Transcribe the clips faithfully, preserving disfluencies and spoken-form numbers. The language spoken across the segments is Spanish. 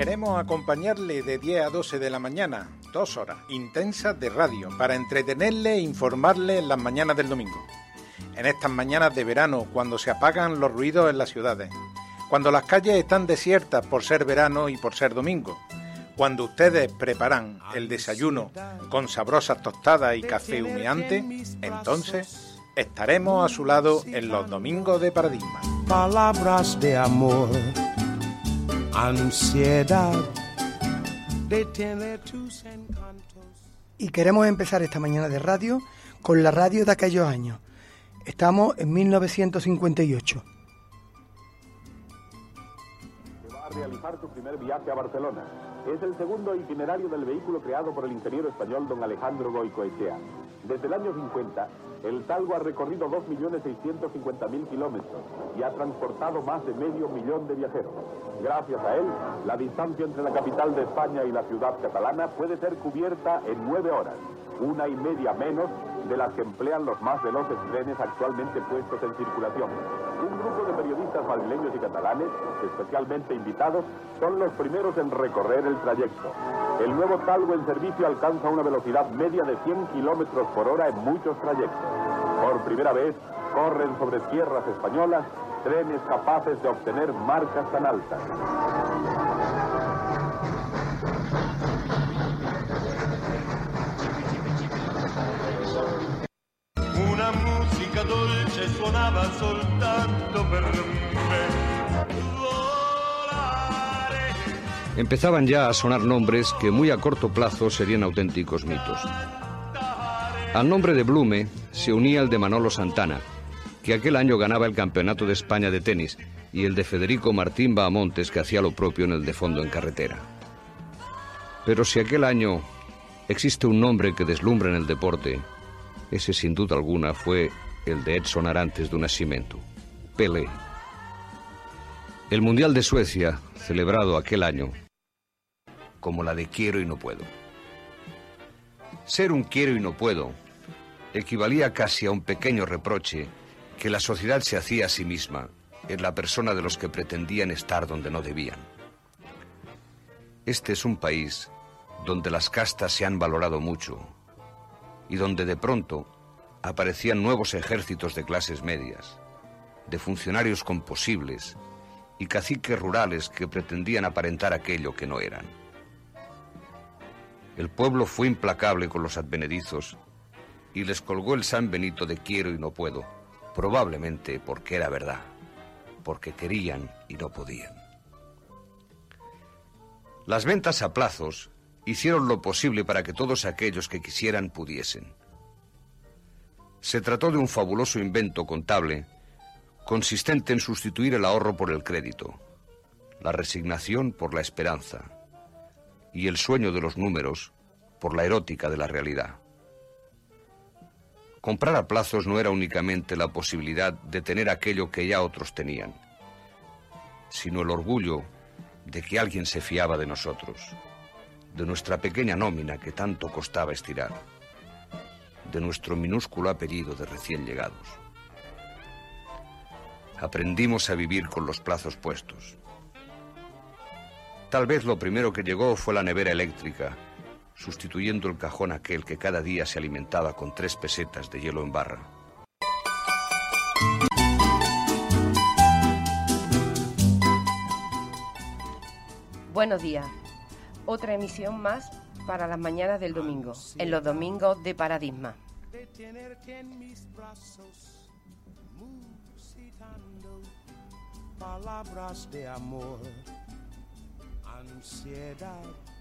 Queremos acompañarle de diez a doce de la mañana, dos horas intensas de radio, para entretenerle e informarle en las mañanas del domingo. En estas mañanas de verano, cuando se apagan los ruidos en las ciudades, cuando las calles están desiertas por ser verano y por ser domingo, cuando ustedes preparan el desayuno con sabrosas tostadas y café humeante, entonces estaremos a su lado en los domingos de Paradigma. Palabras de amor, ansiedad, detiene tus encantos. Y queremos empezar esta mañana de radio con la radio de aquellos años. Estamos en mil novecientos cincuenta y ocho. Va a realizar su primer viaje a Barcelona. Es el segundo itinerario del vehículo creado por el ingeniero español don Alejandro Goicoechea. Desde el año cincuenta, el Talgo ha recorrido dos millones seiscientos cincuenta mil kilómetros y ha transportado más de medio millón de viajeros. Gracias a él, la distancia entre la capital de España y la ciudad catalana puede ser cubierta en nueve horas, una y media menos de las que emplean los más veloces trenes actualmente puestos en circulación. Un grupo de periodistas madrileños y catalanes, especialmente invitados, son los primeros en recorrer el trayecto. El nuevo Talgo en servicio alcanza una velocidad media de cien kilómetros por hora en muchos trayectos. Por primera vez, corren sobre tierras españolas trenes capaces de obtener marcas tan altas. Una musica dolce suonava soltanto per me. Empezaban ya a sonar nombres que muy a corto plazo serían auténticos mitos. Al nombre de Blume se unía el de Manolo Santana, que aquel año ganaba el Campeonato de España de tenis, y el de Federico Martín Bahamontes, que hacía lo propio en el de fondo en carretera. Pero si aquel año existe un nombre que deslumbra en el deporte, ese sin duda alguna fue el de Edson Arantes do Nascimento, Pelé. El Mundial de Suecia, celebrado aquel año, como la de quiero y no puedo. Ser un quiero y no puedo equivalía casi a un pequeño reproche que la sociedad se hacía a sí misma en la persona de los que pretendían estar donde no debían. Este es un país donde las castas se han valorado mucho y donde de pronto aparecían nuevos ejércitos de clases medias, de funcionarios composibles y caciques rurales que pretendían aparentar aquello que no eran. El pueblo fue implacable con los advenedizos y les colgó el San Benito de quiero y no puedo, probablemente porque era verdad, porque querían y no podían. Las ventas a plazos hicieron lo posible para que todos aquellos que quisieran pudiesen. Se trató de un fabuloso invento contable consistente en sustituir el ahorro por el crédito, la resignación por la esperanza y el sueño de los números por la erótica de la realidad. Comprar a plazos no era únicamente la posibilidad de tener aquello que ya otros tenían, sino el orgullo de que alguien se fiaba de nosotros, de nuestra pequeña nómina que tanto costaba estirar, de nuestro minúsculo apellido de recién llegados. Aprendimos a vivir con los plazos puestos. Tal vez lo primero que llegó fue la nevera eléctrica, sustituyendo el cajón aquel que cada día se alimentaba con tres pesetas de hielo en barra. Buenos días. Otra emisión más para las mañanas del domingo, en los domingos de Paradigma. Palabras de amor, ansiedad.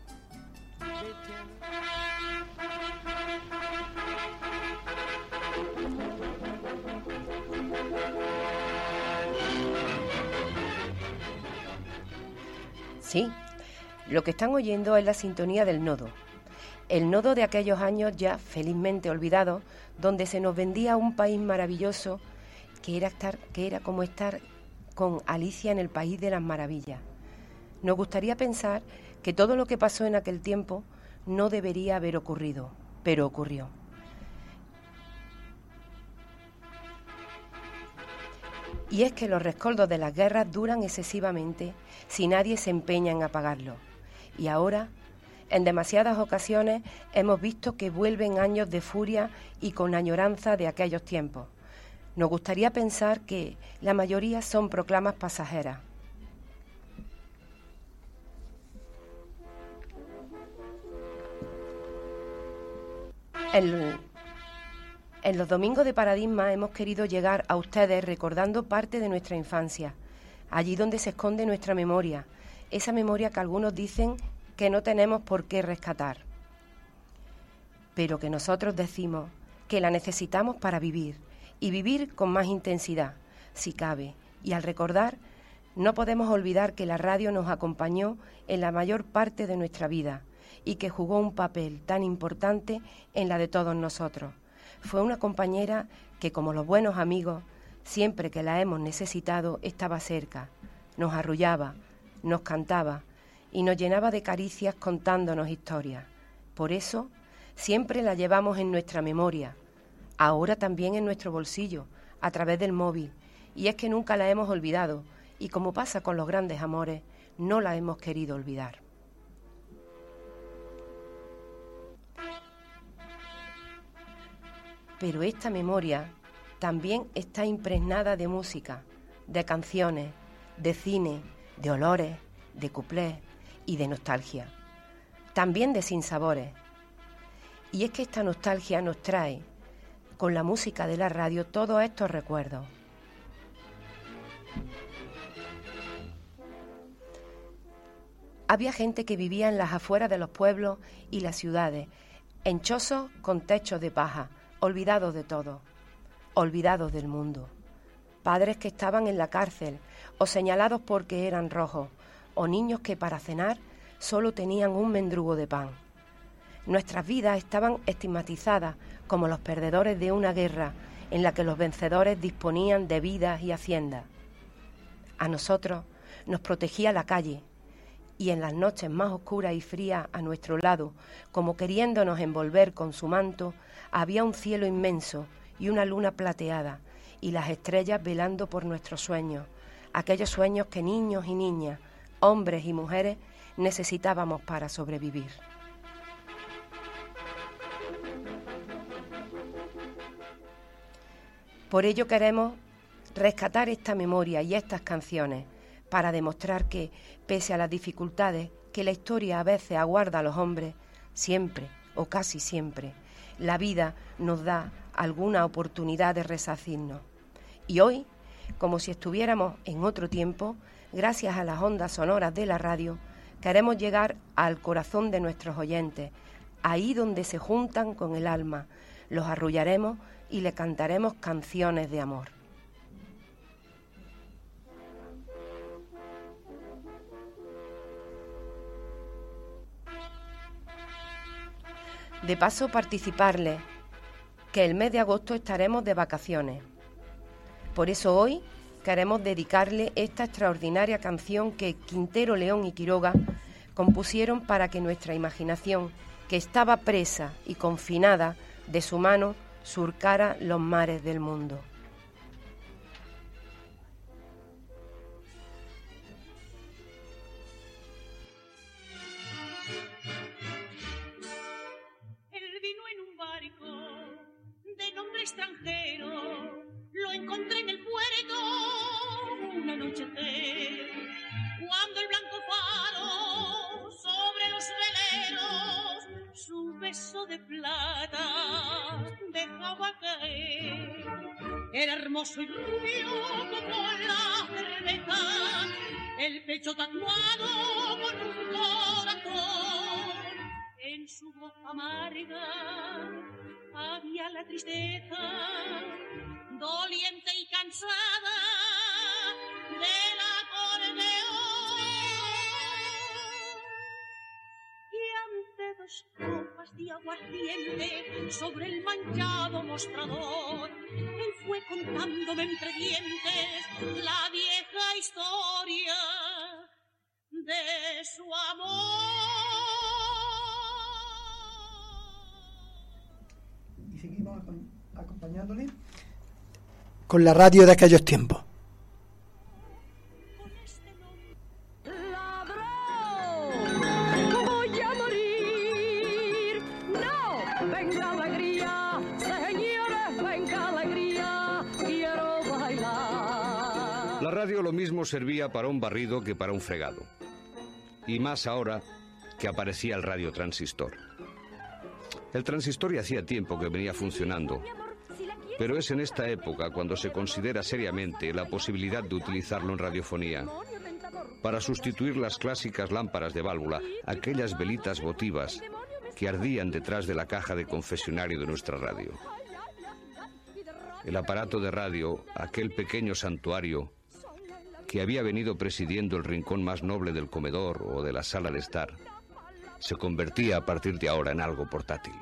Sí, lo que están oyendo es la sintonía del nodo. El nodo de aquellos años ya felizmente olvidados, donde se nos vendía un país maravilloso que era, estar, que era como estar con Alicia en el País de las Maravillas. Nos gustaría pensar que todo lo que pasó en aquel tiempo no debería haber ocurrido, pero ocurrió. Y es que los rescoldos de las guerras duran excesivamente si nadie se empeña en apagarlos. Y ahora, en demasiadas ocasiones, hemos visto que vuelven años de furia y con añoranza de aquellos tiempos. Nos gustaría pensar que la mayoría son proclamas pasajeras. En, en los domingos de Paradigma hemos querido llegar a ustedes recordando parte de nuestra infancia, allí donde se esconde nuestra memoria, esa memoria que algunos dicen que no tenemos por qué rescatar, pero que nosotros decimos que la necesitamos para vivir, y vivir con más intensidad, si cabe, y al recordar no podemos olvidar que la radio nos acompañó en la mayor parte de nuestra vida, y que jugó un papel tan importante en la de todos nosotros. Fue una compañera que, como los buenos amigos, siempre que la hemos necesitado, estaba cerca, nos arrullaba, nos cantaba y nos llenaba de caricias contándonos historias. Por eso, siempre la llevamos en nuestra memoria, ahora también en nuestro bolsillo, a través del móvil, y es que nunca la hemos olvidado, y como pasa con los grandes amores, no la hemos querido olvidar. Pero esta memoria también está impregnada de música, de canciones, de cine, de olores, de cuplés y de nostalgia. También de sinsabores. Y es que esta nostalgia nos trae, con la música de la radio, todos estos recuerdos. Había gente que vivía en las afueras de los pueblos y las ciudades, en chozos con techos de paja, olvidados de todo, olvidados del mundo. Padres que estaban en la cárcel o señalados porque eran rojos, o niños que para cenar solo tenían un mendrugo de pan. Nuestras vidas estaban estigmatizadas como los perdedores de una guerra en la que los vencedores disponían de vidas y haciendas. A nosotros nos protegía la calle, y en las noches más oscuras y frías a nuestro lado, como queriéndonos envolver con su manto, había un cielo inmenso y una luna plateada, y las estrellas velando por nuestros sueños, aquellos sueños que niños y niñas, hombres y mujeres, necesitábamos para sobrevivir. Por ello queremos rescatar esta memoria y estas canciones, para demostrar que, pese a las dificultades que la historia a veces aguarda a los hombres, siempre o casi siempre, la vida nos da alguna oportunidad de resarcirnos. Y hoy, como si estuviéramos en otro tiempo, gracias a las ondas sonoras de la radio, queremos llegar al corazón de nuestros oyentes, ahí donde se juntan con el alma, los arrullaremos y le cantaremos canciones de amor. De paso, participarles que el mes de agosto estaremos de vacaciones. Por eso hoy queremos dedicarle esta extraordinaria canción que Quintero, León y Quiroga compusieron para que nuestra imaginación, que estaba presa y confinada de su mano, surcara los mares del mundo. Extranjero, lo encontré en el puerto un anochecer, cuando el blanco faro sobre los veleros su beso de plata dejaba caer. Era hermoso y rubio como la cerveza, el pecho tatuado con un corazón, en su voz amarga había la tristeza, doliente y cansada del acordeón, y ante dos copas de aguardiente sobre el manchado mostrador, él fue contándome entre dientes la vieja historia de su amor. Seguimos acompañándole con la radio de aquellos tiempos. La radio lo mismo servía para un barrido que para un fregado. Y más ahora que aparecía el radiotransistor. El transistor ya hacía tiempo que venía funcionando, pero es en esta época cuando se considera seriamente la posibilidad de utilizarlo en radiofonía para sustituir las clásicas lámparas de válvula, aquellas velitas votivas que ardían detrás de la caja de confesionario de nuestra radio. El aparato de radio, aquel pequeño santuario que había venido presidiendo el rincón más noble del comedor o de la sala de estar, se convertía a partir de ahora en algo portátil.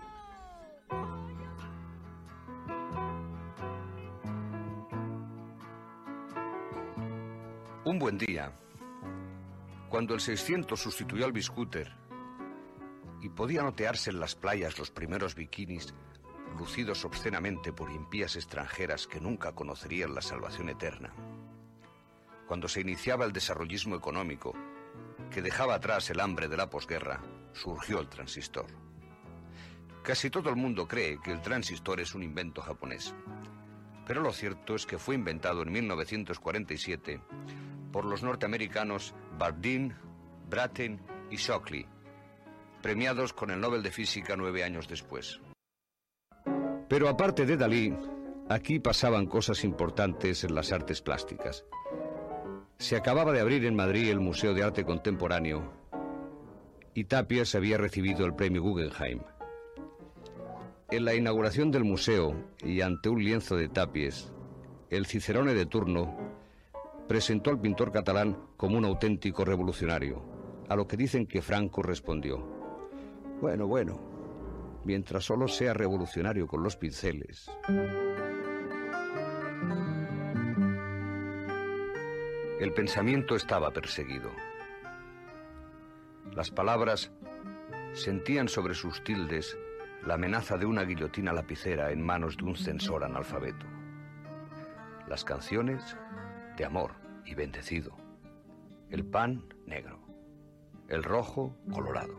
Un buen día, cuando el seiscientos sustituyó al biscúter y podían otearse en las playas los primeros bikinis lucidos obscenamente por impías extranjeras que nunca conocerían la salvación eterna, cuando se iniciaba el desarrollismo económico que dejaba atrás el hambre de la posguerra, surgió el transistor. Casi todo el mundo cree que el transistor es un invento japonés, pero lo cierto es que fue inventado en mil novecientos cuarenta y siete por los norteamericanos Bardeen, Brattain y Shockley, premiados con el Nobel de Física nueve años después. Pero aparte de Dalí, aquí pasaban cosas importantes en las artes plásticas. Se acababa de abrir en Madrid el Museo de Arte Contemporáneo y Tapies había recibido el premio Guggenheim. En la inauguración del museo y ante un lienzo de Tapies, el cicerone de turno presentó al pintor catalán como un auténtico revolucionario, a lo que dicen que Franco respondió: bueno, bueno, mientras solo sea revolucionario con los pinceles. El pensamiento estaba perseguido. Las palabras sentían sobre sus tildes la amenaza de una guillotina lapicera en manos de un censor analfabeto. Las canciones, de amor y bendecido. El pan, negro. El rojo, colorado.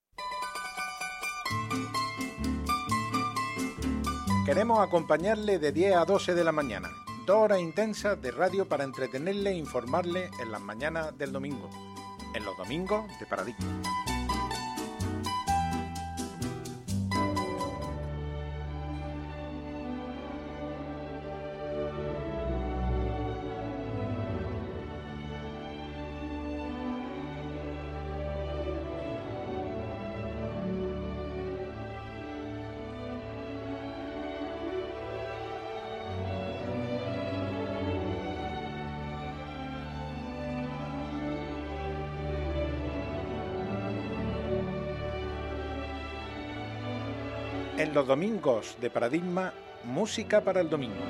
Queremos acompañarle de diez a doce de la mañana. Dos horas intensas de radio para entretenerle e informarle en las mañanas del domingo. En los domingos de Paradigma. En los domingos de Paradigma, música para el domingo.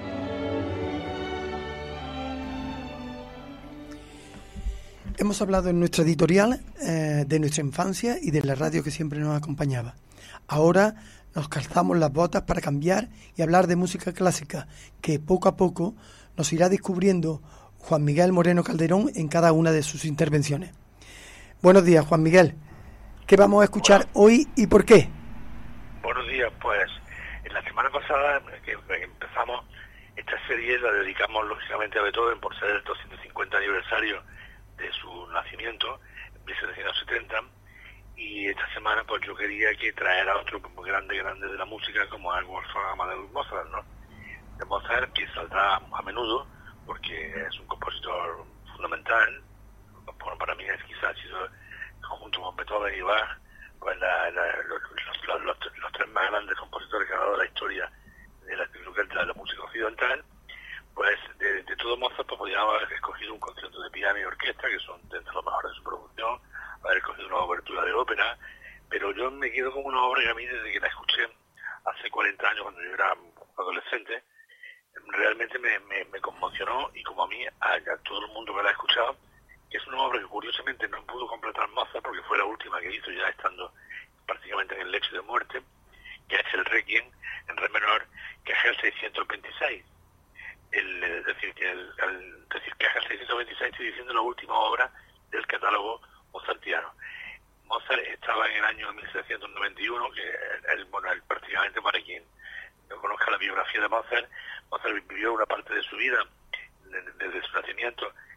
Hemos hablado en nuestra editorial eh, de nuestra infancia y de la radio que siempre nos acompañaba. Ahora nos calzamos las botas para cambiar y hablar de música clásica, que poco a poco nos irá descubriendo Juan Miguel Moreno Calderón en cada una de sus intervenciones. Buenos días, Juan Miguel. ¿Qué vamos a escuchar Hola. hoy y por qué? Buenos días, pues en la semana pasada que empezamos esta serie la dedicamos lógicamente a Beethoven por ser el doscientos cincuenta aniversario de su nacimiento en mil setecientos setenta, y esta semana pues yo quería que traer a otro muy grande, grande de la música como el Wolfgang Amadeus Mozart, ¿no? De Mozart, que saldrá a menudo porque es un compositor fundamental. Bueno, para mí es quizás junto con Beethoven y Bach pues la, la, los, los, los, los tres más grandes compositores que han dado la historia de la, de la música occidental. Pues de, de todo Mozart pues podríamos haber escogido un concierto de piano y orquesta, que son de los mejores de su producción, haber escogido una obertura de ópera, pero yo me quedo con una obra que a mí, desde que la escuché hace cuarenta años, cuando yo era adolescente, realmente me, me, me conmocionó, y como a mí, a, a todo el mundo que la ha escuchado, que es una obra que curiosamente no pudo completar Mozart porque fue la última que hizo ya estando prácticamente en el lecho de muerte, que es el Requiem en re menor, que es el seiscientos veintiséis. El, es decir, que el, el decir que es el seiscientos veintiséis, estoy diciendo la última obra del catálogo mozartiano. Mozart estaba en el año mil setecientos noventa y uno, que él, bueno, él prácticamente, para quien no conozca la biografía de Mozart, Mozart vivió una parte de su vida desde su nacimiento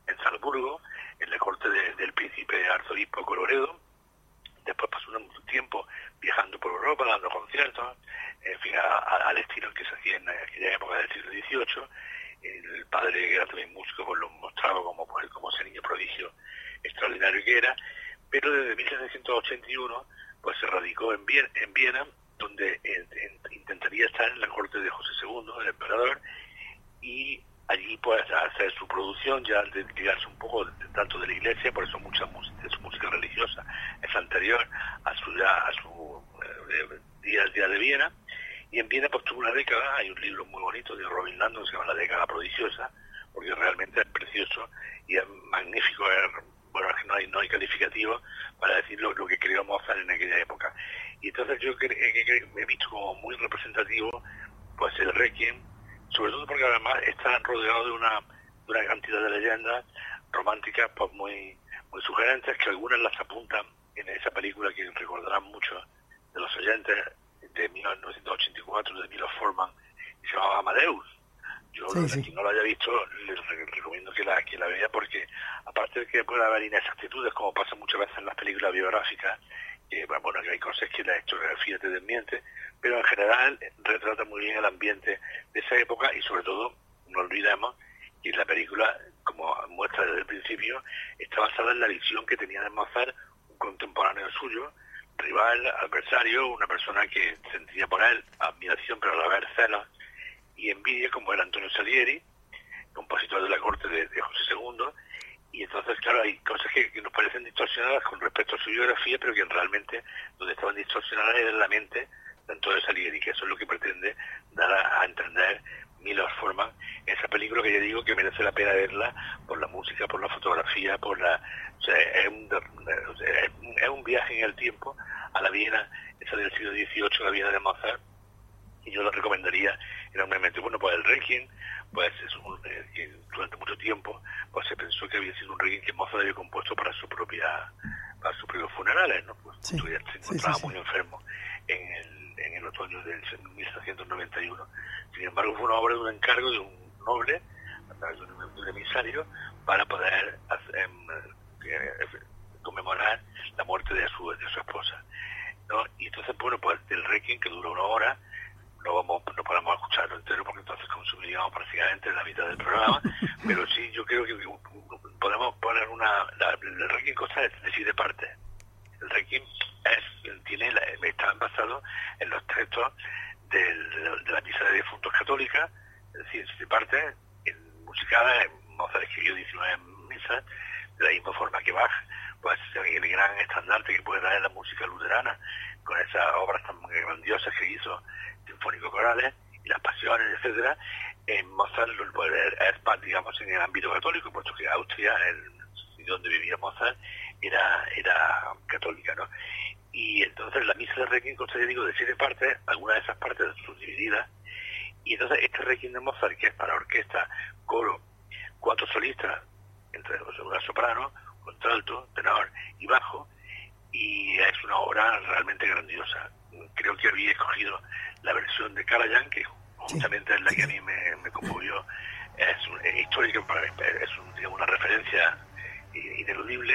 Salzburgo, en la corte de, del príncipe arzobispo Colloredo. Después pasó un tiempo viajando por Europa, dando conciertos, en fin, a, a, al estilo que se hacía en aquella época del siglo dieciocho. El padre, que era también músico, pues lo mostraba como, pues, como ese niño prodigio extraordinario que era. Pero desde mil setecientos ochenta y uno pues se radicó en Viena, en Viena donde en, en, intentaría estar en la corte de José segundo, el emperador, y allí pues hacer su producción, ya de ligarse un poco de, tanto de la iglesia, por eso mucha música, su música religiosa es anterior a su, ya, a su eh, día, día de Viena. Y en Viena pues tuvo una década, hay un libro muy bonito de Robin Landon que se llama La década prodigiosa, porque realmente es precioso y es magnífico, es, bueno, es que no hay, no hay calificativo para decir lo, lo que creó Mozart en aquella época. Y entonces yo que, que, que me he visto como muy representativo pues el Requiem, sobre todo porque además está rodeado de una, de una cantidad de leyendas románticas pues muy, muy sugerentes, que algunas las apuntan en esa película que recordarán mucho de los oyentes, de mil novecientos ochenta y cuatro, de Milos Forman, y se llamaba Amadeus. Yo, sí, sí. Quien no lo haya visto, les recomiendo que la, que la vea, porque aparte de que puede haber inexactitudes, como pasa muchas veces en las películas biográficas, que bueno, que hay cosas que la historiografía te desmiente, pero en general retrata muy bien el ambiente de esa época, y sobre todo, no olvidemos que la película, como muestra desde el principio, está basada en la visión que tenía de Mozart un contemporáneo suyo, rival, adversario, una persona que sentía por él admiración, pero a la vez celos y envidia, como era Antonio Salieri, compositor de la corte de, de José segundo, y entonces, claro, hay cosas que, que nos parecen distorsionadas con respecto a su biografía, pero que realmente donde estaban distorsionadas era en la mente de Antonio Salieri, que eso es lo que pretende dar a, a entender Milos Forman en esa película, que ya digo que merece la pena verla por la música, por la fotografía, por la... O sea, es un, es un viaje en el tiempo a la Viena, esa del siglo dieciocho, la Viena de Mozart, y yo lo recomendaría enormemente. Bueno, pues el Requiem, pues es un, eh, que durante mucho tiempo pues se pensó que había sido un Requiem que Mozart había compuesto para su propia para sus propios funerales, ¿no? Pues sí, ya se encontraba sí, sí, muy sí. enfermo en el, en el otoño del mil setecientos noventa y uno. Sin embargo, fue una obra de un encargo de un noble, de un, de un emisario, para poder hacer, eh, conmemorar la muerte de su, de su esposa, ¿no? Y entonces, bueno, pues el Requiem, que dura una hora, no vamos no podemos escucharlo entero porque entonces consumiríamos prácticamente la mitad del programa, pero sí, yo creo que podemos poner una... La, el Requiem consta de siete partes. El Requiem es, tiene la, está basado en los textos del, de la misa de difuntos católica, es decir, siete partes musicadas. Mozart escribió diecinueve misas, de la misma forma que Bach, pues el gran estandarte que puede traer la música luterana, con esas obras tan grandiosas que hizo, sinfónico-corales, y las pasiones, etcétera. En Mozart pues, es, digamos, en el ámbito católico, puesto que Austria, el, donde vivía Mozart, era, era católica, ¿no? Y entonces la misa de Requiem consta, ya digo, de siete partes, algunas de esas partes son divididas, y entonces este Requiem de Mozart, que es para orquesta, coro, cuatro solistas, entre una soprano, contralto, tenor y bajo, y es una obra realmente grandiosa. Creo que había escogido la versión de Karajan, que justamente sí, es la que a mí me, me conmovió. Es, un, es histórica, es un, digamos, una referencia ineludible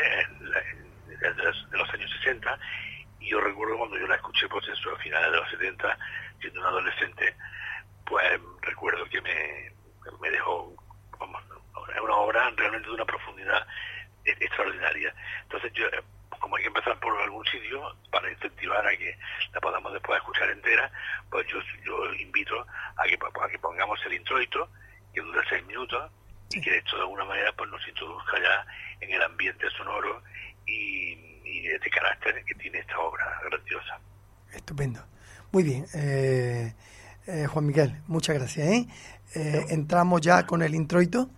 de los, de los años sesenta, y yo recuerdo cuando yo la escuché pues eso, a finales de los setenta, siendo un adolescente, pues recuerdo que me, me dejó, vamos, es una obra realmente de una profundidad extraordinaria. Entonces yo, como hay que empezar por algún sitio para incentivar a que la podamos después escuchar entera, pues yo, yo invito a que, a que pongamos el introito, que dura seis minutos, y que de hecho de alguna manera pues nos introduzca ya en el ambiente sonoro y, y de carácter que tiene esta obra grandiosa. Estupendo. Muy bien. Eh, eh, Juan Miguel, muchas gracias. ¿eh? Eh, entramos ya con el introito.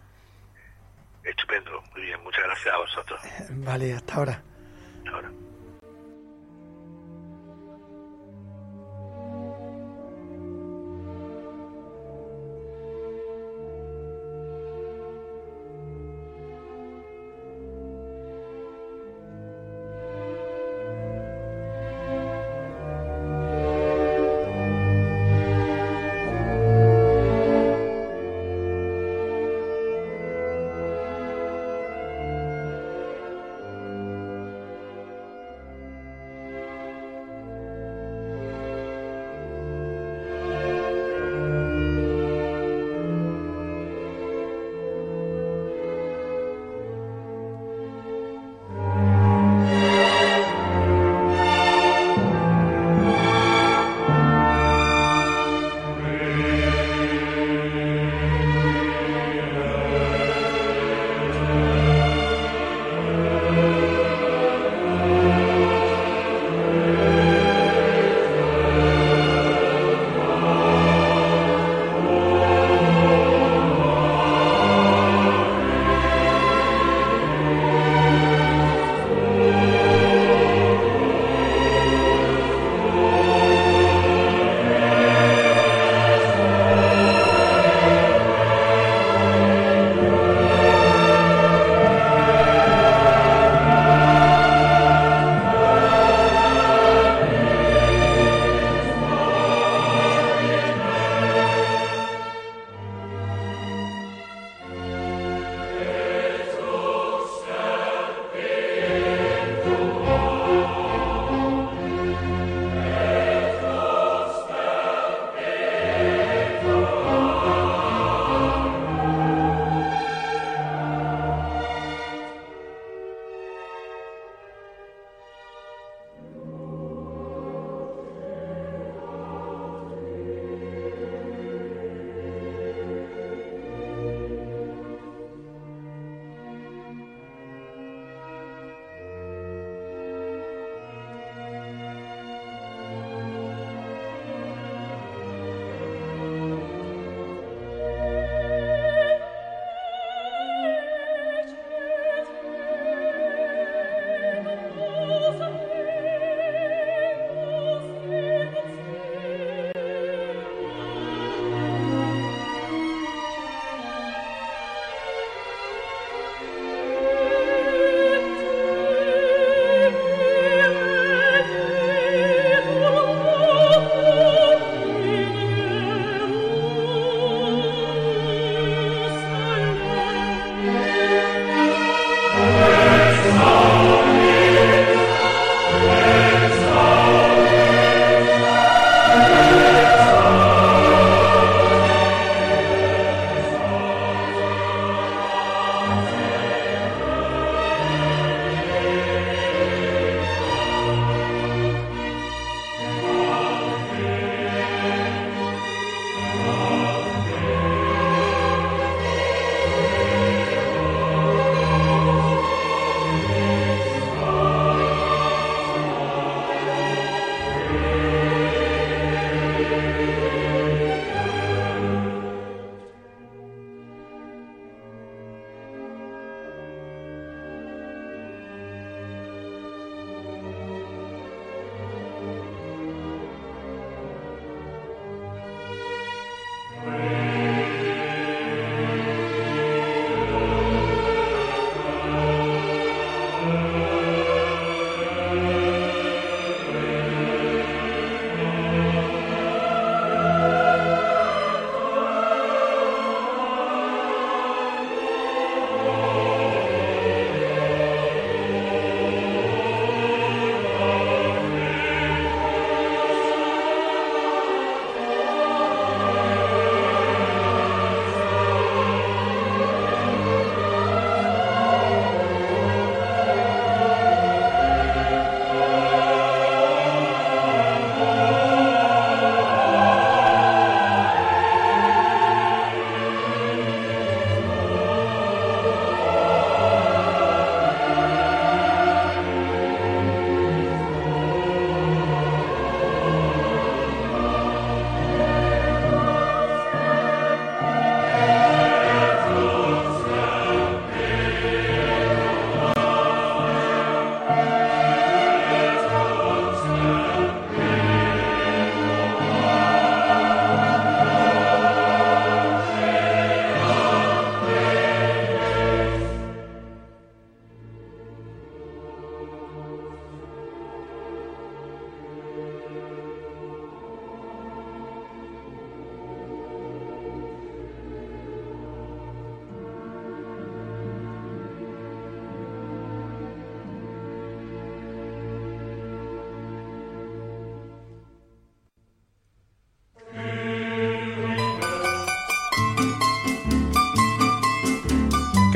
Estupendo, muy bien, muchas gracias a vosotros. Vale, hasta ahora. Hasta ahora.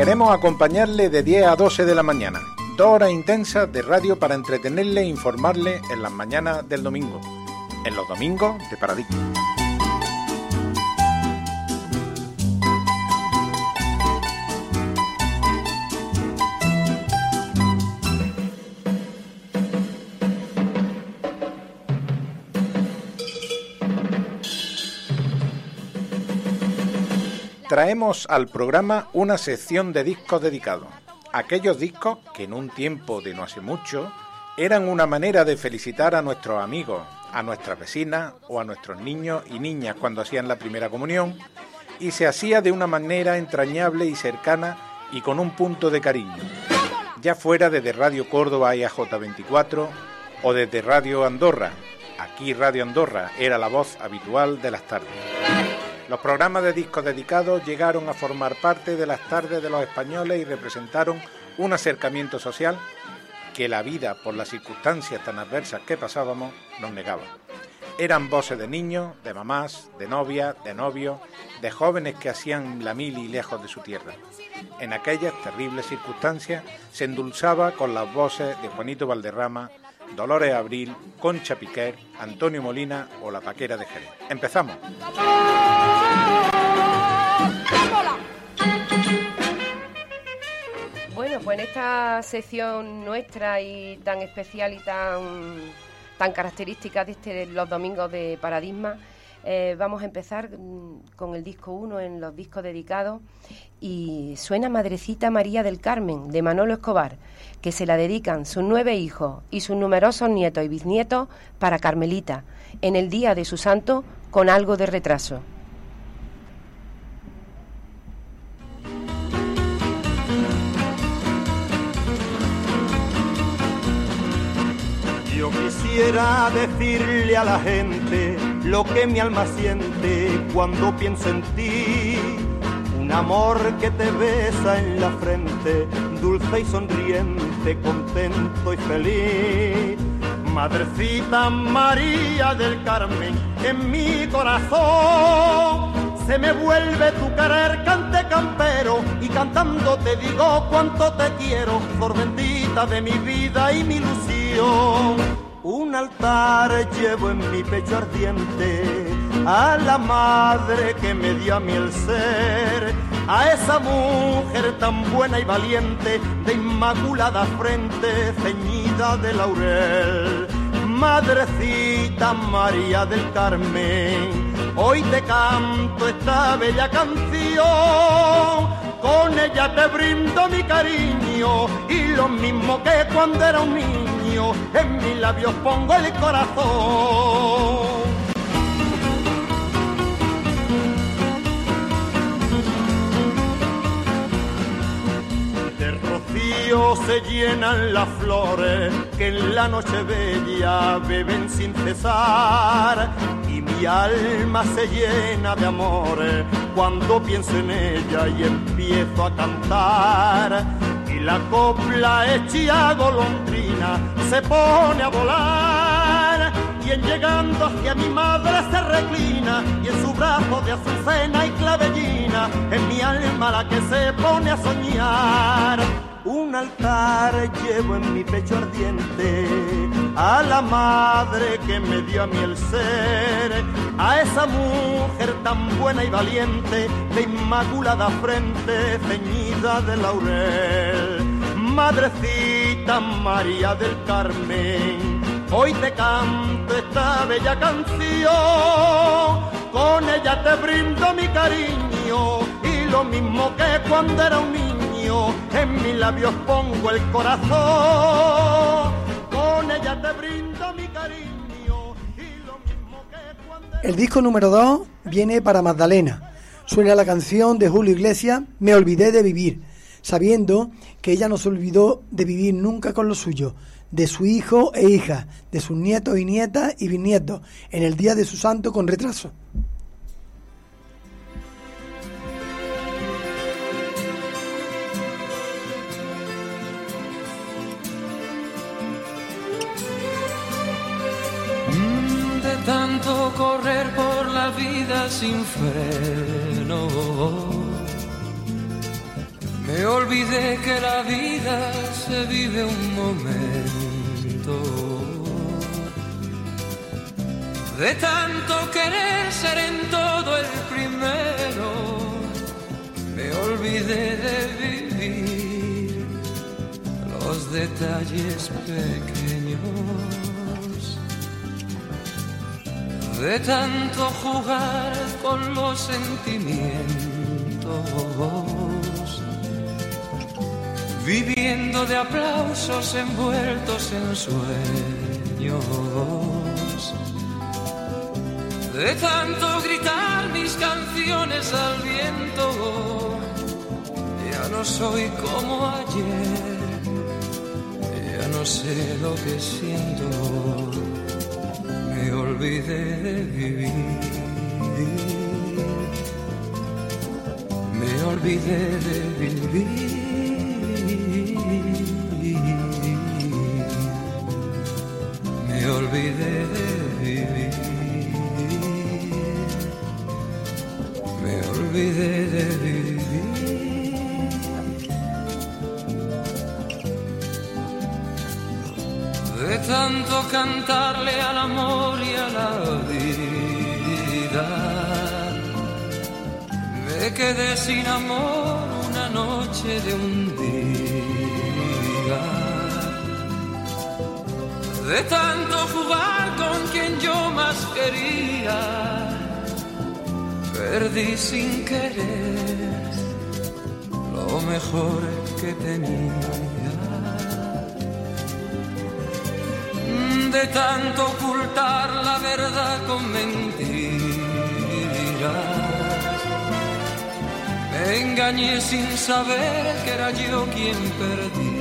Queremos acompañarle de diez a doce de la mañana. Dos horas intensas de radio para entretenerle e informarle en las mañanas del domingo. En los domingos de Paradigma. Traemos al programa una sección de discos dedicados. Aquellos discos que en un tiempo de no hace mucho eran una manera de felicitar a nuestros amigos, a nuestras vecinas o a nuestros niños y niñas cuando hacían la primera comunión, y se hacía de una manera entrañable y cercana y con un punto de cariño, ya fuera desde Radio Córdoba y A J veinticuatro o desde Radio Andorra. Aquí Radio Andorra era la voz habitual de las tardes. Los programas de discos dedicados llegaron a formar parte de las tardes de los españoles y representaron un acercamiento social que la vida, por las circunstancias tan adversas que pasábamos, nos negaba. Eran voces de niños, de mamás, de novias, de novios, de jóvenes que hacían la mili lejos de su tierra. En aquellas terribles circunstancias se endulzaba con las voces de Juanito Valderrama, Dolores Abril, Concha Piquer, Antonio Molina o La Paquera de Jerez. ¡Empezamos! Bueno, pues en esta sección nuestra y tan especial y tan, tan característica de este, los domingos de Paradigma, eh, vamos a empezar con el disco uno en los discos dedicados y suena Madrecita María del Carmen, de Manolo Escobar, que se la dedican sus nueve hijos y sus numerosos nietos y bisnietos para Carmelita, en el día de su santo con algo de retraso. Yo quisiera decirle a la gente lo que mi alma siente cuando pienso en ti. Un amor que te besa en la frente, dulce y sonriente, contento y feliz. Madrecita María del Carmen, en mi corazón se me vuelve tu querer cante campero y cantando te digo cuánto te quiero, flor bendita de mi vida y mi ilusión. Un altar llevo en mi pecho ardiente a la madre que me dio a mí el ser, a esa mujer tan buena y valiente, de inmaculada frente ceñida de laurel. Madrecita María del Carmen, hoy te canto esta bella canción, con ella te brindo mi cariño y lo mismo que cuando era un niño, en mis labios pongo el corazón. De rocío se llenan las flores que en la noche bella beben sin cesar, y mi alma se llena de amores cuando pienso en ella y empiezo a cantar. Y la copla hecha golondrina se pone a volar, y en llegando hacia mi madre se reclina, y en su brazo de azucena y clavellina es mi alma la que se pone a soñar. Un altar llevo en mi pecho ardiente a la madre que me dio a mí el ser, a esa mujer tan buena y valiente, de inmaculada frente ceñida de laurel. Madrecita María del Carmen, hoy te canto esta bella canción, con ella te brindo mi cariño y lo mismo que cuando era un niño, en mis labios pongo el corazón, con ella te brindo mi cariño y lo mismo que cuando era... El disco número dos viene para Magdalena. Suena la canción de Julio Iglesias, Me olvidé de vivir, sabiendo que ella no se olvidó de vivir nunca con lo suyo, de su hijo e hija, de sus nietos y nietas y bisnietos, en el día de su santo con retraso. De tanto correr por la vida sin freno, me Me olvidé que la vida se vive un momento. De tanto querer ser en todo el primero, me olvidé de vivir los detalles pequeños. De tanto jugar con los sentimientos, viviendo de aplausos envueltos en sueños. De tanto gritar mis canciones al viento, ya no soy como ayer, ya no sé lo que siento, me olvidé de vivir, me olvidé de vivir. Me olvidé de vivir, me olvidé de vivir. De tanto cantarle al amor y a la vida, me quedé sin amor una noche de un día. De tanto jugar con quien yo más quería, perdí sin querer lo mejor que tenía. De tanto ocultar la verdad con mentiras, me engañé sin saber que era yo quien perdía.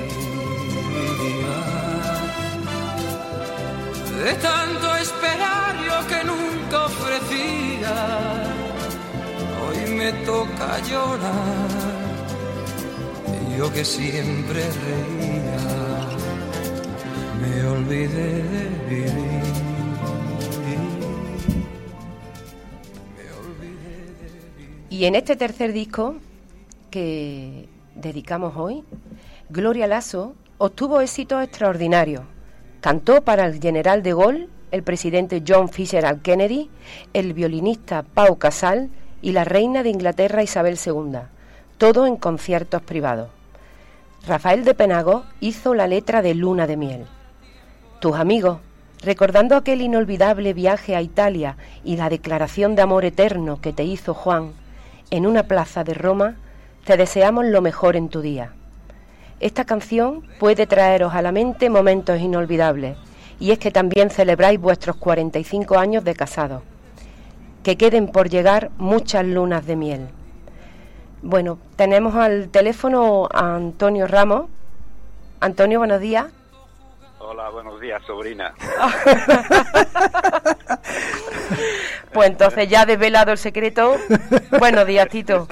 De tanto esperar yo que nunca ofrecía, hoy me toca llorar, yo que siempre reía, me olvidé de vivir. Y en este tercer disco que dedicamos hoy, Gloria Lasso obtuvo éxitos extraordinarios. Cantó para el general de Gaulle, el presidente John Fitzgerald Kennedy, el violinista Pau Casals y la reina de Inglaterra Isabel segunda, todo en conciertos privados. Rafael de Penagos hizo la letra de Luna de miel. Tus amigos, recordando aquel inolvidable viaje a Italia y la declaración de amor eterno que te hizo Juan en una plaza de Roma, te deseamos lo mejor en tu día. Esta canción puede traeros a la mente momentos inolvidables, y es que también celebráis vuestros cuarenta y cinco años de casados. Que queden por llegar muchas lunas de miel. Bueno, tenemos al teléfono a Antonio Ramos. Antonio, buenos días. Hola, buenos días, sobrina. Pues entonces ya desvelado el secreto. Buenos días, Tito.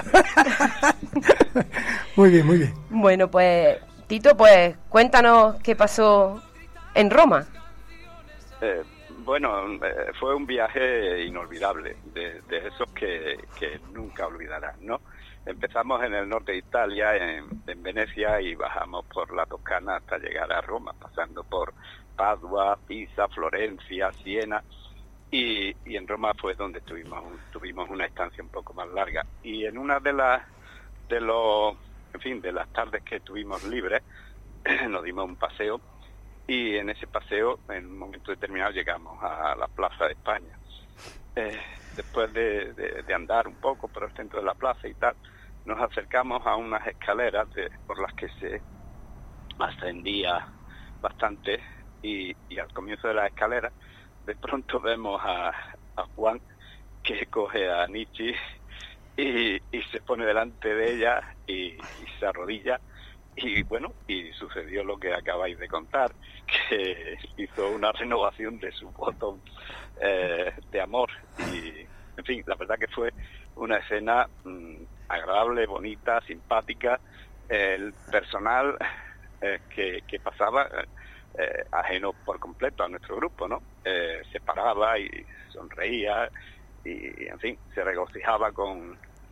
Muy bien, muy bien. Bueno, pues, Tito, pues cuéntanos qué pasó en Roma. Eh, bueno, eh, fue un viaje inolvidable, de, de esos que, que nunca olvidarás, ¿no? Empezamos en el norte de Italia, en, en Venecia, y bajamos por la Toscana hasta llegar a Roma, pasando por Padua, Pisa, Florencia, Siena, y, y en Roma fue donde tuvimos, tuvimos una estancia un poco más larga. Y en una de las, de los, en fin, de las tardes que tuvimos libres, nos dimos un paseo, y en ese paseo, en un momento determinado, llegamos a la Plaza de España. Eh, después de, de, de andar un poco por el centro de la plaza y tal, nos acercamos a unas escaleras de, por las que se ascendía bastante, y, y al comienzo de la escalera de pronto vemos a, a Juan, que coge a Nietzsche y, y se pone delante de ella y, y se arrodilla, y bueno, y sucedió lo que acabáis de contar, que hizo una renovación de su voto eh, de amor, y en fin, la verdad que fue una escena mmm, agradable, bonita, simpática. El personal eh, que, que pasaba, eh, ajeno por completo a nuestro grupo, ¿no? Eh, se paraba y sonreía y, en fin, se regocijaba con,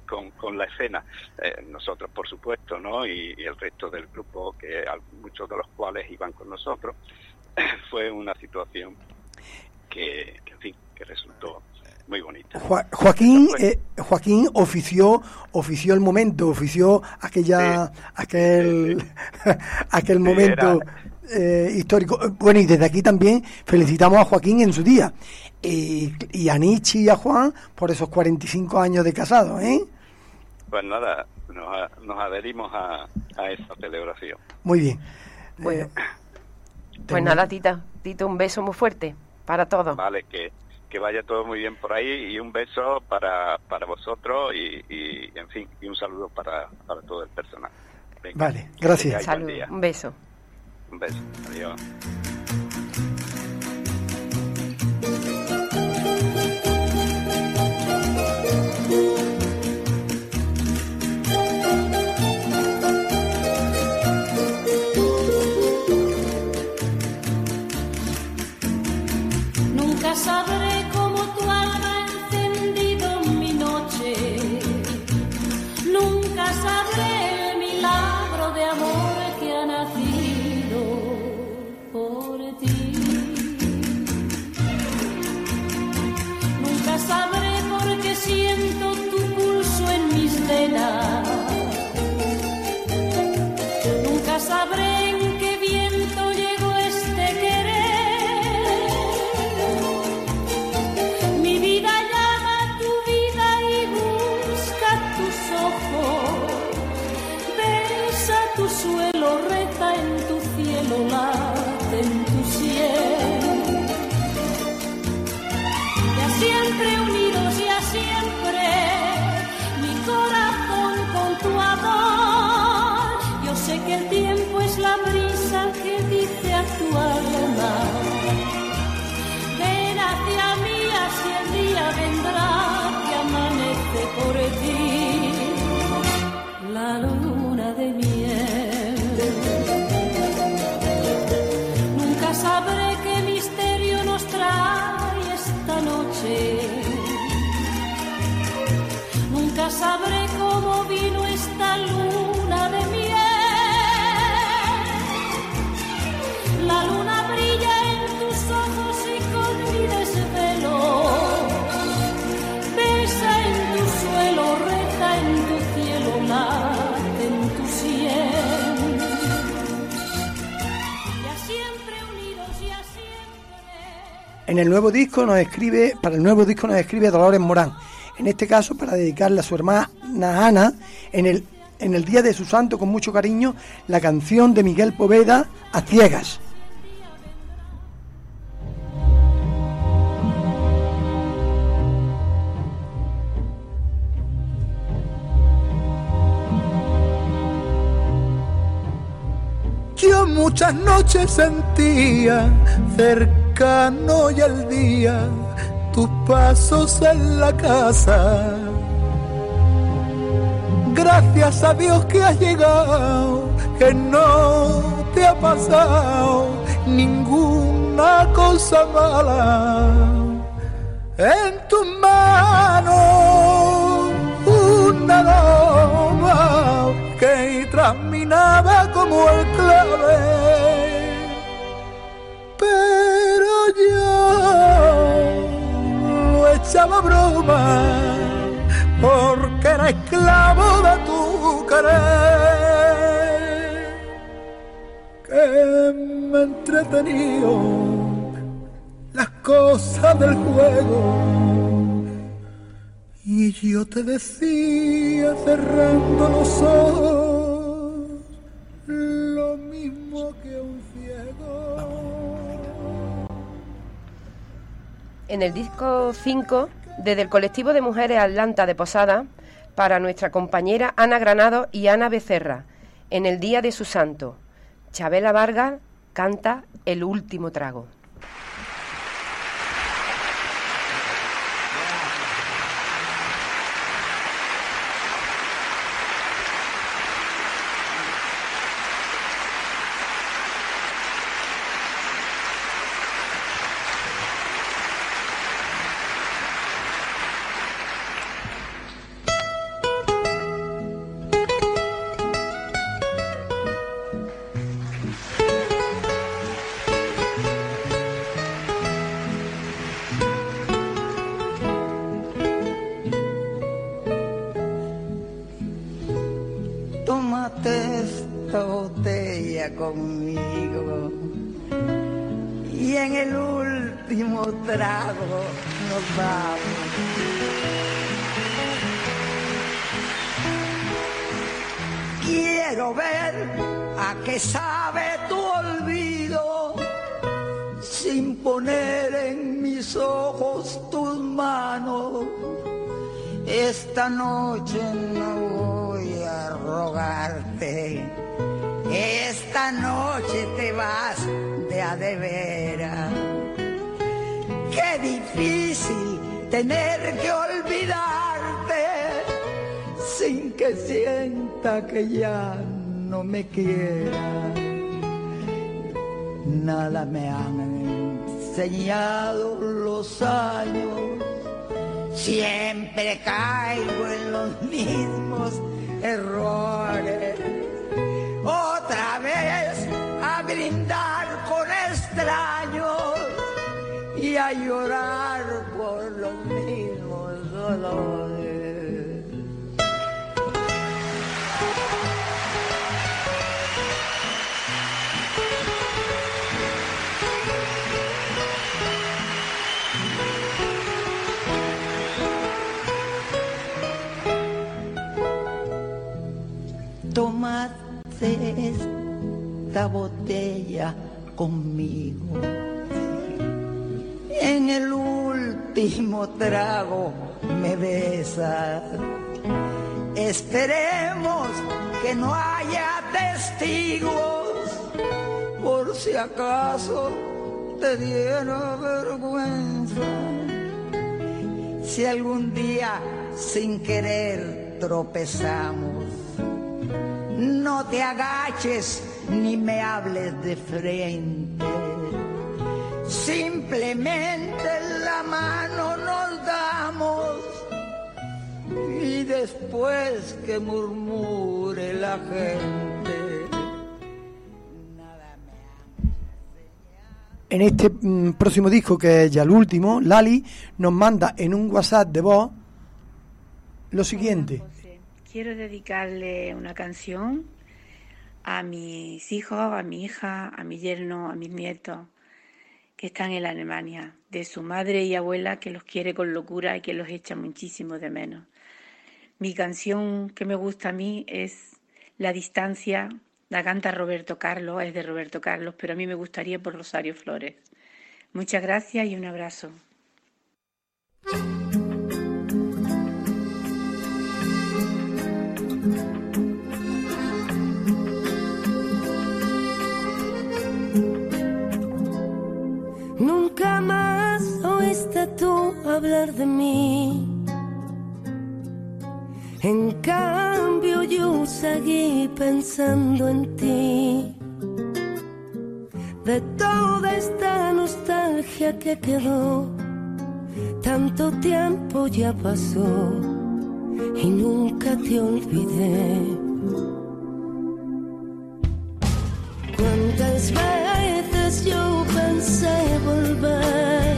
con, con la escena. Eh, nosotros, por supuesto, ¿no? Y, y el resto del grupo, que muchos de los cuales iban con nosotros, fue una situación que, que, en fin, que resultó muy bonita. Jo- Joaquín, eh, Joaquín ofició, ofició el momento, ofició aquella, sí. aquel, sí, sí. aquel sí, momento eh, histórico. Bueno, y desde aquí también felicitamos a Joaquín en su día. Y, y a Nietzsche y a Juan por esos cuarenta y cinco años de casados, ¿eh? Pues nada, nos, nos adherimos a, a esa celebración. Muy bien. Bueno, eh, pues nada, Tita, Tito, un beso muy fuerte para todos. Vale, que, que vaya todo muy bien por ahí, y un beso para, para vosotros y, y, en fin, y un saludo para, para todo el personal. Venga, vale, gracias. Salud, un beso. Un beso, adiós. Nunca sabré cómo tu alma ha encendido mi noche. Nunca sabré el milagro de amor que ha nacido por ti. Nunca sabré por qué siento tu pulso en mis venas. Nunca sabré en qué viento llegó este querer. Mi vida llama a tu vida y busca tus ojos. Besa tu suelo, reza en tu cielo, late en tu cielo. Y a siempre unidos y a siempre, mi corazón con tu amor. Yo sé que el tiempo es la brisa que dice a tu alma: ven hacia mí, así el día vendrá que amanece por ti. La luna de miel. Nunca sabré qué misterio nos trae esta noche. Nunca sabré cómo vino esta luna de miel. La luna brilla en tus ojos y con mi desvelo besa en tu suelo, reza en tu cielo, late en tu sien. Y a siempre unidos y a siempre. En el nuevo disco nos escribe, para el nuevo disco nos escribe Dolores Morán. En este caso, para dedicarle a su hermana Ana, en el, en el día de su santo, con mucho cariño, la canción de Miguel Poveda, A Ciegas. Yo muchas noches sentía cercano y al día tus pasos en la casa. Gracias a Dios que has llegado, que no te ha pasado ninguna cosa mala. En tus manos una loma que traminaba como el clave, pero yo lo echaba broma porque era esclavo de tu querer, que me entretenió las cosas del juego. Y yo te decía cerrando los ojos lo mismo que un ciego. En el disco cinco, desde el colectivo de mujeres Atlanta de Posada, para nuestra compañera Ana Granado y Ana Becerra, en el día de su santo, Chabela Vargas canta El último trago. botella conmigo y en el último trago nos vamos. Quiero ver a qué sabe tu olvido sin poner en mis ojos tus manos. Esta noche no voy a rogarte, esta noche te vas de a de veras. Qué difícil tener que olvidarte sin que sienta que ya no me quiera. Nada me han enseñado los años, siempre caigo en los mismos errores. Otra vez a brindar con extraños y a llorar por los mismos dolores. Tómate esta botella conmigo, en el último trago me besas. Esperemos que no haya testigos, por si acaso te diera vergüenza. Si algún día sin querer tropezamos, no te agaches ni me hables de frente. Simplemente la mano nos damos y después que murmure la gente. En este mm, próximo disco, que es ya el último, Lali nos manda en un WhatsApp de voz lo siguiente. Quiero dedicarle una canción a mis hijos, a mi hija, a mi yerno, a mis nietos que están en la Alemania, de su madre y abuela que los quiere con locura y que los echa muchísimo de menos. Mi canción que me gusta a mí es La Distancia, la canta Roberto Carlos, es de Roberto Carlos, pero a mí me gustaría por Rosario Flores. Muchas gracias y un abrazo. Nunca más oíste tú hablar de mí. En cambio yo seguí pensando en ti. De toda esta nostalgia que quedó, tanto tiempo ya pasó y nunca te olvidé. Cuántas veces yo pensé volver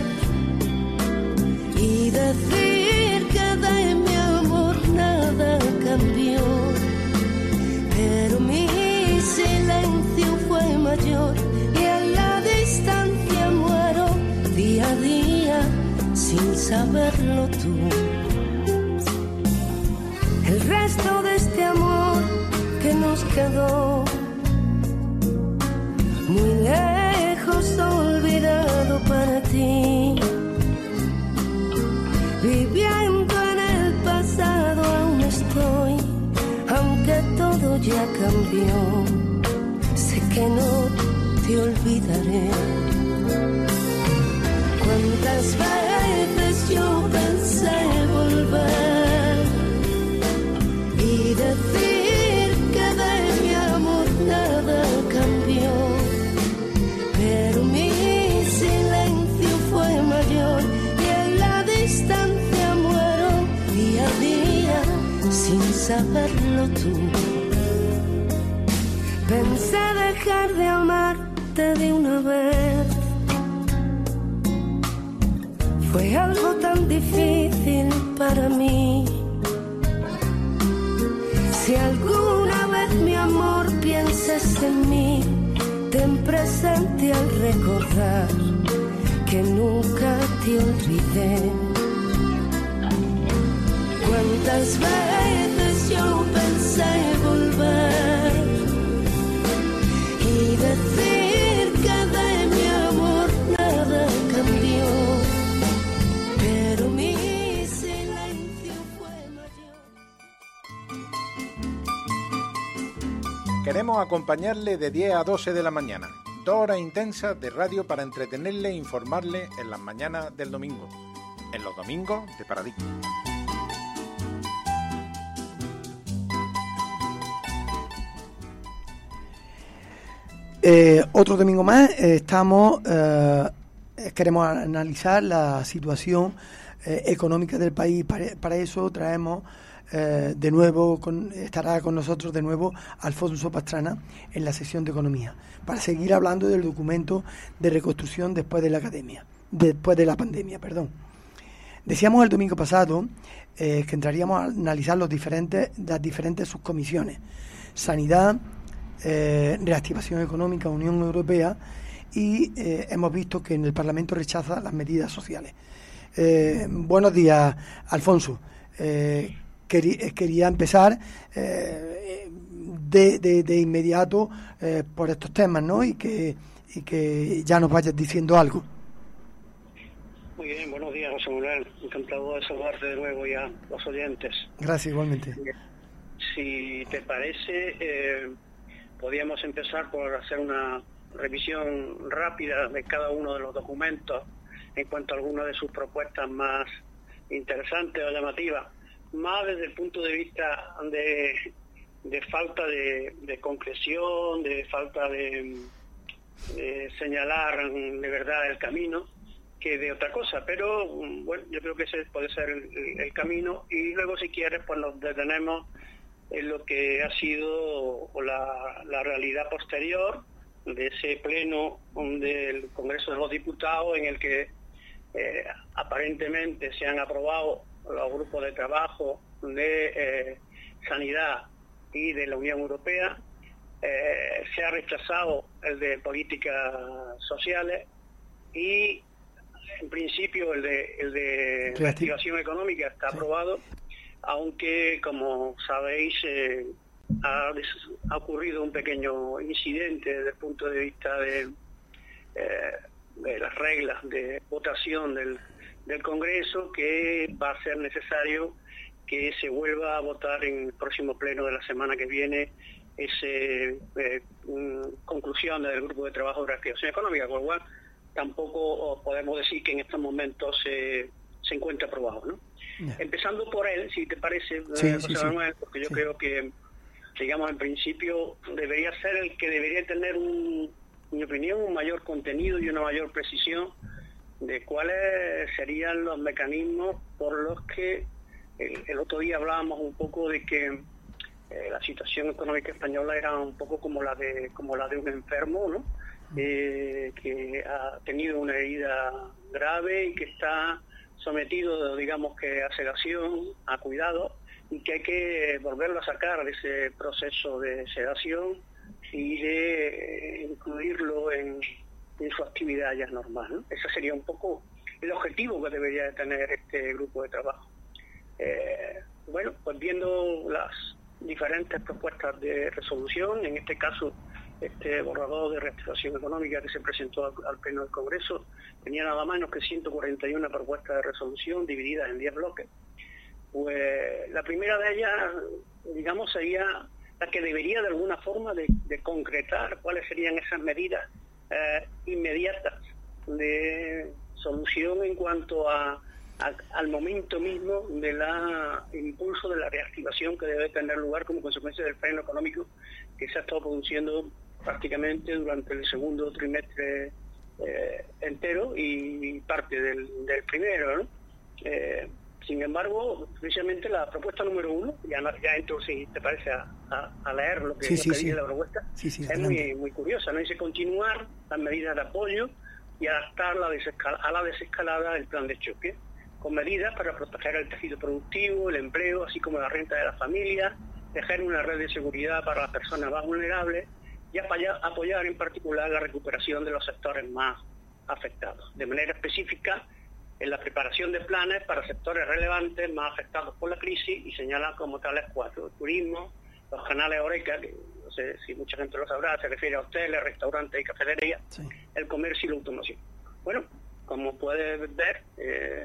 y decir que de mi amor nada cambió, pero mi silencio fue mayor y en la distancia muero día a día sin saberlo tú. El resto de este amor que nos quedó muy lejos, olvidado para ti. Viviendo en el pasado aún estoy, aunque todo ya cambió. Sé que no te olvidaré. Cuántas veces yo pensé volver y decir que de mi amor nada cambió, pero mi silencio fue mayor y en la distancia muero día a día sin saberlo tú. Pensé dejar de amarte de una vez, fue algo tan difícil para mí. Si alguna vez mi amor piensa pienses en mí, ten presente al recordar que nunca te olvidé. Cuántas veces yo pensé volver y decir que de mi amor nada cambió, pero mi silencio fue mayor. Queremos acompañarle de diez a doce de la mañana, dos horas intensas de radio para entretenerle e informarle en las mañanas del domingo, en los domingos de Paradigma. Eh, otro domingo más eh, estamos eh, queremos analizar la situación eh, económica del país. Para, para eso traemos eh, de nuevo con, estará con nosotros de nuevo Alfonso Pastrana en la sección de economía para seguir hablando del documento de reconstrucción después de la academia después de la pandemia, perdón. Decíamos el domingo pasado eh, que entraríamos a analizar los diferentes las diferentes subcomisiones: sanidad, Eh, reactivación económica, Unión Europea, y eh, hemos visto que en el Parlamento rechaza las medidas sociales. Eh, buenos días, Alfonso. Eh, quería, quería empezar eh, de, de, de inmediato eh, por estos temas, ¿no? Y que, y que ya nos vayas diciendo algo. Muy bien, buenos días, José Manuel. Encantado de saludarte de nuevo y a los oyentes. Gracias, igualmente. Si te parece, eh, podríamos empezar por hacer una revisión rápida de cada uno de los documentos en cuanto a algunas de sus propuestas más interesantes o llamativas, más desde el punto de vista de, de falta de, de concreción, de falta de, de señalar de verdad el camino, que de otra cosa. Pero bueno, yo creo que ese puede ser el, el camino, y luego, si quieres, pues nos detenemos en lo que ha sido la, la realidad posterior de ese pleno del Congreso de los Diputados, en el que eh, aparentemente se han aprobado los grupos de trabajo de eh, sanidad y de la Unión Europea. Eh, se ha rechazado el de políticas sociales y, en principio, el de, el de reactivación económica está aprobado. Aunque, como sabéis, eh, ha, ha ocurrido un pequeño incidente desde el punto de vista de, eh, de las reglas de votación del, del Congreso, que va a ser necesario que se vuelva a votar en el próximo pleno de la semana que viene esa eh, conclusión del Grupo de Trabajo de Reactivación Económica, con lo cual tampoco podemos decir que en estos momentos se, se encuentra aprobado, ¿no? Yeah. Empezando por él, si te parece, sí, eh, sí, José Manuel, sí. porque yo sí. creo que, digamos, en principio debería ser el que debería tener, un, en mi opinión, un mayor contenido y una mayor precisión de cuáles serían los mecanismos por los que el, el otro día hablábamos un poco de que eh, la situación económica española era un poco como la de como la de un enfermo, ¿no? Eh, que ha tenido una herida grave y que está sometido, digamos, que a sedación, a cuidado, y que hay que volverlo a sacar de ese proceso de sedación y de eh, incluirlo en, en su actividad ya normal, ¿no? Ese sería un poco el objetivo que debería de tener este grupo de trabajo. Eh, bueno, pues viendo las diferentes propuestas de resolución, en este caso este borrador de reactivación económica que se presentó al, al Pleno del Congreso, tenía nada menos que ciento cuarenta y una propuestas de resolución divididas en diez bloques. Pues la primera de ellas, digamos, sería la que debería de alguna forma de, de concretar cuáles serían esas medidas eh, inmediatas de solución en cuanto a, a al momento mismo de la impulso de la reactivación que debe tener lugar como consecuencia del freno económico que se ha estado produciendo prácticamente durante el segundo trimestre eh, entero y parte del, del primero, ¿no? Eh, sin embargo, precisamente la propuesta número uno, ya, ya entro, si te parece, a, a, a leer lo que, sí, lo sí, que sí. dice la propuesta, sí, sí, es muy, muy curiosa, ¿no? Dice: continuar las medidas de apoyo y adaptar la desescala, a la desescalada del plan de choque, con medidas para proteger el tejido productivo, el empleo, así como la renta de las familias, tejer una red de seguridad para las personas más vulnerables y apoyar, apoyar en particular la recuperación de los sectores más afectados. De manera específica, en la preparación de planes para sectores relevantes más afectados por la crisis y señalan como tales cuatro: el turismo, los canales Horeca, que no sé si mucha gente lo sabrá, se refiere a hoteles, restaurantes y cafeterías, sí. El comercio y la automoción. Bueno, como puedes ver, eh,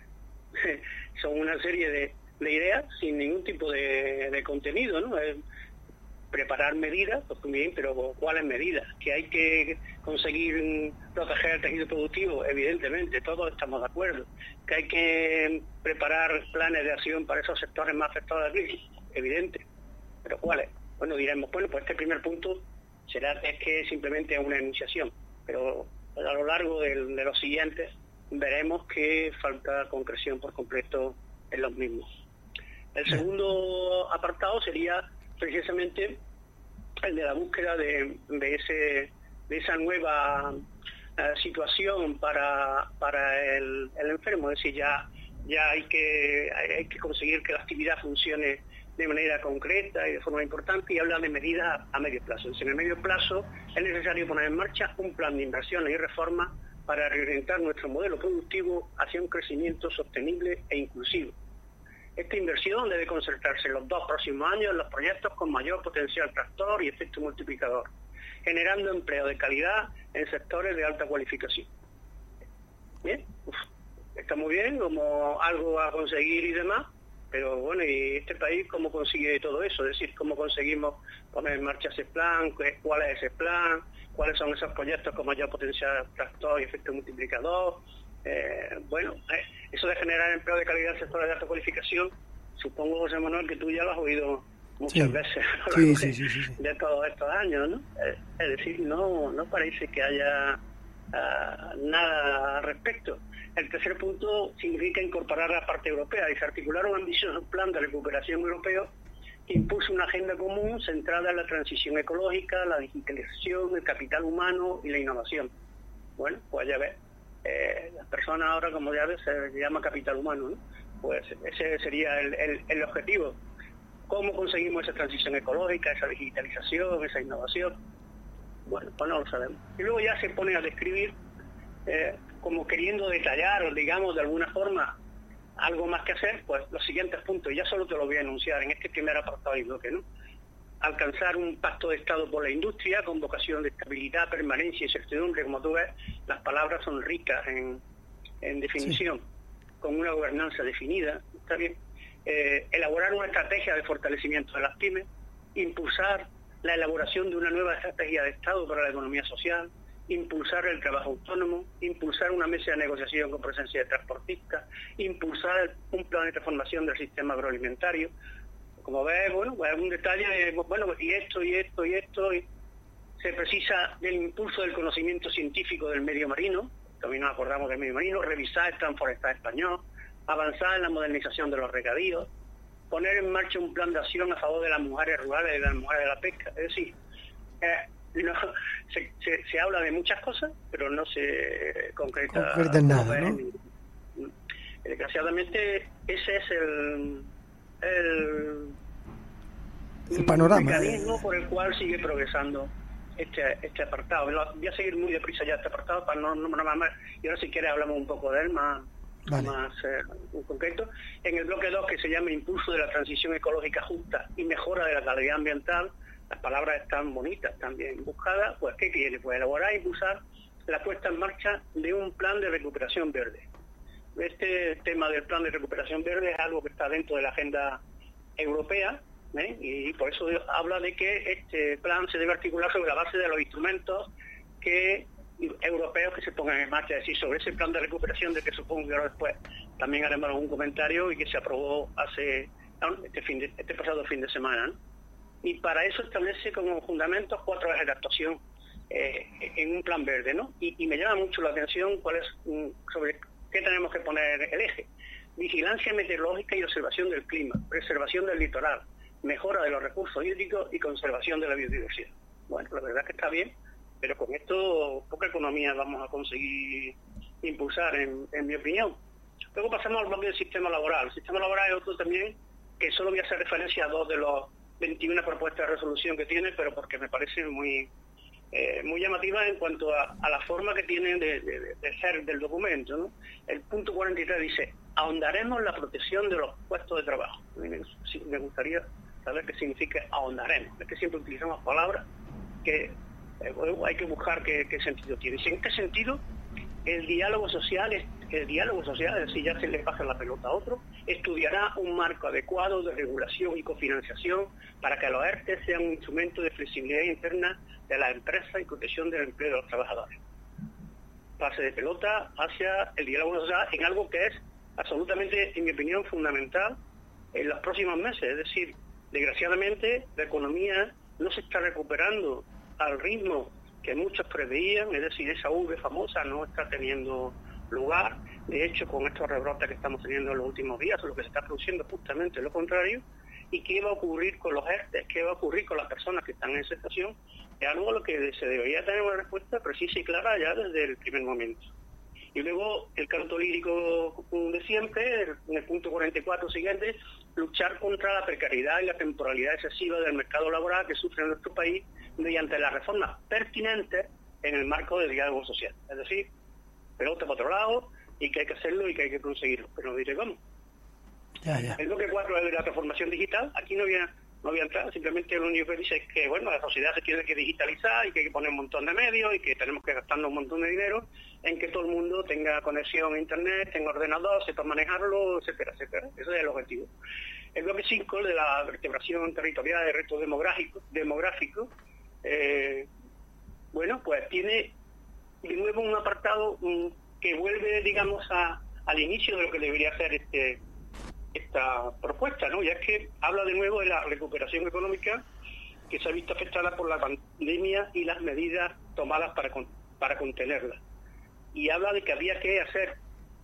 son una serie de, de ideas sin ningún tipo de, de contenido, ¿no? Eh, preparar medidas, pues muy bien, pero ¿cuáles medidas? Que hay que conseguir proteger el tejido productivo, evidentemente, todos estamos de acuerdo. Que hay que preparar planes de acción para esos sectores más afectados de la crisis, evidente. ¿Pero cuáles? Bueno, diremos, bueno, pues este primer punto será es que simplemente es una enunciación, pero a lo largo de, de los siguientes veremos que falta concreción por completo en los mismos. El segundo apartado sería precisamente el de la búsqueda de, de ese de esa nueva uh, situación para para el, el enfermo, es decir, ya ya hay que hay que conseguir que la actividad funcione de manera concreta y de forma importante, y habla de medidas a, a medio plazo. Es decir, en el medio plazo es necesario poner en marcha un plan de inversiones y reformas para reorientar nuestro modelo productivo hacia un crecimiento sostenible e inclusivo. Esta inversión debe concentrarse en los dos próximos años en los proyectos con mayor potencial tractor y efecto multiplicador, generando empleo de calidad en sectores de alta cualificación. Bien, uf, está muy bien como algo a conseguir y demás, pero bueno, ¿y este país cómo consigue todo eso? Es decir, ¿cómo conseguimos poner en marcha ese plan? ¿Cuál es ese plan? ¿Cuáles son esos proyectos con mayor potencial tractor y efecto multiplicador? Eh, bueno, eh, eso de generar empleo de calidad en sectores de alta cualificación, supongo, José Manuel, que tú ya lo has oído muchas sí. veces a lo largo sí, de, sí, sí, sí. de todos estos años, ¿no? Eh, es decir, no no parece que haya uh, nada al respecto. El tercer punto significa incorporar la parte europea y se articular un ambicioso plan de recuperación europeo que impulse una agenda común centrada en la transición ecológica, la digitalización, el capital humano y la innovación. Bueno, pues ya ves. Eh, las personas ahora, como ya ves, se llama capital humano, ¿no? Pues ese sería el, el, el objetivo. ¿Cómo conseguimos esa transición ecológica, esa digitalización, esa innovación? Bueno, pues no lo sabemos. Y luego ya se pone a describir, eh, como queriendo detallar, digamos, de alguna forma, algo más que hacer, pues los siguientes puntos, y ya solo te lo voy a enunciar en este primer apartado y bloque, ¿no? Alcanzar un pacto de Estado por la industria con vocación de estabilidad, permanencia y certidumbre. Como tú ves, las palabras son ricas en, en definición, sí. Con una gobernanza definida, está bien. Eh, elaborar una estrategia de fortalecimiento de las pymes, impulsar la elaboración de una nueva estrategia de Estado para la economía social, impulsar el trabajo autónomo, impulsar una mesa de negociación con presencia de transportistas, impulsar un plan de transformación del sistema agroalimentario. Como ves, bueno, pues algún detalle de, bueno, y esto, y esto, y esto, y se precisa del impulso del conocimiento científico del medio marino, también nos acordamos del medio marino, revisar el plan forestal español, avanzar en la modernización de los regadíos, poner en marcha un plan de acción a favor de las mujeres rurales y de las mujeres de la pesca. Es decir, eh, no, se, se, se habla de muchas cosas, pero no se concreta, concreta nada, ¿no? Desgraciadamente, ese es el... el, el panorama mecanismo por el cual sigue progresando este este apartado. Voy a seguir muy deprisa ya este apartado para no no, no más, y ahora si quieres hablamos un poco de él más vale. más eh, en concreto. En el bloque dos, que se llama Impulso de la transición ecológica justa y mejora de la calidad ambiental, las palabras están bonitas, están bien buscadas. Pues ¿qué quiere? Pues elaborar e impulsar la puesta en marcha de un plan de recuperación verde. Este tema del plan de recuperación verde es algo que está dentro de la agenda europea, ¿eh? Y por eso habla de que este plan se debe articular sobre la base de los instrumentos que europeos que se pongan en marcha. Es decir, sobre ese plan de recuperación de que supongo que ahora después también haremos algún comentario y que se aprobó hace este, fin de, este pasado fin de semana, ¿no? Y para eso establece como fundamentos cuatro ejes de actuación eh, en un plan verde, ¿no? Y, y me llama mucho la atención cuál es um, sobre qué tenemos que poner el eje. Vigilancia meteorológica y observación del clima, preservación del litoral, mejora de los recursos hídricos y conservación de la biodiversidad. Bueno, la verdad es que está bien, pero con esto poca economía vamos a conseguir impulsar, en, en mi opinión. Luego pasamos al bloque del sistema laboral. El sistema laboral es otro también, que solo voy a hacer referencia a dos de los veintiuna propuestas de resolución que tiene, pero porque me parece muy eh, muy llamativa en cuanto a, a la forma que tiene de, de, de ser del documento, ¿no? El punto cuarenta y tres dice: ahondaremos la protección de los puestos de trabajo. A mí me, sí, me gustaría saber qué significa ahondaremos. Es que siempre utilizamos palabras que eh, bueno, hay que buscar qué, qué sentido tiene. Y en qué sentido el diálogo social, es, el diálogo social, es decir, ya se le pasa la pelota a otro, estudiará un marco adecuado de regulación y cofinanciación para que los ERTE sean un instrumento de flexibilidad interna de las empresas y protección del empleo de los trabajadores. Pase de pelota hacia el diálogo social en algo que es absolutamente, en mi opinión, fundamental en los próximos meses. Es decir, desgraciadamente, la economía no se está recuperando al ritmo que muchos preveían, es decir, esa V famosa no está teniendo lugar. De hecho, con estos rebrotes que estamos teniendo en los últimos días, lo que se está produciendo es justamente lo contrario. ¿Y qué va a ocurrir con los ERTE? ¿Qué va a ocurrir con las personas que están en esa situación? Es algo a lo que se debería tener una respuesta precisa y clara ya desde el primer momento. Y luego el canto lírico de siempre, en el punto cuarenta y cuatro siguiente, luchar contra la precariedad y la temporalidad excesiva del mercado laboral que sufre en nuestro país mediante las reformas pertinentes en el marco del diálogo social. Es decir, pelota para otro lado y que hay que hacerlo y que hay que conseguirlo, pero no diré cómo. Ya, ya. El bloque cuatro es de la transformación digital. Aquí no había no había entrado, simplemente lo único que dice es que bueno, la sociedad se tiene que digitalizar y que hay que poner un montón de medios y que tenemos que gastarnos un montón de dinero en que todo el mundo tenga conexión a internet, tenga ordenador, sepa manejarlo, etcétera, etcétera. Ese es el objetivo. El bloque cinco, de la vertebración territorial de retos demográficos, demográfico, eh, bueno, pues tiene de nuevo un apartado um, que vuelve, digamos, a, al inicio de lo que debería ser este esta propuesta, ¿no? Ya es que habla de nuevo de la recuperación económica que se ha visto afectada por la pandemia y las medidas tomadas para, con, para contenerla. Y habla de que había que hacer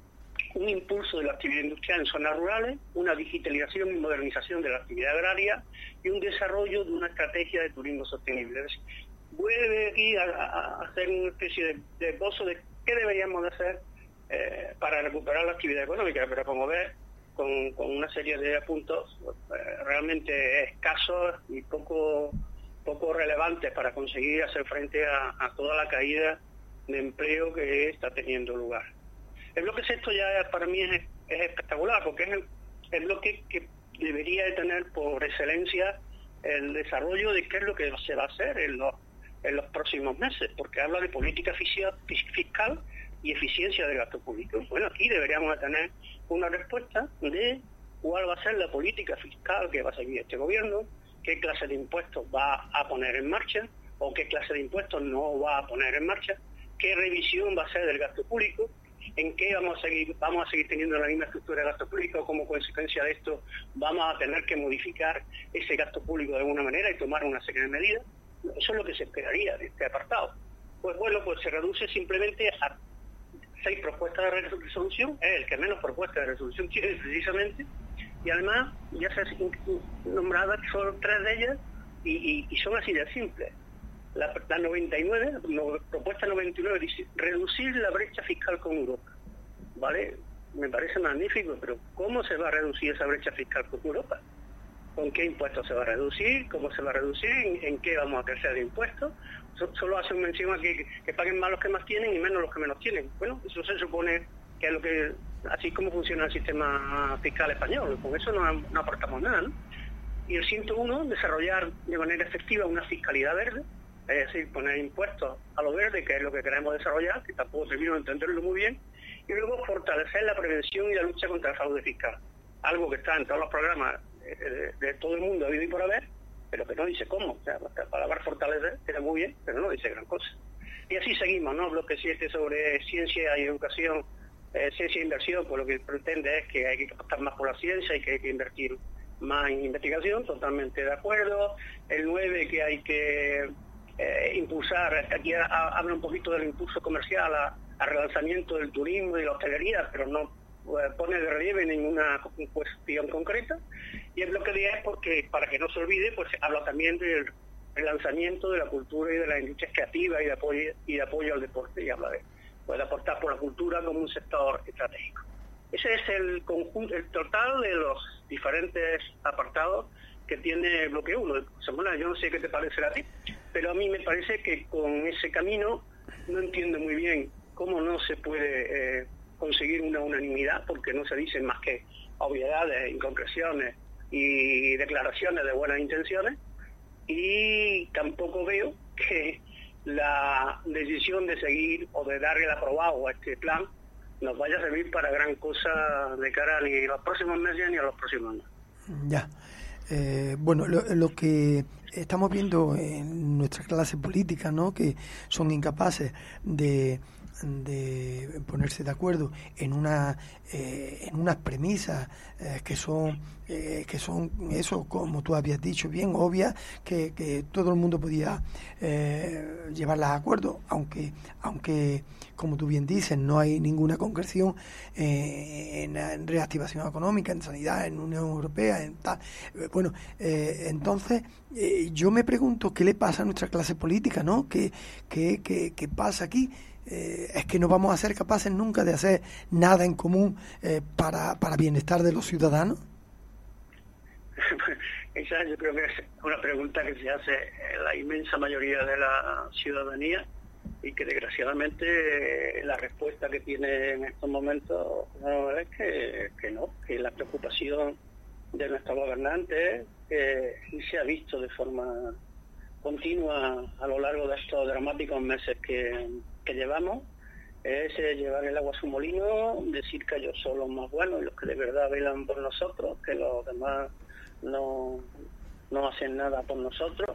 un impulso de la actividad industrial en zonas rurales, una digitalización y modernización de la actividad agraria y un desarrollo de una estrategia de turismo sostenible. Es decir, vuelve aquí a, a hacer una especie de, de esbozo de qué deberíamos de hacer eh, para recuperar la actividad económica, pero como ves, Con, con una serie de puntos eh, realmente escasos y poco poco relevantes para conseguir hacer frente a, a toda la caída de empleo que está teniendo lugar. El bloque sexto ya para mí es, es espectacular, porque es el, el bloque que debería de tener por excelencia el desarrollo de qué es lo que se va a hacer en los, en los próximos meses, porque habla de política fiscal y eficiencia del gasto público. Bueno, aquí deberíamos de tener una respuesta de cuál va a ser la política fiscal que va a seguir este gobierno, qué clase de impuestos va a poner en marcha o qué clase de impuestos no va a poner en marcha, qué revisión va a ser del gasto público, en qué vamos a seguir vamos a seguir teniendo la misma estructura de gasto público, como consecuencia de esto vamos a tener que modificar ese gasto público de alguna manera y tomar una serie de medidas. Eso es lo que se esperaría de este apartado. Pues bueno, pues se reduce simplemente a seis propuestas de resolución, es el que menos propuestas de resolución tiene precisamente, y además ya se han nombrado solo tres de ellas y, y, y son así de simples. La, la noventa y nueve, la propuesta noventa y nueve dice reducir la brecha fiscal con Europa. ¿Vale? Me parece magnífico, pero ¿cómo se va a reducir esa brecha fiscal con Europa? ¿Con qué impuestos se va a reducir? ¿Cómo se va a reducir? ¿En, en qué vamos a crecer de impuestos? So, solo hace mención a que, que paguen más los que más tienen y menos los que menos tienen. Bueno, eso se supone que es lo que, así como funciona el sistema fiscal español. Con eso no, no aportamos nada, ¿no? Y el ciento uno, desarrollar de manera efectiva una fiscalidad verde, es decir, poner impuestos a lo verde, que es lo que queremos desarrollar, que tampoco termino de entenderlo muy bien, y luego fortalecer la prevención y la lucha contra el fraude fiscal. Algo que está en todos los programas de, de todo el mundo, habido y por haber, pero que no dice cómo. O sea, la palabra fortalecer queda muy bien, pero no dice gran cosa. Y así seguimos, ¿no? Bloque siete sobre ciencia y educación, eh, ciencia e inversión, pues lo que pretende es que hay que apostar más por la ciencia y que hay que invertir más en investigación, totalmente de acuerdo. El nueve, que hay que eh, impulsar, aquí a, a, habla un poquito del impulso comercial a, a relanzamiento del turismo y la hostelería, pero no pone de relieve ninguna cuestión concreta. Y el bloque diez, porque para que no se olvide, pues habla también del relanzamiento de la cultura y de la industria creativa y de apoyo, y de apoyo al deporte, y habla de, pues, de aportar por la cultura como un sector estratégico. Ese es el conjunto, el total de los diferentes apartados que tiene el bloque uno. Samuel, yo no sé qué te parecerá a ti, pero a mí me parece que con ese camino no entiendo muy bien cómo no se puede eh, conseguir una unanimidad, porque no se dicen más que obviedades, inconcreciones y declaraciones de buenas intenciones, y tampoco veo que la decisión de seguir o de darle el aprobado a este plan nos vaya a servir para gran cosa de cara ni a los próximos meses ni a los próximos años. Ya. Eh, bueno, lo, lo que estamos viendo en nuestra clase política, ¿no?, que son incapaces de de ponerse de acuerdo en una eh, en unas premisas eh, que son eh, que son eso, como tú habías dicho, bien obvias, que, que todo el mundo podía eh, llevarlas a acuerdo, aunque aunque como tú bien dices, no hay ninguna concreción eh, en, en reactivación económica, en sanidad, en Unión Europea, en tal. Bueno, eh, entonces eh, yo me pregunto qué le pasa a nuestra clase política, ¿no? ¿Qué, qué, qué, qué pasa aquí? Eh, es que no vamos a ser capaces nunca de hacer nada en común eh, para, para bienestar de los ciudadanos. Esa yo creo que es una pregunta que se hace la inmensa mayoría de la ciudadanía, y que desgraciadamente la respuesta que tiene en estos momentos no, es que, que no, que la preocupación de nuestros gobernantes, eh, y se ha visto de forma continua a lo largo de estos dramáticos meses que, que llevamos, es eh, llevar el agua a su molino, decir que ellos son los más buenos y los que de verdad velan por nosotros, que los demás no, no hacen nada por nosotros.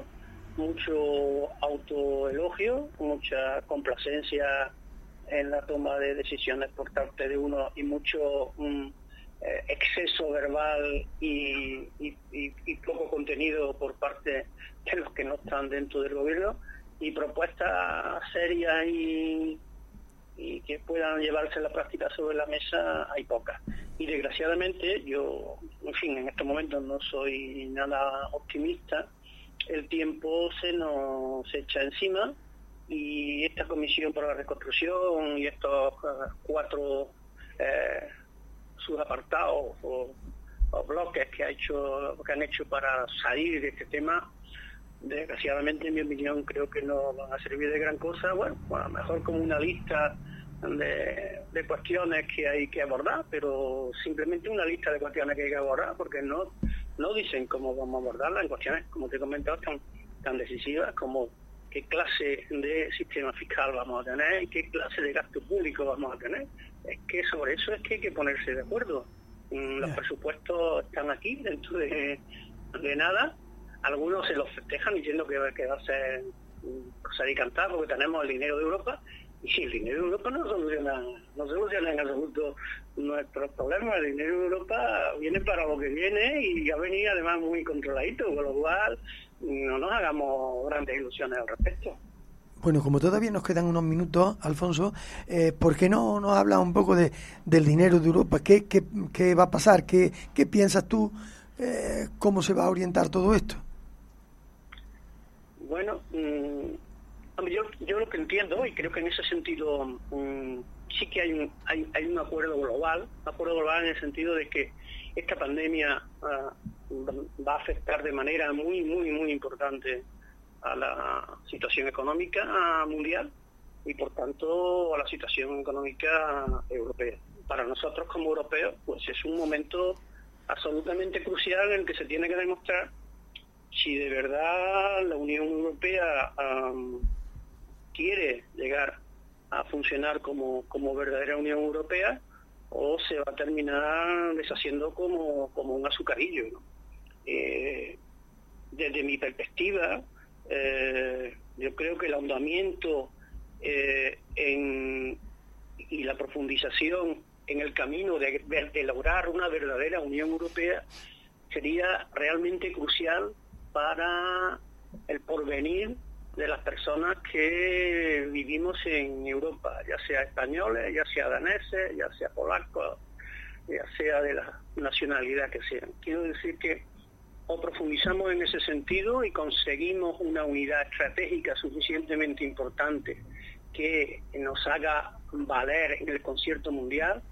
Mucho autoelogio, mucha complacencia en la toma de decisiones por parte de uno, y mucho um, eh, exceso verbal y, y, y, y poco contenido por parte de los que no están dentro del gobierno, y propuestas serias y, y que puedan llevarse la práctica sobre la mesa hay pocas. Y desgraciadamente yo, en fin, en estos momentos no soy nada optimista. El tiempo se nos echa encima, y esta Comisión para la Reconstrucción y estos uh, cuatro eh, subapartados o, o bloques que ha hecho que han hecho para salir de este tema, desgraciadamente, en mi opinión, creo que no van a servir de gran cosa. Bueno, a lo mejor como una lista de, de cuestiones que hay que abordar, pero simplemente una lista de cuestiones que hay que abordar, porque no no dicen cómo vamos a abordarlas en cuestiones, como te he comentado, tan, tan decisivas como qué clase de sistema fiscal vamos a tener y qué clase de gasto público vamos a tener. Es que sobre eso es que hay que ponerse de acuerdo. Los presupuestos están aquí dentro de, de nada. Algunos se los festejan diciendo que, que va a ser cosa de cantar porque tenemos el dinero de Europa, y el dinero de Europa no soluciona, no soluciona en absoluto nuestros problemas. El dinero de Europa viene para lo que viene, y ya venía además muy controladito, con lo cual no nos hagamos grandes ilusiones al respecto. Bueno, como todavía nos quedan unos minutos, Alfonso, eh, ¿por qué no nos hablas un poco de, del dinero de Europa? ¿Qué, qué, qué va a pasar? ¿Qué, qué piensas tú? Eh, ¿Cómo se va a orientar todo esto? Bueno, mmm, yo, yo lo que entiendo, y creo que en ese sentido mmm, sí que hay un, hay, hay un acuerdo global, un acuerdo global en el sentido de que esta pandemia uh, va a afectar de manera muy, muy, muy importante a la situación económica mundial y por tanto a la situación económica europea. Para nosotros como europeos, pues es un momento absolutamente crucial en el que se tiene que demostrar si de verdad la Unión Europea um, quiere llegar a funcionar como, como verdadera Unión Europea, o se va a terminar deshaciendo como, como un azucarillo, ¿no? Eh, desde mi perspectiva, eh, yo creo que el ahondamiento eh, en, y la profundización en el camino de, de lograr una verdadera Unión Europea sería realmente crucial para el porvenir de las personas que vivimos en Europa, ya sea españoles, ya sea daneses, ya sea polacos, ya sea de la nacionalidad que sean. Quiero decir que o profundizamos en ese sentido y conseguimos una unidad estratégica suficientemente importante que nos haga valer en el concierto mundial,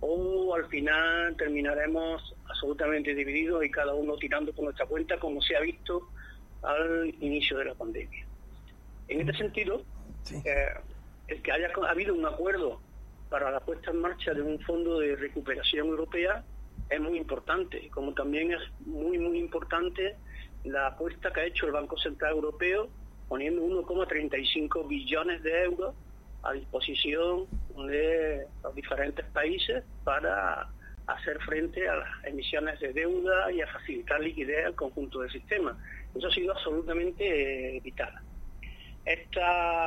o al final terminaremos absolutamente divididos y cada uno tirando por nuestra cuenta, como se ha visto al inicio de la pandemia. En este sentido, sí. eh, el que haya habido un acuerdo para la puesta en marcha de un fondo de recuperación europea es muy importante, como también es muy, muy importante la apuesta que ha hecho el Banco Central Europeo, poniendo uno coma treinta y cinco billones de euros a disposición de los diferentes países para hacer frente a las emisiones de deuda y a facilitar liquidez al conjunto del sistema. Eso ha sido absolutamente eh, vital. Este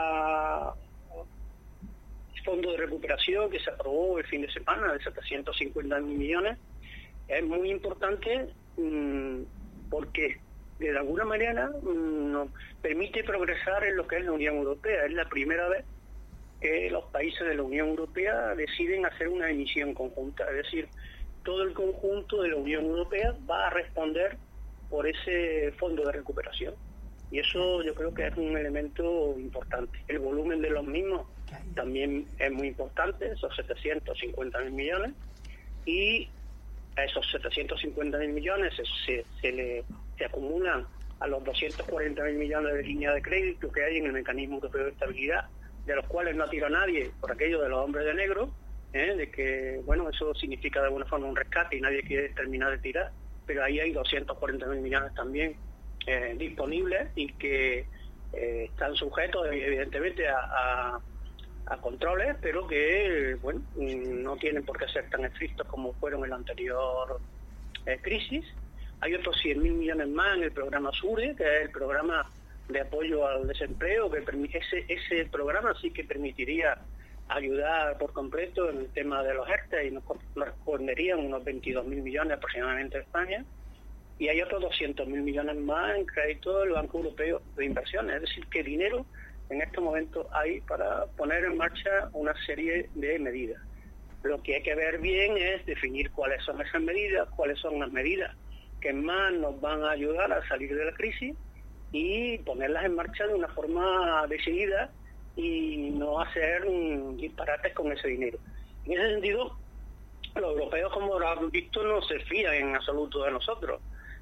fondo de recuperación que se aprobó el fin de semana de setecientos cincuenta mil millones es muy importante mmm, porque de alguna manera mmm, nos permite progresar en lo que es la Unión Europea. Es la primera vez que los países de la Unión Europea deciden hacer una emisión conjunta, es decir, todo el conjunto de la Unión Europea va a responder por ese fondo de recuperación. Y eso yo creo que es un elemento importante. El volumen de los mismos también es muy importante, esos setecientos cincuenta mil millones, y a esos setecientos cincuenta mil millones se, se, se le se acumulan a los doscientos cuarenta mil millones de línea de crédito que hay en el Mecanismo Europeo de Estabilidad, de los cuales no tira nadie por aquello de los hombres de negro, ¿eh? de que, bueno, eso significa de alguna forma un rescate y nadie quiere terminar de tirar, pero ahí hay doscientos cuarenta mil millones también eh, disponibles y que eh, están sujetos evidentemente a, a, a controles, pero que, bueno, no tienen por qué ser tan estrictos como fueron en la anterior eh, crisis. Hay otros cien mil millones más en el programa SURE, que es el programa de apoyo al desempleo, que permite, ese, ese programa sí que permitiría ayudar por completo en el tema de los ERTE y nos corresponderían unos veintidós mil millones aproximadamente a España. Y hay otros doscientos mil millones más en crédito del Banco Europeo de Inversiones. Es decir, que dinero en estos momentos hay para poner en marcha una serie de medidas. Lo que hay que ver bien es definir cuáles son esas medidas, cuáles son las medidas que más nos van a ayudar a salir de la crisis y ponerlas en marcha de una forma decidida y no hacer um, disparates con ese dinero. En ese sentido, los europeos, como lo han visto, no se fían en absoluto de nosotros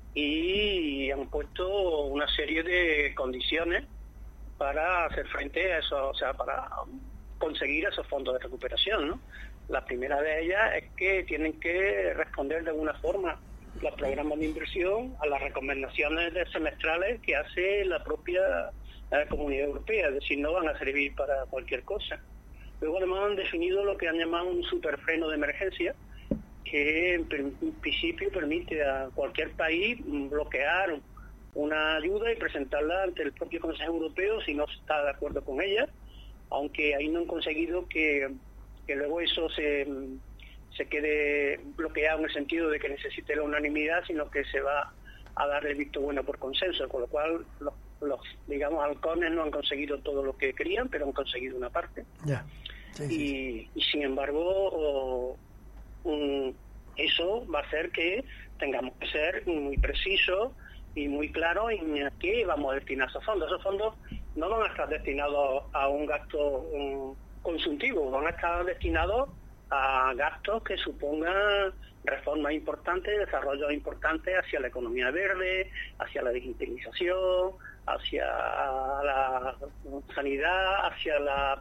y han puesto una serie de condiciones para hacer frente a eso, o sea, para conseguir esos fondos de recuperación, ¿no? La primera de ellas es que tienen que responder de alguna forma los programas de inversión a las recomendaciones semestrales que hace la propia eh, Comunidad Europea, es decir, no van a servir para cualquier cosa. Luego además han definido lo que han llamado un superfreno de emergencia, que en principio permite a cualquier país bloquear una ayuda y presentarla ante el propio Consejo Europeo si no está de acuerdo con ella, aunque ahí no han conseguido que, que luego eso se... se quede bloqueado en el sentido de que necesite la unanimidad, sino que se va a darle visto bueno por consenso, con lo cual los, los digamos, halcones no han conseguido todo lo que querían, pero han conseguido una parte. Yeah. Sí, y, sí. y sin embargo, o, um, eso va a hacer que tengamos que ser muy precisos y muy claros en a qué vamos a destinar esos fondos. Esos fondos no van a estar destinados a un gasto um, consultivo, van a estar destinados a gastos que supongan reformas importantes, desarrollos importantes hacia la economía verde, hacia la digitalización, hacia la sanidad, hacia la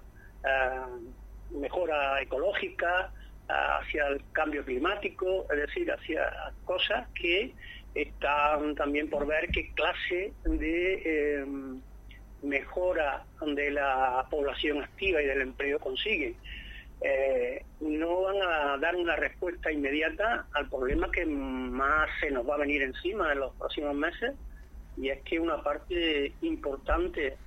uh, mejora ecológica, hacia el cambio climático, es decir, hacia cosas que están también por ver qué clase de eh, mejora de la población activa y del empleo consiguen. Eh, no van a dar una respuesta inmediata al problema que más se nos va a venir encima en los próximos meses, y es que una parte importante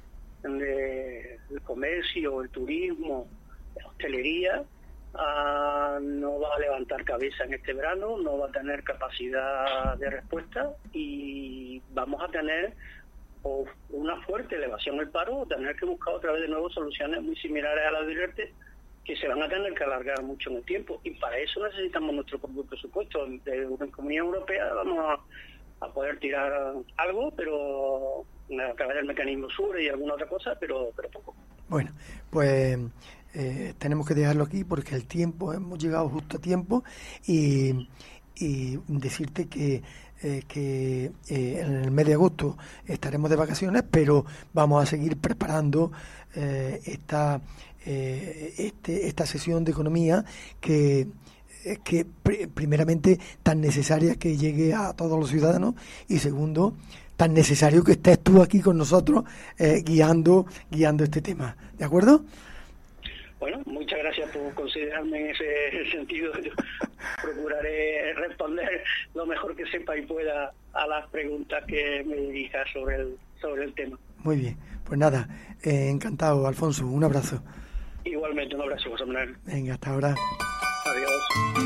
del comercio, el turismo, la hostelería, uh, no va a levantar cabeza en este verano, no va a tener capacidad de respuesta y vamos a tener o una fuerte elevación del paro o tener que buscar otra vez de nuevo soluciones muy similares a las de ERTE, que se van a tener que alargar mucho en el tiempo, y para eso necesitamos nuestro propio presupuesto. De la Comunidad Europea vamos a, a poder tirar algo, pero a través del mecanismo SURE y alguna otra cosa, pero, pero poco. Bueno, pues eh, tenemos que dejarlo aquí porque el tiempo, hemos llegado justo a tiempo y, y decirte que Eh, que eh, en el mes de agosto estaremos de vacaciones, pero vamos a seguir preparando eh, esta eh, este, esta sesión de economía que eh, que pr- primeramente tan necesaria que llegue a todos los ciudadanos y segundo tan necesario que estés tú aquí con nosotros eh, guiando guiando este tema, ¿de acuerdo? Bueno, muchas gracias por considerarme en ese sentido. Yo procuraré responder lo mejor que sepa y pueda a las preguntas que me dirija sobre el sobre el tema. Muy bien, pues nada, eh, encantado, Alfonso, un abrazo. Igualmente, un abrazo, José Manuel. Venga, hasta ahora. Adiós.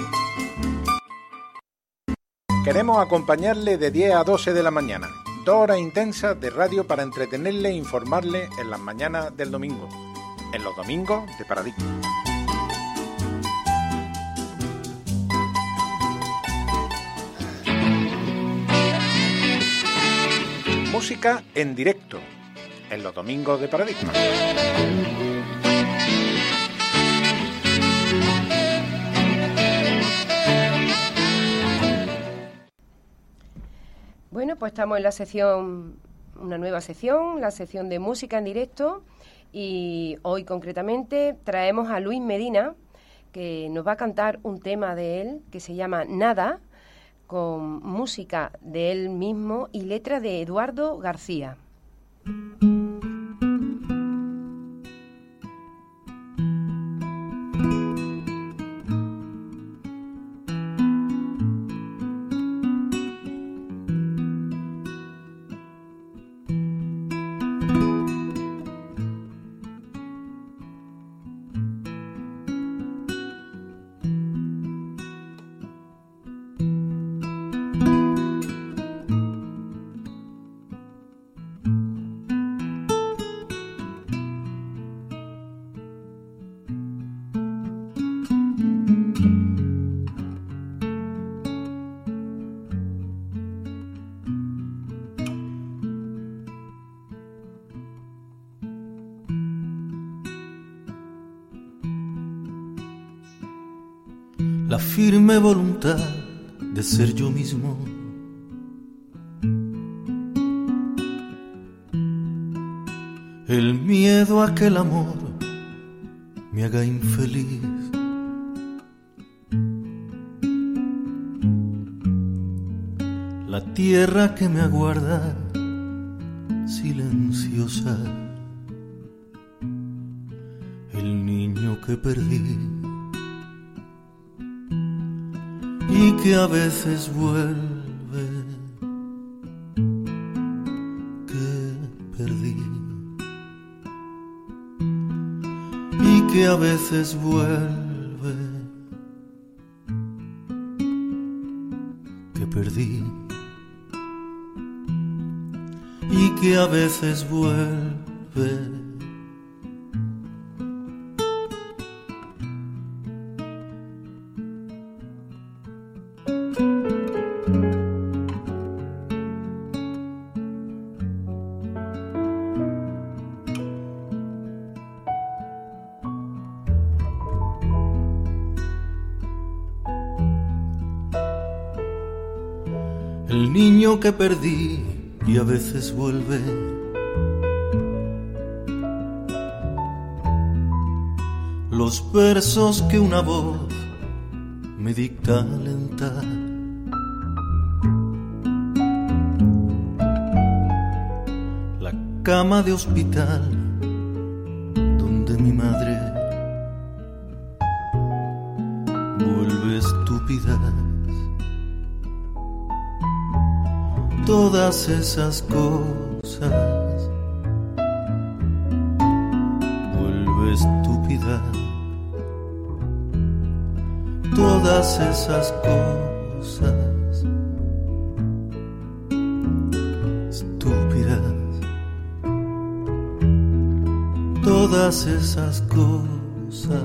Queremos acompañarle de diez a doce de la mañana, dos horas intensas de radio para entretenerle e informarle en las mañanas del domingo, en los domingos de Paradigma. Música en directo, en los domingos de Paradigma. Bueno, pues estamos en la sección, una nueva sección, la sección de música en directo, y hoy concretamente traemos a Luis Medina, que nos va a cantar un tema de él que se llama Nada, con música de él mismo y letra de Eduardo García. La firme voluntad de ser yo mismo, el miedo a que el amor me haga infeliz, la tierra que me aguarda silenciosa, el niño que perdí y que a veces vuelve, que perdí y que a veces vuelve, que perdí y que a veces vuelve. El niño que perdí y a veces vuelve, los versos que una voz me dicta alentar, la cama de hospital donde mi madre vuelve estúpida. Todas esas cosas vuelve estúpida. Todas esas cosas estúpidas. Todas esas cosas.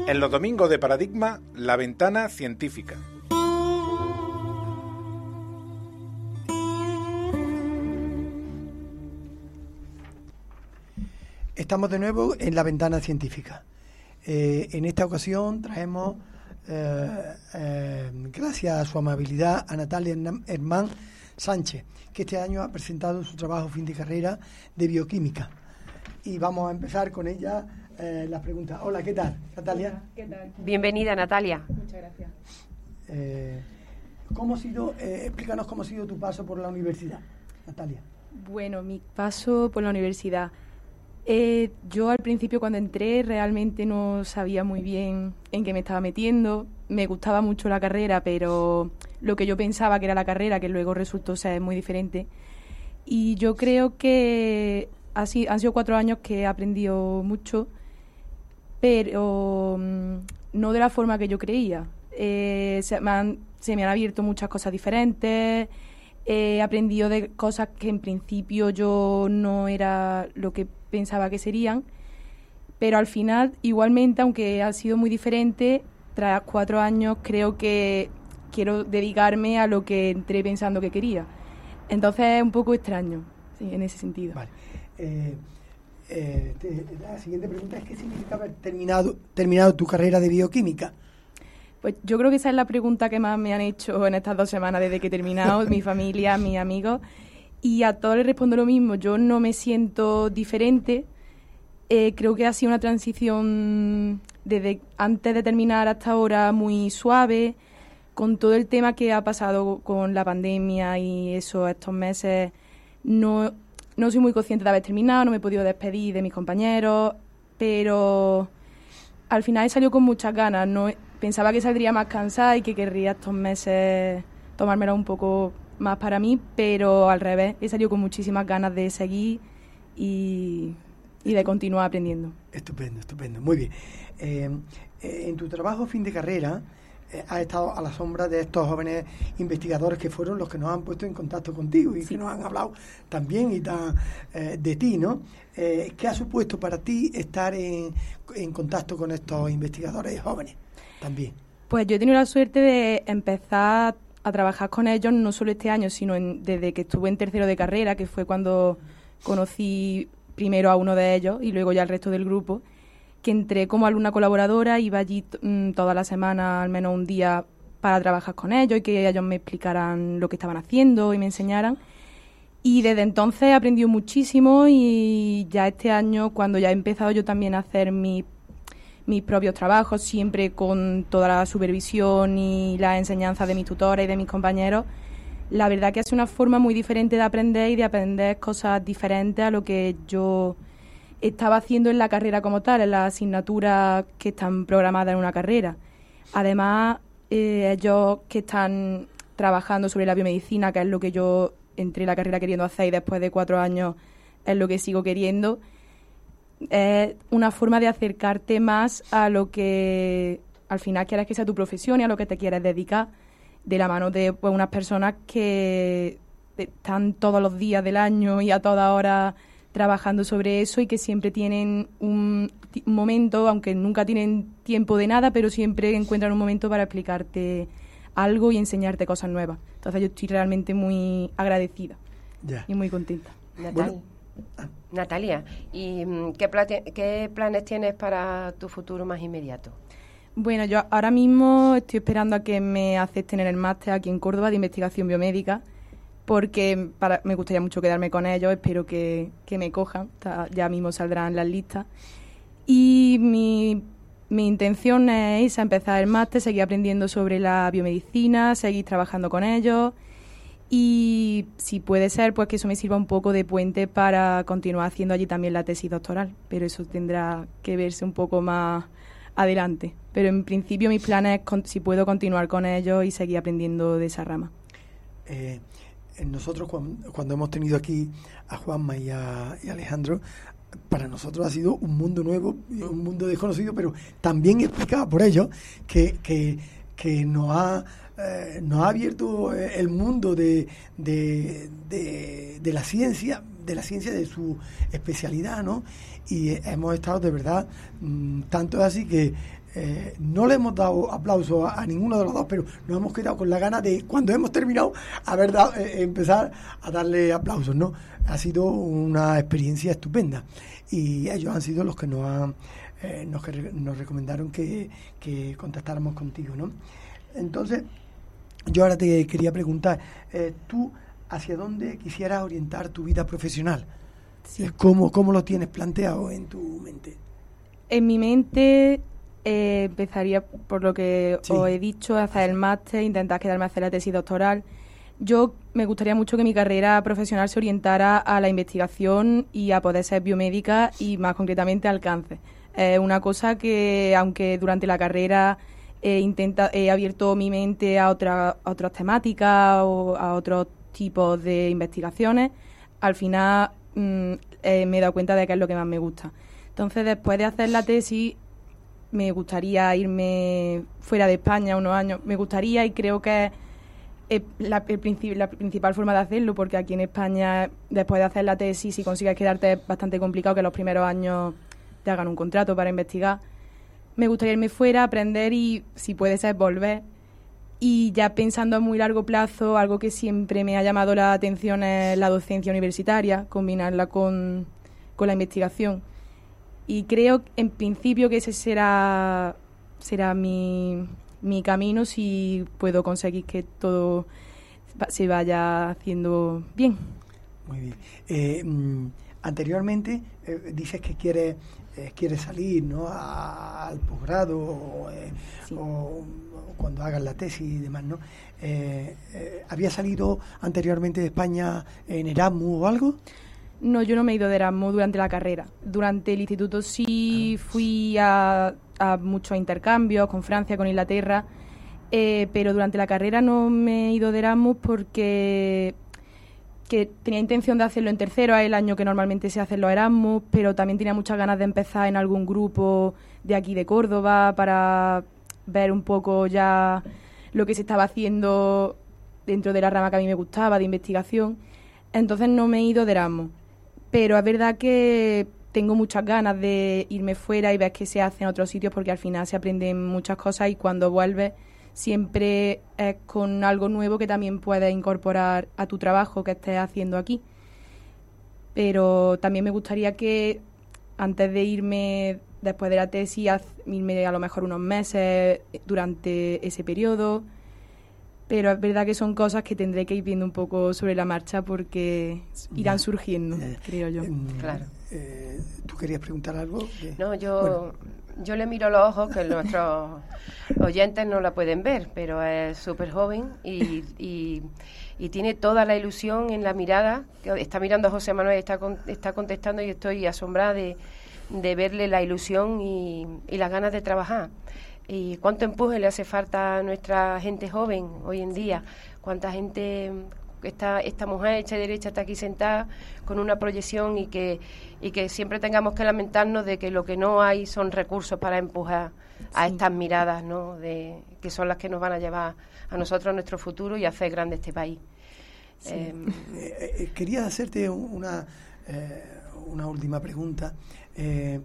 En los domingos de Paradigma, La Ventana Científica. Estamos de nuevo en La Ventana Científica. Eh, en esta ocasión traemos, eh, eh, gracias a su amabilidad, a Natalia Hermán Sánchez, que este año ha presentado su trabajo fin de carrera de bioquímica. Y vamos a empezar con ella eh, las preguntas. Hola, ¿qué tal, Natalia? Hola, ¿qué tal? Bienvenida, Natalia. Muchas gracias. Eh, ¿Cómo ha sido, eh, explícanos cómo ha sido tu paso por la universidad, Natalia? Bueno, mi paso por la universidad. Eh, yo al principio cuando entré realmente no sabía muy bien en qué me estaba metiendo. Me gustaba mucho la carrera, pero lo que yo pensaba que era la carrera, que luego resultó ser muy diferente. Y yo creo que así, han sido cuatro años que he aprendido mucho, pero um, no de la forma que yo creía. Eh, se, me han, se me han abierto muchas cosas diferentes. He aprendido de cosas que en principio yo no era lo que pensaba que serían, pero al final, igualmente, aunque ha sido muy diferente, tras cuatro años creo que quiero dedicarme a lo que entré pensando que quería. Entonces es un poco extraño, sí, en ese sentido. Vale. Eh, eh, te, la siguiente pregunta es: ¿qué significa haber terminado, terminado tu carrera de bioquímica? Pues yo creo que esa es la pregunta que más me han hecho en estas dos semanas desde que he terminado, mi familia, mis amigos, y a todos les respondo lo mismo. Yo no me siento diferente. Eh, creo que ha sido una transición desde antes de terminar hasta ahora muy suave, con todo el tema que ha pasado con la pandemia y eso estos meses. No, no soy muy consciente de haber terminado, no me he podido despedir de mis compañeros, pero al final he salido con muchas ganas. No pensaba que saldría más cansada y que querría estos meses tomármelo un poco más para mí, pero al revés, he salido con muchísimas ganas de seguir y, y de continuar aprendiendo. Estupendo, estupendo, muy bien. Eh, eh, en tu trabajo fin de carrera eh, has estado a la sombra de estos jóvenes investigadores que fueron los que nos han puesto en contacto contigo y sí, que nos han hablado también y tan, eh, de ti, ¿no? Eh, ¿Qué ha supuesto para ti estar en, en contacto con estos investigadores jóvenes también? Pues yo he tenido la suerte de empezar a trabajar con ellos no solo este año, sino en, desde que estuve en tercero de carrera, que fue cuando conocí primero a uno de ellos y luego ya al resto del grupo, que entré como alumna colaboradora, iba allí mm, toda la semana, al menos un día, para trabajar con ellos y que ellos me explicaran lo que estaban haciendo y me enseñaran. Y desde entonces he aprendido muchísimo y ya este año, cuando ya he empezado yo también a hacer mis mis propios trabajos, siempre con toda la supervisión y la enseñanza de mis tutores y de mis compañeros, la verdad que es una forma muy diferente de aprender y de aprender cosas diferentes a lo que yo estaba haciendo en la carrera como tal, en las asignaturas que están programadas en una carrera. Además, eh, ellos que están trabajando sobre la biomedicina, que es lo que yo entré en la carrera queriendo hacer y después de cuatro años es lo que sigo queriendo, es una forma de acercarte más a lo que al final quieres que sea tu profesión y a lo que te quieres dedicar, de la mano de pues, unas personas que están todos los días del año y a toda hora trabajando sobre eso y que siempre tienen un, un momento, aunque nunca tienen tiempo de nada, pero siempre encuentran un momento para explicarte algo y enseñarte cosas nuevas. Entonces yo estoy realmente muy agradecida yeah. y muy contenta. Natalia, bueno. Natalia, ¿y qué, plate, qué planes tienes para tu futuro más inmediato? Bueno, yo ahora mismo estoy esperando a que me acepten en el máster aquí en Córdoba de investigación biomédica, porque para, me gustaría mucho quedarme con ellos, espero que, que me cojan, ya mismo saldrán las listas. Y mi, mi intención es esa, empezar el máster, seguir aprendiendo sobre la biomedicina, seguir trabajando con ellos y, si puede ser, pues que eso me sirva un poco de puente para continuar haciendo allí también la tesis doctoral, pero eso tendrá que verse un poco más adelante. Pero en principio mis planes es con, si puedo continuar con ellos y seguir aprendiendo de esa rama. Eh, nosotros cuando, cuando hemos tenido aquí a Juanma y a, y a Alejandro, para nosotros ha sido un mundo nuevo, un mundo desconocido, pero también explicado por ellos que, que, que nos ha eh, nos ha abierto el mundo de, de, de, de la ciencia, de la ciencia de su especialidad, ¿no? Y hemos estado de verdad, mmm, tanto así que eh, no le hemos dado aplauso a, a ninguno de los dos, pero nos hemos quedado con la gana de, cuando hemos terminado, haber dado, eh, empezar a darle aplausos, ¿no? Ha sido una experiencia estupenda y ellos han sido los que nos han eh, nos, que re, nos recomendaron que, que contactáramos contigo, ¿no? Entonces, yo ahora te quería preguntar, eh, tú, ¿hacia dónde quisieras orientar tu vida profesional? Sí. ¿Cómo, ¿Cómo lo tienes planteado en tu mente? En mi mente eh, empezaría por lo que sí. os he dicho, hacer el máster, intentar quedarme a hacer la tesis doctoral. Yo me gustaría mucho que mi carrera profesional se orientara a la investigación y a poder ser biomédica y más concretamente al cáncer. Es eh, una cosa que, aunque durante la carrera eh, intenta, he abierto mi mente a, otra, a otras temáticas o a otros tipos de investigaciones, al final mm, eh, me he dado cuenta de que es lo que más me gusta. Entonces, después de hacer la tesis, me gustaría irme fuera de España unos años. Me gustaría y creo que es eh, la, el princip- la principal forma de hacerlo, porque aquí en España, después de hacer la tesis, si consigues quedarte es bastante complicado que los primeros años te hagan un contrato para investigar. Me gustaría irme fuera, aprender y, si puede ser, volver. Y ya pensando a muy largo plazo, algo que siempre me ha llamado la atención es la docencia universitaria, combinarla con, con la investigación. Y creo, en principio, que ese será, será mi, mi camino si puedo conseguir que todo se vaya haciendo bien. Muy bien. Eh, mm, anteriormente eh, dices que quieres, eh, quieres salir, ¿no?, a, al posgrado o, eh, sí. o, o cuando hagas la tesis y demás, ¿no? Eh, eh, ¿Había salido anteriormente de España en Erasmus o algo? No, yo no me he ido de Erasmus durante la carrera. Durante el instituto sí fui a, a muchos intercambios con Francia, con Inglaterra, eh, pero durante la carrera no me he ido de Erasmus porque que tenía intención de hacerlo en tercero, es el año que normalmente se hacen los Erasmus, pero también tenía muchas ganas de empezar en algún grupo de aquí de Córdoba para ver un poco ya lo que se estaba haciendo dentro de la rama que a mí me gustaba, de investigación. Entonces no me he ido de Erasmus. Pero es verdad que tengo muchas ganas de irme fuera y ver qué se hace en otros sitios, porque al final se aprenden muchas cosas y cuando vuelves siempre es con algo nuevo que también puedes incorporar a tu trabajo que estés haciendo aquí. Pero también me gustaría que antes de irme, después de la tesis, irme a lo mejor unos meses durante ese periodo. Pero es verdad que son cosas que tendré que ir viendo un poco sobre la marcha porque irán surgiendo, eh, creo yo. Eh, claro. Eh, ¿Tú querías preguntar algo? ¿Qué? No, yo, bueno. yo le miro los ojos, que nuestros oyentes no la pueden ver, pero es súper joven y, y, y tiene toda la ilusión en la mirada. Está mirando a José Manuel, está, con, está contestando y estoy asombrada de, de verle la ilusión y, y las ganas de trabajar. Y cuánto empuje le hace falta a nuestra gente joven hoy en día, cuánta gente, esta, esta mujer hecha y derecha está aquí sentada con una proyección y que, y que siempre tengamos que lamentarnos de que lo que no hay son recursos para empujar a sí. estas miradas, ¿no?, de, que son las que nos van a llevar a nosotros a nuestro futuro y a hacer grande este país. Sí. Eh, eh, quería hacerte una, eh, una última pregunta. Eh,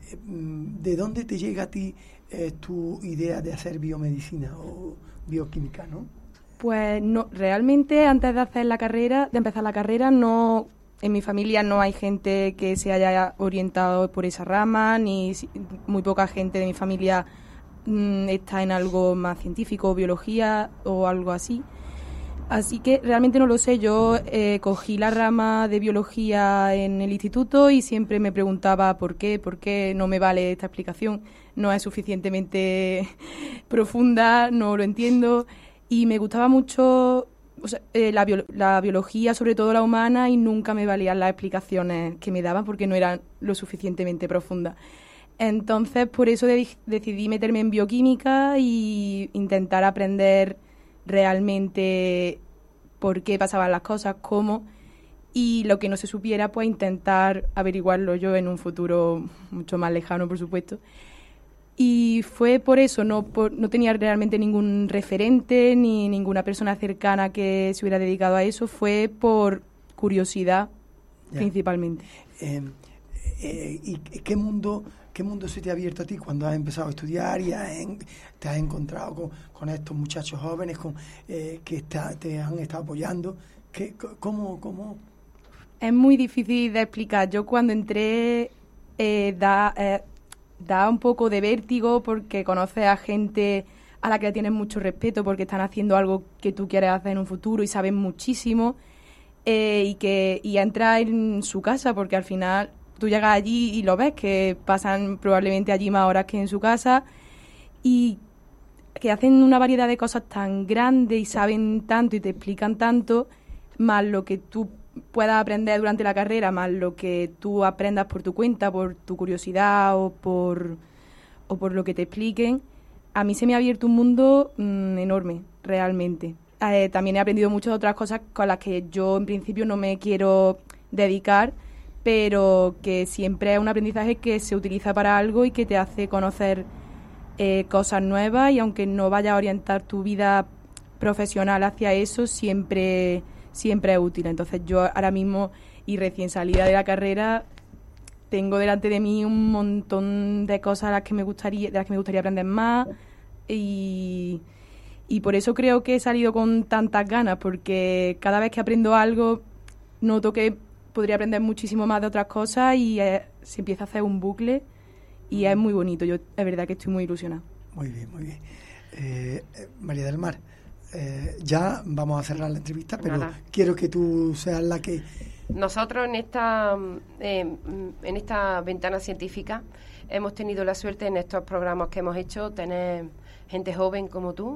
¿De dónde te llega a ti eh, tu idea de hacer biomedicina o bioquímica, no? Pues no, realmente antes de hacer la carrera, de empezar la carrera, no, en mi familia no hay gente que se haya orientado por esa rama, ni muy poca gente de mi familia mmm, está en algo más científico, biología o algo así. Así que realmente no lo sé. Yo eh, cogí la rama de biología en el instituto y siempre me preguntaba por qué, por qué no me vale esta explicación. No es suficientemente profunda, no lo entiendo. Y me gustaba mucho o sea, eh, la, bio- la biología, sobre todo la humana, y nunca me valían las explicaciones que me daban porque no eran lo suficientemente profundas. Entonces, por eso de- decidí meterme en bioquímica e intentar aprender realmente por qué pasaban las cosas, cómo, y lo que no se supiera, pues intentar averiguarlo yo en un futuro mucho más lejano, por supuesto. Y fue por eso, no, por, no tenía realmente ningún referente ni ninguna persona cercana que se hubiera dedicado a eso, fue por curiosidad, ya. principalmente. Eh, eh, ¿Y qué mundo ¿qué mundo se te ha abierto a ti cuando has empezado a estudiar y has en, te has encontrado con, con estos muchachos jóvenes con, eh, que está, te han estado apoyando? ¿Qué, cómo, cómo? Es muy difícil de explicar. Yo cuando entré eh, da, eh, da un poco de vértigo porque conoces a gente a la que le tienes mucho respeto porque están haciendo algo que tú quieres hacer en un futuro y saben muchísimo, eh, y que y entrar en su casa porque al final tú llegas allí y lo ves que pasan probablemente allí más horas que en su casa y que hacen una variedad de cosas tan grandes y saben tanto y te explican tanto, más lo que tú puedas aprender durante la carrera, más lo que tú aprendas por tu cuenta, por tu curiosidad o por, o por lo que te expliquen. A mí se me ha abierto un mundo mmm, enorme, realmente. Eh, también he aprendido muchas otras cosas con las que yo en principio no me quiero dedicar, pero que siempre es un aprendizaje que se utiliza para algo y que te hace conocer eh, cosas nuevas, y aunque no vayas a orientar tu vida profesional hacia eso, siempre, siempre es útil. Entonces yo ahora mismo, y recién salida de la carrera, tengo delante de mí un montón de cosas de las que me gustaría, de las que me gustaría aprender más, y, y por eso creo que he salido con tantas ganas, porque cada vez que aprendo algo noto que podría aprender muchísimo más de otras cosas y eh, se empieza a hacer un bucle y es muy bonito. Yo es verdad que estoy muy ilusionada. Muy bien, muy bien. Eh, María del Mar, eh, ya vamos a cerrar la entrevista, pero Nada. quiero que tú seas la que... Nosotros en esta eh, en esta ventana científica hemos tenido la suerte en estos programas que hemos hecho tener gente joven como tú,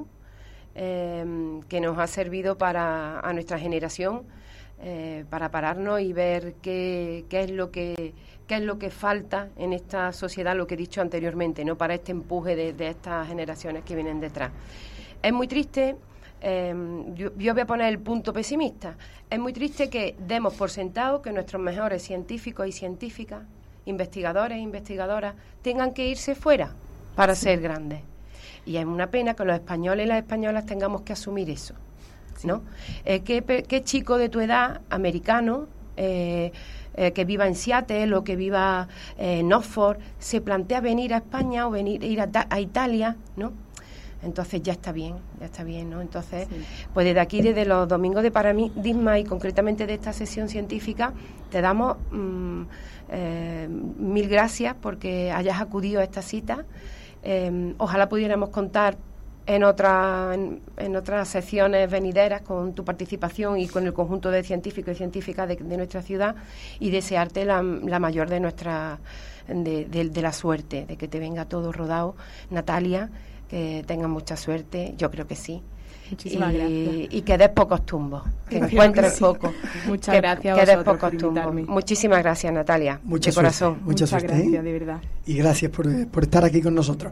eh, que nos ha servido para a nuestra generación eh, para pararnos y ver qué, qué es lo que qué es lo que falta en esta sociedad, lo que he dicho anteriormente, no para este empuje de, de estas generaciones que vienen detrás. Es muy triste. Eh, yo, yo voy a poner el punto pesimista. Es muy triste que demos por sentado que nuestros mejores científicos y científicas, investigadores e investigadoras, tengan que irse fuera para sí. ser grandes. Y es una pena que los españoles y las españolas tengamos que asumir eso, ¿no? Sí. Eh, ¿qué, ¿Qué chico de tu edad, americano, eh, eh, que viva en Seattle o que viva eh, en Oxford, se plantea venir a España o venir ir a, a Italia, ¿no? Entonces ya está bien, ya está bien, ¿no? Entonces, sí. pues desde aquí, desde los domingos de paradigma y concretamente de esta sesión científica, te damos mmm, eh, mil gracias porque hayas acudido a esta cita. Eh, ojalá pudiéramos contar en, otra, en, en otras sesiones venideras con tu participación y con el conjunto de científicos y científicas de, de nuestra ciudad, y desearte la, la mayor de nuestra de, de, de la suerte, de que te venga todo rodado, Natalia. Que tengan mucha suerte, yo creo que sí. Muchísimas y, gracias. Y que des pocos tumbos, que encuentres sí. poco. Muchas que, gracias que a des vosotros pocos por tumbos. invitarme. Muchísimas gracias, Natalia, mucha de suerte, corazón. Mucha Muchas suerte, gracias, ¿eh? de verdad. Y gracias por, por estar aquí con nosotros.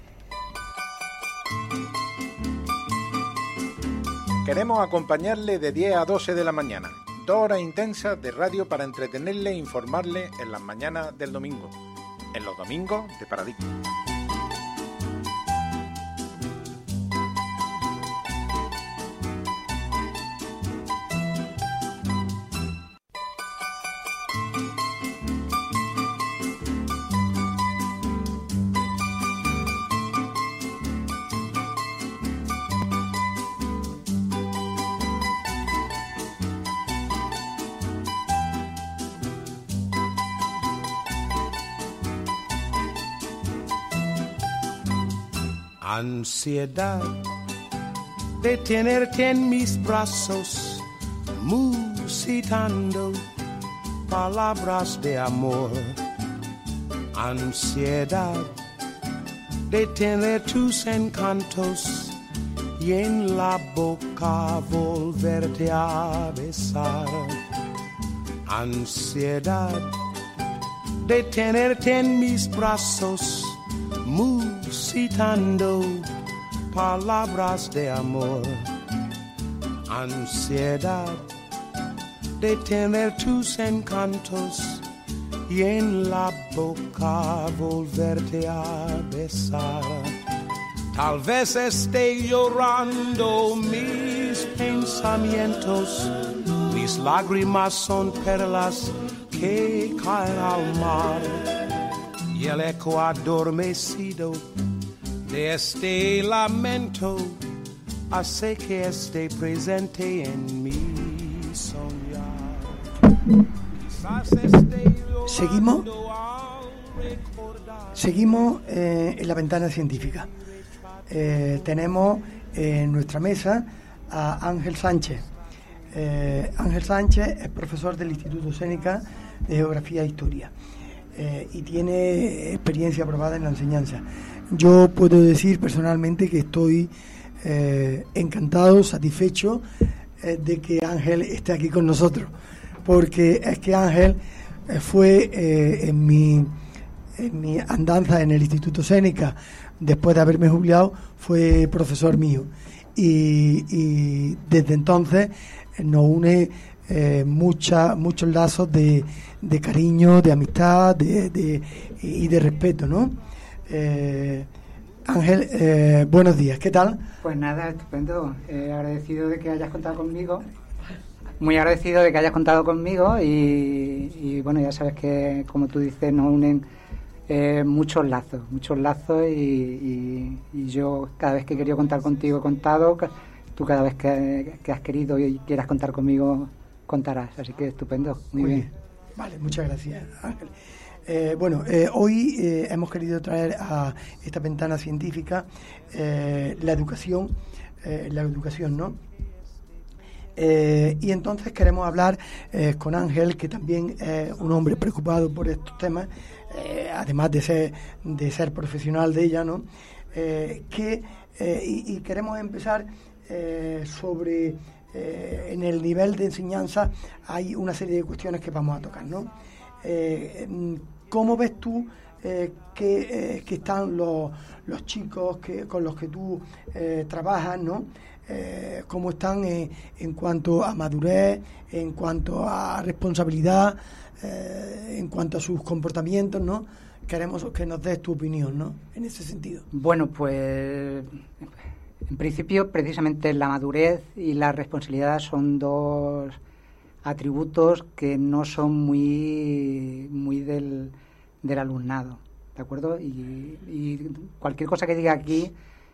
Queremos acompañarle de diez a doce de la mañana. Dos horas intensas de radio para entretenerle e informarle en las mañanas del domingo. En los domingos de Paradigma. Ansiedad de tenerte en mis brazos, musitando palabras de amor. Ansiedad de tener tus encantos y en la boca volverte a besar. Ansiedad de tenerte en mis brazos, musitando palabras de amor. Ansiedad de tener tus encantos y en la boca volverte a besar. Tal vez esté llorando mis pensamientos, mis lágrimas son perlas que caen al mar. y el eco adormecido de este lamento hace que esté presente en mi soñar. Quizás esté Seguimos, seguimos eh, en la ventana científica. Eh, tenemos en nuestra mesa a Ángel Sánchez. Eh, Ángel Sánchez es profesor del Instituto Séneca de Geografía e Historia eh, y tiene experiencia probada en la enseñanza. Yo puedo decir personalmente que estoy eh, encantado, satisfecho eh, de que Ángel esté aquí con nosotros, porque es que Ángel eh, fue eh, en mi en mi andanza en el Instituto Séneca, después de haberme jubilado, fue profesor mío y, y desde entonces nos une eh, mucha, muchos lazos de, de cariño, de amistad de, de, y de respeto, ¿no? Eh, Ángel, eh, buenos días, ¿qué tal? Pues nada, estupendo, eh, agradecido de que hayas contado conmigo, muy agradecido de que hayas contado conmigo y, y bueno, ya sabes que, como tú dices, nos unen eh, muchos lazos, muchos lazos y, y, y yo cada vez que he querido contar contigo he contado, tú cada vez que, que has querido y quieras contar conmigo contarás, así que estupendo, muy, muy bien. bien. Vale, muchas gracias, Ángel. Eh, bueno, eh, hoy eh, hemos querido traer a esta ventana científica eh, la educación, eh, la educación, ¿no? Eh, y entonces queremos hablar eh, con Ángel, que también es un hombre preocupado por estos temas, eh, además de ser de ser profesional de ella, ¿no? Eh, que eh, y, y queremos empezar eh, sobre eh, en el nivel de enseñanza hay una serie de cuestiones que vamos a tocar, ¿no? Eh, ¿Cómo ves tú eh, que, eh, que están los, los chicos que, con los que tú eh, trabajas, ¿no? Eh, cómo están eh, en cuanto a madurez, en cuanto a responsabilidad, eh, en cuanto a sus comportamientos, ¿no? Queremos que nos des tu opinión, ¿no? En ese sentido. Bueno, pues en principio precisamente la madurez y la responsabilidad son dos atributos que no son muy muy del, del alumnado, ¿de acuerdo? Y, y cualquier cosa que diga aquí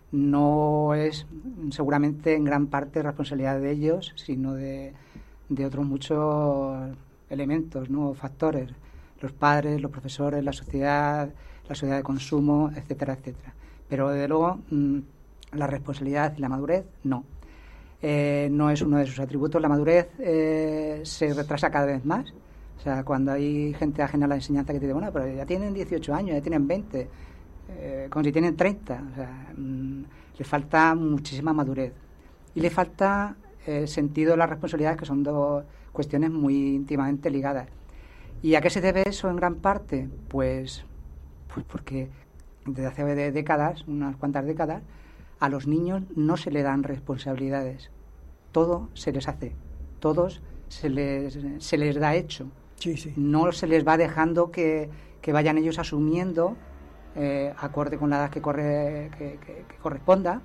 no es seguramente en gran parte responsabilidad de ellos, sino de, de otros muchos elementos, ¿no? Factores, los padres, los profesores, la sociedad, la sociedad de consumo, etcétera, etcétera. Pero desde luego mmm, la responsabilidad y la madurez no. Eh, no es uno de sus atributos. La madurez eh, se retrasa cada vez más. O sea, cuando hay gente ajena a la enseñanza que te dice, bueno, pero ya tienen dieciocho años, ya tienen veinte, eh, como si tienen treinta. O sea, mmm, le falta muchísima madurez. Y le falta eh, sentido de las responsabilidades, que son dos cuestiones muy íntimamente ligadas. ¿Y a qué se debe eso en gran parte? Pues, pues porque desde hace de décadas, unas cuantas décadas, a los niños no se le dan responsabilidades. Todo se les hace. Todos se les, se les da hecho. Sí, sí. No se les va dejando que, que vayan ellos asumiendo, eh, acorde con la edad que, corre, que, que, que corresponda,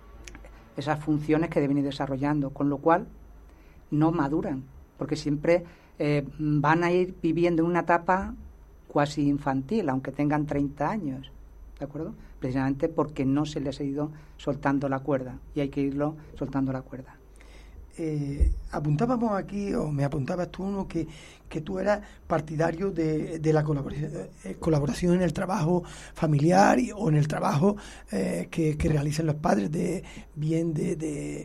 esas funciones que deben ir desarrollando. Con lo cual, no maduran. Porque siempre eh, van a ir viviendo en una etapa cuasi infantil, aunque tengan treinta años. ¿De acuerdo? Precisamente porque no se les ha ido soltando la cuerda y hay que irlo soltando la cuerda. Eh, apuntábamos aquí, o me apuntabas tú uno, que, que tú eras partidario de, de la colaboración, eh, colaboración en el trabajo familiar y, o en el trabajo eh, que, que realicen los padres, de bien de, de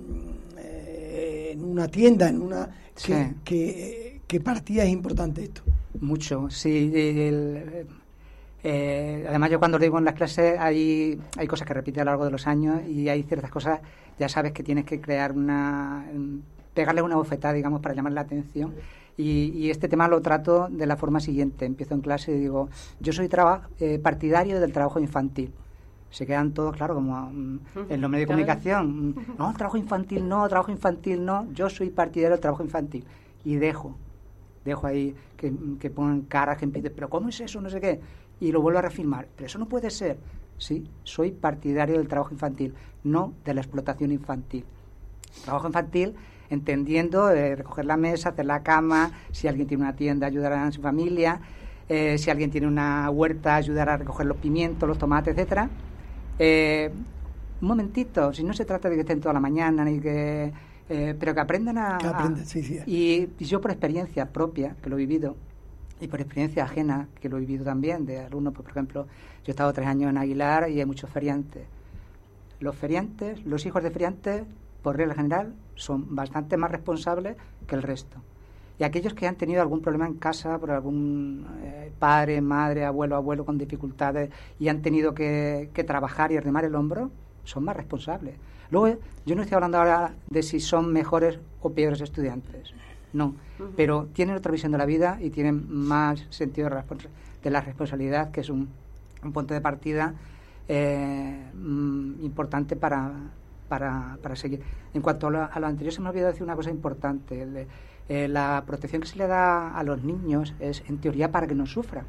eh, en una tienda, en una sí. que, que, que para ti es importante esto. Mucho, sí. El, Eh, además, yo cuando lo digo en las clases hay, hay cosas que repite a lo largo de los años y hay ciertas cosas, ya sabes que tienes que crear una, pegarle una bofetada, digamos, para llamar la atención. Y, y este tema lo trato de la forma siguiente. Empiezo en clase y digo, yo soy traba, eh, partidario del trabajo infantil. Se quedan todos, claro, como mm, en los medios de comunicación. No, trabajo infantil no, trabajo infantil no. Yo soy partidario del trabajo infantil. Y dejo, dejo ahí que, que pongan caras, que empiecen, pero ¿cómo es eso? No sé qué. Y lo vuelvo a reafirmar, pero eso no puede ser. Sí, soy partidario del trabajo infantil, no de la explotación infantil. Trabajo infantil entendiendo eh, recoger la mesa, hacer la cama, si alguien tiene una tienda, ayudar a su familia, eh, si alguien tiene una huerta, ayudar a recoger los pimientos, los tomates, etcétera. Eh, un momentito, si no se trata de que estén toda la mañana, ni que, eh, pero que aprendan a... Que aprendan, a, sí, sí. Y, y yo por experiencia propia, que lo he vivido, y por experiencia ajena, que lo he vivido también, de alumnos, pues, por ejemplo, yo he estado tres años en Aguilar y hay muchos feriantes. Los feriantes, los hijos de feriantes, por regla general, son bastante más responsables que el resto. Y aquellos que han tenido algún problema en casa por algún eh, padre, madre, abuelo, abuelo con dificultades y han tenido que, que trabajar y arrimar el hombro, son más responsables. Luego, yo no estoy hablando ahora de si son mejores o peores estudiantes, no, uh-huh. pero tienen otra visión de la vida y tienen más sentido de, respons- de la responsabilidad, que es un, un punto de partida eh, mm, importante para, para, para seguir. En cuanto a lo, a lo anterior, se me ha olvidado decir una cosa importante. El de, eh, la protección que se le da a los niños es, en teoría, para que no sufran.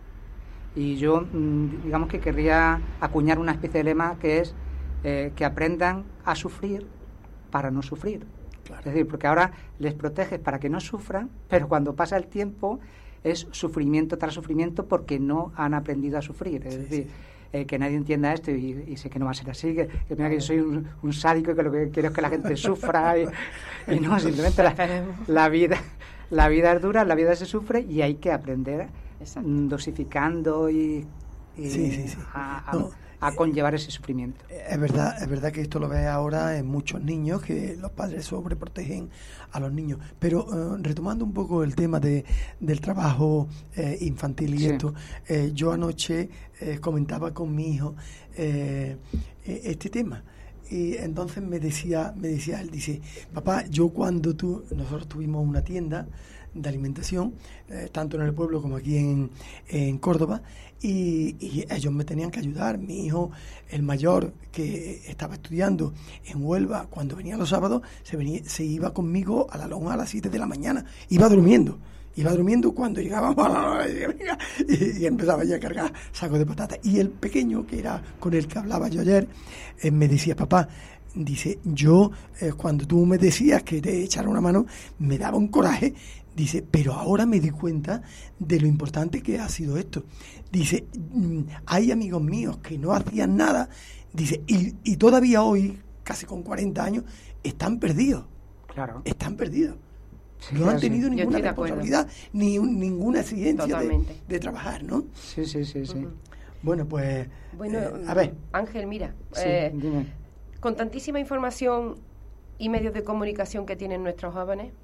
Y yo, mm, digamos que querría acuñar una especie de lema que es eh, que aprendan a sufrir para no sufrir. Claro. Es decir, porque ahora les proteges para que no sufran, pero cuando pasa el tiempo es sufrimiento tras sufrimiento porque no han aprendido a sufrir. Es sí, decir, sí. Eh, que nadie entienda esto y, y sé que no va a ser así, que, que mira que yo soy un, un sádico y que lo que quiero es que la gente sufra y, y no, simplemente la, la vida la vida es dura, la vida se sufre y hay que aprender Exacto. dosificando y, y sí, sí, sí. A, a, no. a conllevar ese sufrimiento. Es verdad, es verdad que esto lo ves ahora en muchos niños, que los padres sobreprotegen a los niños. Pero uh, retomando un poco el tema de, del trabajo eh, infantil y sí. esto, eh, yo anoche eh, comentaba con mi hijo eh, este tema. Y entonces me decía, me decía él, dice, papá, yo cuando tú, nosotros tuvimos una tienda de alimentación, eh, tanto en el pueblo como aquí en, en Córdoba, y, y ellos me tenían que ayudar. Mi hijo, el mayor, que estaba estudiando en Huelva, cuando venía los sábados, se venía, se iba conmigo a la lonja a las siete de la mañana, iba durmiendo. Iba durmiendo cuando llegábamos a la hora y, y empezaba ya a cargar sacos de patatas. Y el pequeño, que era con el que hablaba yo ayer, eh, me decía, papá, dice, yo eh, cuando tú me decías que te echara una mano, me daba un coraje. Dice, pero ahora me di cuenta de lo importante que ha sido esto. Dice, hay amigos míos que no hacían nada, dice, y, y todavía hoy, casi con cuarenta años, están perdidos. Claro. Están perdidos. Sí, no han tenido sí. ninguna responsabilidad ni un, ninguna exigencia de, de trabajar, ¿no? Sí, sí, sí, sí. Uh-huh. Bueno, pues, bueno, eh, a ver. Ángel, mira, sí, eh, con tantísima información y medios de comunicación que tienen nuestros jóvenes,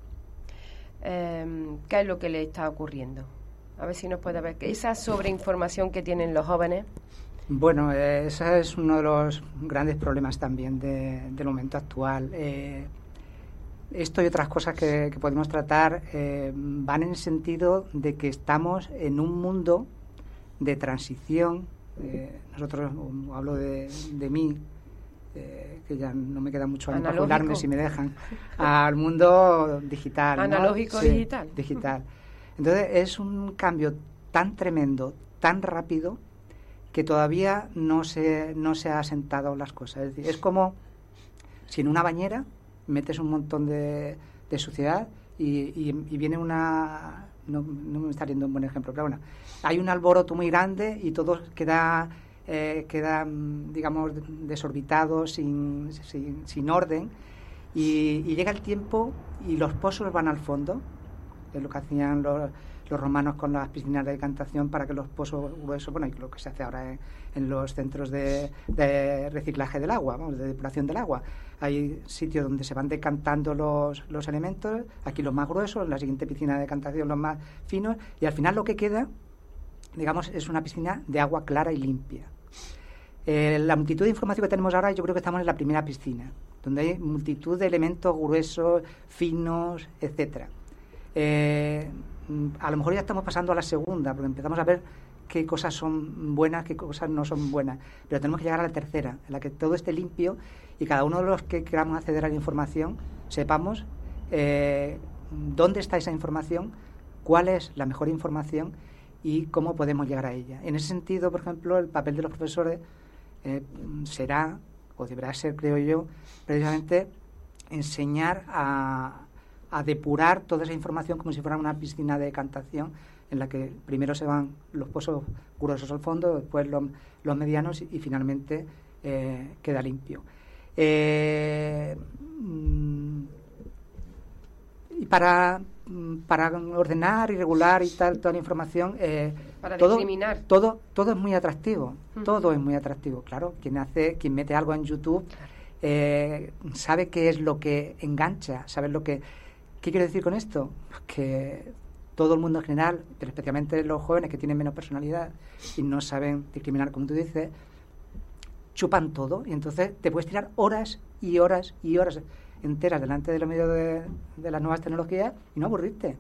eh, ¿qué es lo que les está ocurriendo? A ver si nos puede ver esa sobreinformación que tienen los jóvenes. Bueno, eh, ese es uno de los grandes problemas también de, del momento actual. Eh, Esto y otras cosas que, que podemos tratar eh, van en el sentido de que estamos en un mundo de transición. Eh, nosotros, um, hablo de, de mí, eh, que ya no me queda mucho para jubilarme si me dejan, al mundo digital. ¿no? Analógico sí, digital. Digital. Entonces es un cambio tan tremendo, tan rápido, que todavía no se, no se ha asentado las cosas. Es decir, es como si en una bañera metes un montón de, de suciedad y, y, y viene una... No, no me está dando un buen ejemplo, pero bueno, hay un alboroto muy grande y todo queda, eh, queda digamos, desorbitado, sin, sin, sin orden, y, y llega el tiempo y los pozos van al fondo, es lo que hacían los, los romanos con las piscinas de decantación para que los pozos gruesos, bueno, y lo que se hace ahora en, en los centros de, de reciclaje del agua, vamos, de depuración del agua. Hay sitios donde se van decantando los, los elementos, aquí los más gruesos, en la siguiente piscina de decantación los más finos, y al final lo que queda, digamos, es una piscina de agua clara y limpia. Eh, la multitud de información que tenemos ahora, yo creo que estamos en la primera piscina, donde hay multitud de elementos gruesos, finos, etcétera. Eh, a lo mejor ya estamos pasando a la segunda, porque empezamos a ver qué cosas son buenas, qué cosas no son buenas, pero tenemos que llegar a la tercera, en la que todo esté limpio y cada uno de los que queramos acceder a la información sepamos eh, dónde está esa información, cuál es la mejor información y cómo podemos llegar a ella. En ese sentido, por ejemplo, el papel de los profesores eh, será, o deberá ser, creo yo, precisamente enseñar a a depurar toda esa información como si fuera una piscina de decantación en la que primero se van los pozos gruesos al fondo, después los, los medianos y, y finalmente eh, queda limpio. Eh, y para, para ordenar y regular y tal toda la información, eh, para todo, discriminar. Todo, todo es muy atractivo, Uh-huh. todo es muy atractivo, claro. Quien hace, quien mete algo en YouTube eh, sabe qué es lo que engancha, sabe lo que... ¿Qué quiero decir con esto? Que todo el mundo en general, pero especialmente los jóvenes que tienen menos personalidad y no saben discriminar, como tú dices, chupan todo y entonces te puedes tirar horas y horas y horas enteras delante de los medios de, de las nuevas tecnologías y no aburrirte.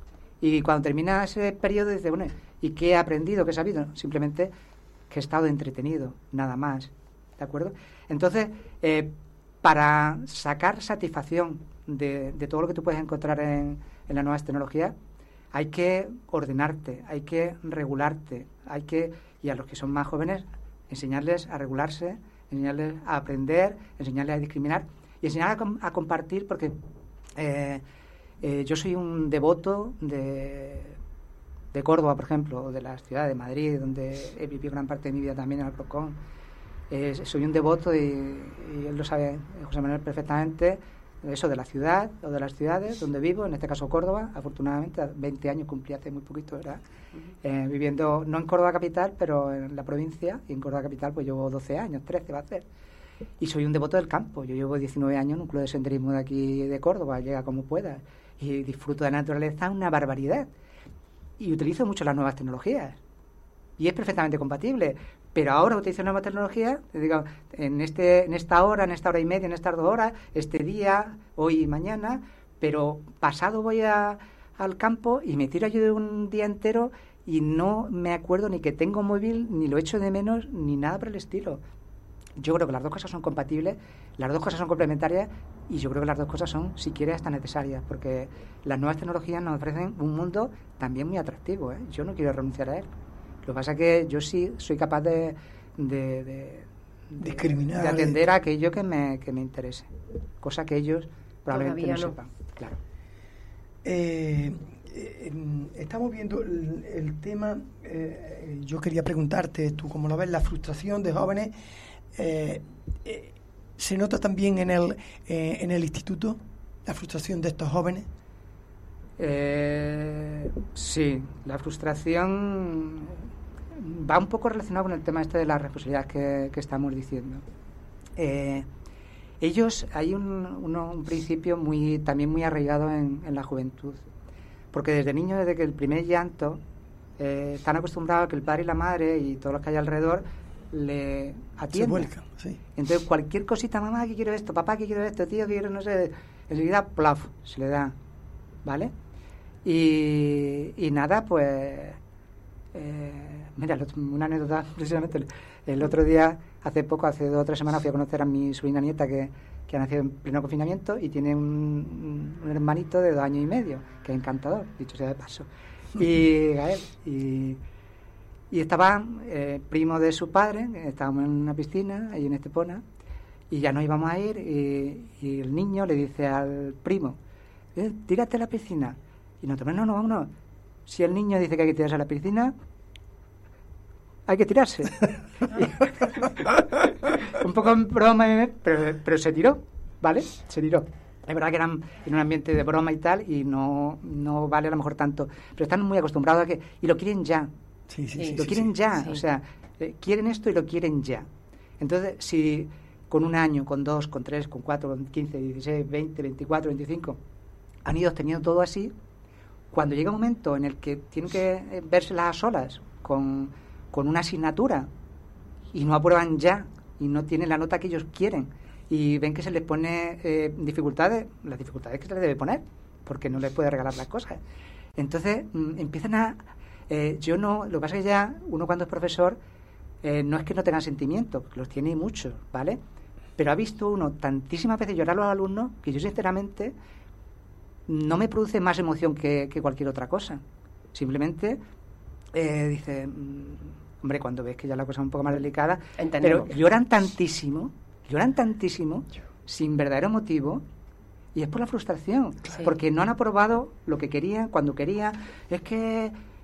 Y cuando termina ese periodo dices, bueno, ¿y qué he aprendido? ¿Qué he sabido? Simplemente que he estado entretenido, nada más. ¿De acuerdo? Entonces, eh, para sacar satisfacción de, de todo lo que tú puedes encontrar en, en las nuevas tecnologías, hay que ordenarte, hay que regularte, hay que, y a los que son más jóvenes, enseñarles a regularse, enseñarles a aprender, enseñarles a discriminar y enseñarles a, com- a compartir, porque eh, eh, yo soy un devoto de, de Córdoba, por ejemplo, o de la ciudad de Madrid, donde he vivido gran parte de mi vida también en Alcorcón. Eh, soy un devoto, y, y él lo sabe, José Manuel, perfectamente, eso de la ciudad o de las ciudades donde vivo, en este caso Córdoba, afortunadamente, veinte años cumplí hace muy poquito, ¿verdad? Uh-huh. Eh, viviendo, no en Córdoba capital, pero en la provincia, y en Córdoba capital pues llevo doce años, trece va a ser. Y soy un devoto del campo, yo llevo diecinueve años en un club de senderismo de aquí de Córdoba, llega como pueda, y disfruto de la naturaleza una barbaridad. Y utilizo mucho las nuevas tecnologías, y es perfectamente compatible. Pero ahora utilizo nuevas tecnologías, digo, en este, en esta hora, en esta hora y media, en estas dos horas, este día, hoy y mañana, pero pasado voy a, al campo y me tiro yo un día entero y no me acuerdo ni que tengo móvil, ni lo echo de menos, ni nada por el estilo. Yo creo que las dos cosas son compatibles, las dos cosas son complementarias y yo creo que las dos cosas son, si quieres, hasta necesarias, porque las nuevas tecnologías nos ofrecen un mundo también muy atractivo, ¿eh? Yo no quiero renunciar a él. Lo que pasa es que yo sí soy capaz de, de, de, discriminar, de atender a aquello que me, que me interese, cosa que ellos probablemente no, no sepan. Claro. Eh, eh, estamos viendo el, el tema, eh, yo quería preguntarte, tú cómo lo ves, la frustración de jóvenes, eh, eh, ¿se nota también en el, eh, en el instituto la frustración de estos jóvenes? Eh, sí, la frustración va un poco relacionado con el tema este de las responsabilidades que, que estamos diciendo. Eh, ellos, hay un, uno, un principio muy también muy arraigado en, en la juventud, porque desde niños, desde que el primer llanto, eh, están acostumbrados a que el padre y la madre y todos los que hay alrededor le atiendan. Se vuelcan, sí. Entonces cualquier cosita, mamá, que quiero esto, papá, que quiero esto, tío, que quiero no sé, enseguida, plaf, se le da, ¿vale? Y, y nada, pues eh, mira, una anécdota precisamente el, el otro día, hace poco, hace dos o tres semanas fui a conocer a mi sobrina nieta que, que ha nacido en pleno confinamiento y tiene un, un hermanito de dos años y medio, que es encantador, dicho sea de paso, y Gael, y, y estaba eh, primo de su padre, estábamos en una piscina ahí en Estepona y ya nos íbamos a ir y, y el niño le dice al primo, eh, tírate a la piscina. Y nosotros, no, no, vámonos. Si el niño dice que hay que tirarse a la piscina, hay que tirarse. Un poco en broma, pero, pero se tiró, ¿vale? Se tiró. Es verdad que eran en un ambiente de broma y tal, y no, no vale a lo mejor tanto. Pero están muy acostumbrados a que... Y lo quieren ya. Sí, sí, sí. Lo sí, quieren sí, ya. sí. O sea, eh, quieren esto y lo quieren ya. Entonces, si con un año, con dos, con tres, con cuatro, con quince, dieciséis, veinte, veinticuatro, veinticinco, han ido teniendo todo así, cuando llega un momento en el que tienen que vérselas a solas con, con una asignatura y no aprueban ya y no tienen la nota que ellos quieren y ven que se les pone eh, dificultades, las dificultades que se les debe poner, porque no les puede regalar las cosas. Entonces mm, empiezan a... Eh, yo no... Lo que pasa es que ya uno cuando es profesor eh, no es que no tenga sentimientos, porque los tiene muchos, ¿vale? Pero ha visto uno tantísimas veces llorar a los alumnos que yo sinceramente... no me produce más emoción que, que cualquier otra cosa. Simplemente eh, dice, mmm, hombre, cuando ves que ya la cosa es un poco más delicada, Entendemos. pero lloran tantísimo, lloran tantísimo, sin verdadero motivo, y es por la frustración, Sí. porque no han aprobado lo que querían, cuando querían. Es que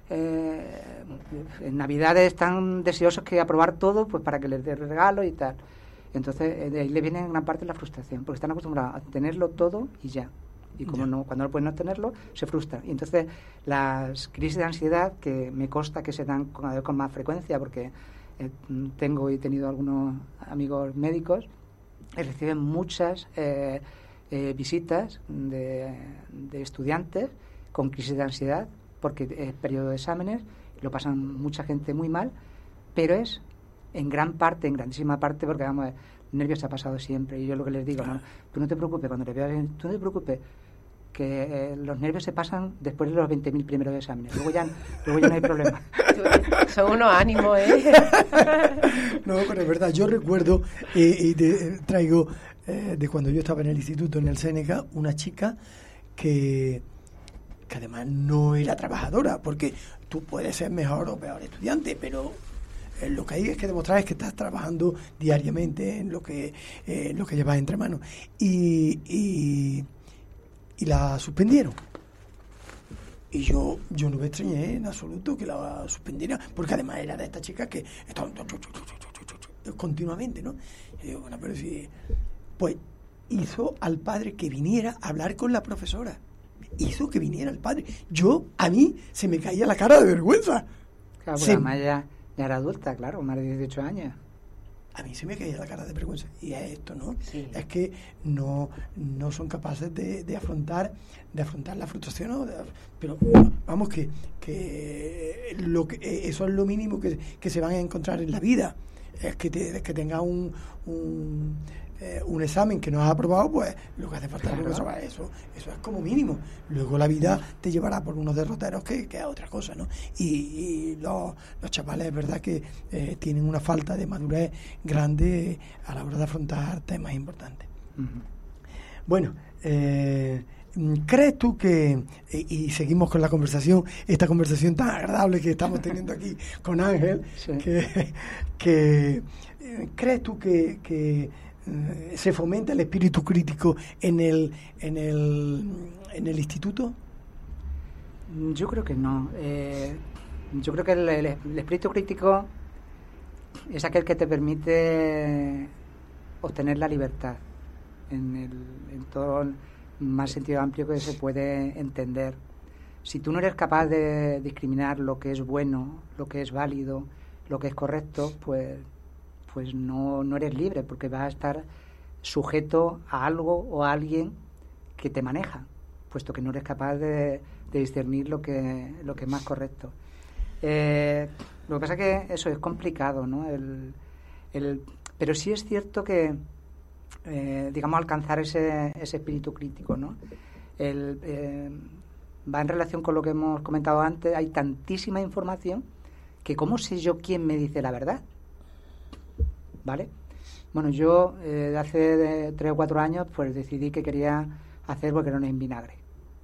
eh, en Navidades están deseosos que aprobar todo, pues para que les dé regalos y tal. Entonces, de ahí le viene en gran parte la frustración, porque están acostumbrados a tenerlo todo y ya. Y como no, cuando no pueden no tenerlo, se frustran. Y entonces, las crisis de ansiedad, que me consta que se dan con, con más frecuencia, porque eh, tengo y he tenido algunos amigos médicos, eh, reciben muchas eh, eh, visitas de, de estudiantes con crisis de ansiedad, porque es periodo de exámenes, lo pasan mucha gente muy mal, pero es en gran parte, en grandísima parte, porque vamos, nervios ha pasado siempre, y yo lo que les digo, no, tú no te preocupes, cuando le veas, tú no te preocupes, que eh, los nervios se pasan después de los veinte mil primeros exámenes, luego ya, luego ya no hay problema. Son unos ánimos, ¿eh? No, pero es verdad, yo recuerdo, eh, y te, traigo eh, de cuando yo estaba en el instituto, en el Séneca, una chica que, que además no era trabajadora, porque tú puedes ser mejor o peor estudiante, pero Eh, lo que hay es que demostrar es que estás trabajando diariamente en lo que eh, en lo que llevas entre manos, y, y, y la suspendieron, y yo yo no me extrañé en absoluto que la suspendieran, porque además era de esta chica que estaba continuamente, ¿no? Y digo, bueno, pero si pues hizo al padre que viniera a hablar con la profesora, hizo que viniera el padre. Yo, a mí se me caía la cara de vergüenza. Claro, se, además ya Ya era adulta, claro, más de dieciocho años. A mí se me caía la cara de vergüenza. Y es esto, ¿no? Sí. Es que no, no son capaces de, de afrontar de afrontar la frustración, ¿no? De, pero vamos, que, que, lo que eso es lo mínimo que, que se van a encontrar en la vida. Es que, te, que tenga un, un, eh, un examen que no has aprobado, pues lo que hace falta es claro. eso, eso es como mínimo. Luego la vida te llevará por unos derroteros que, que es otra cosa, ¿no? Y, y los, los chavales, es verdad que eh, tienen una falta de madurez grande a la hora de afrontar temas importantes. Uh-huh. Bueno, eh, ¿crees tú que, y seguimos con la conversación, esta conversación tan agradable que estamos teniendo aquí con Ángel, sí. que, que ¿crees tú que, que eh, se fomenta el espíritu crítico en el, en el, en el instituto? Yo creo que no. Eh, yo creo que el, el, el espíritu crítico es aquel que te permite obtener la libertad en, el, en todo el más sentido amplio que se puede entender. Si tú no eres capaz de discriminar lo que es bueno, lo que es válido, lo que es correcto, pues, pues no, no eres libre, porque vas a estar sujeto a algo o a alguien que te maneja, puesto que no eres capaz de, de discernir lo que, lo que es más correcto. Eh, lo que pasa es que eso es complicado, ¿no? El, el, pero sí es cierto que Eh, digamos, alcanzar ese, ese espíritu crítico, ¿no? El, eh, va en relación con lo que hemos comentado antes. Hay tantísima información que ¿cómo sé yo quién me dice la verdad? ¿Vale? Bueno, yo eh, hace de tres o cuatro años pues decidí que quería hacer boquerones en vinagre.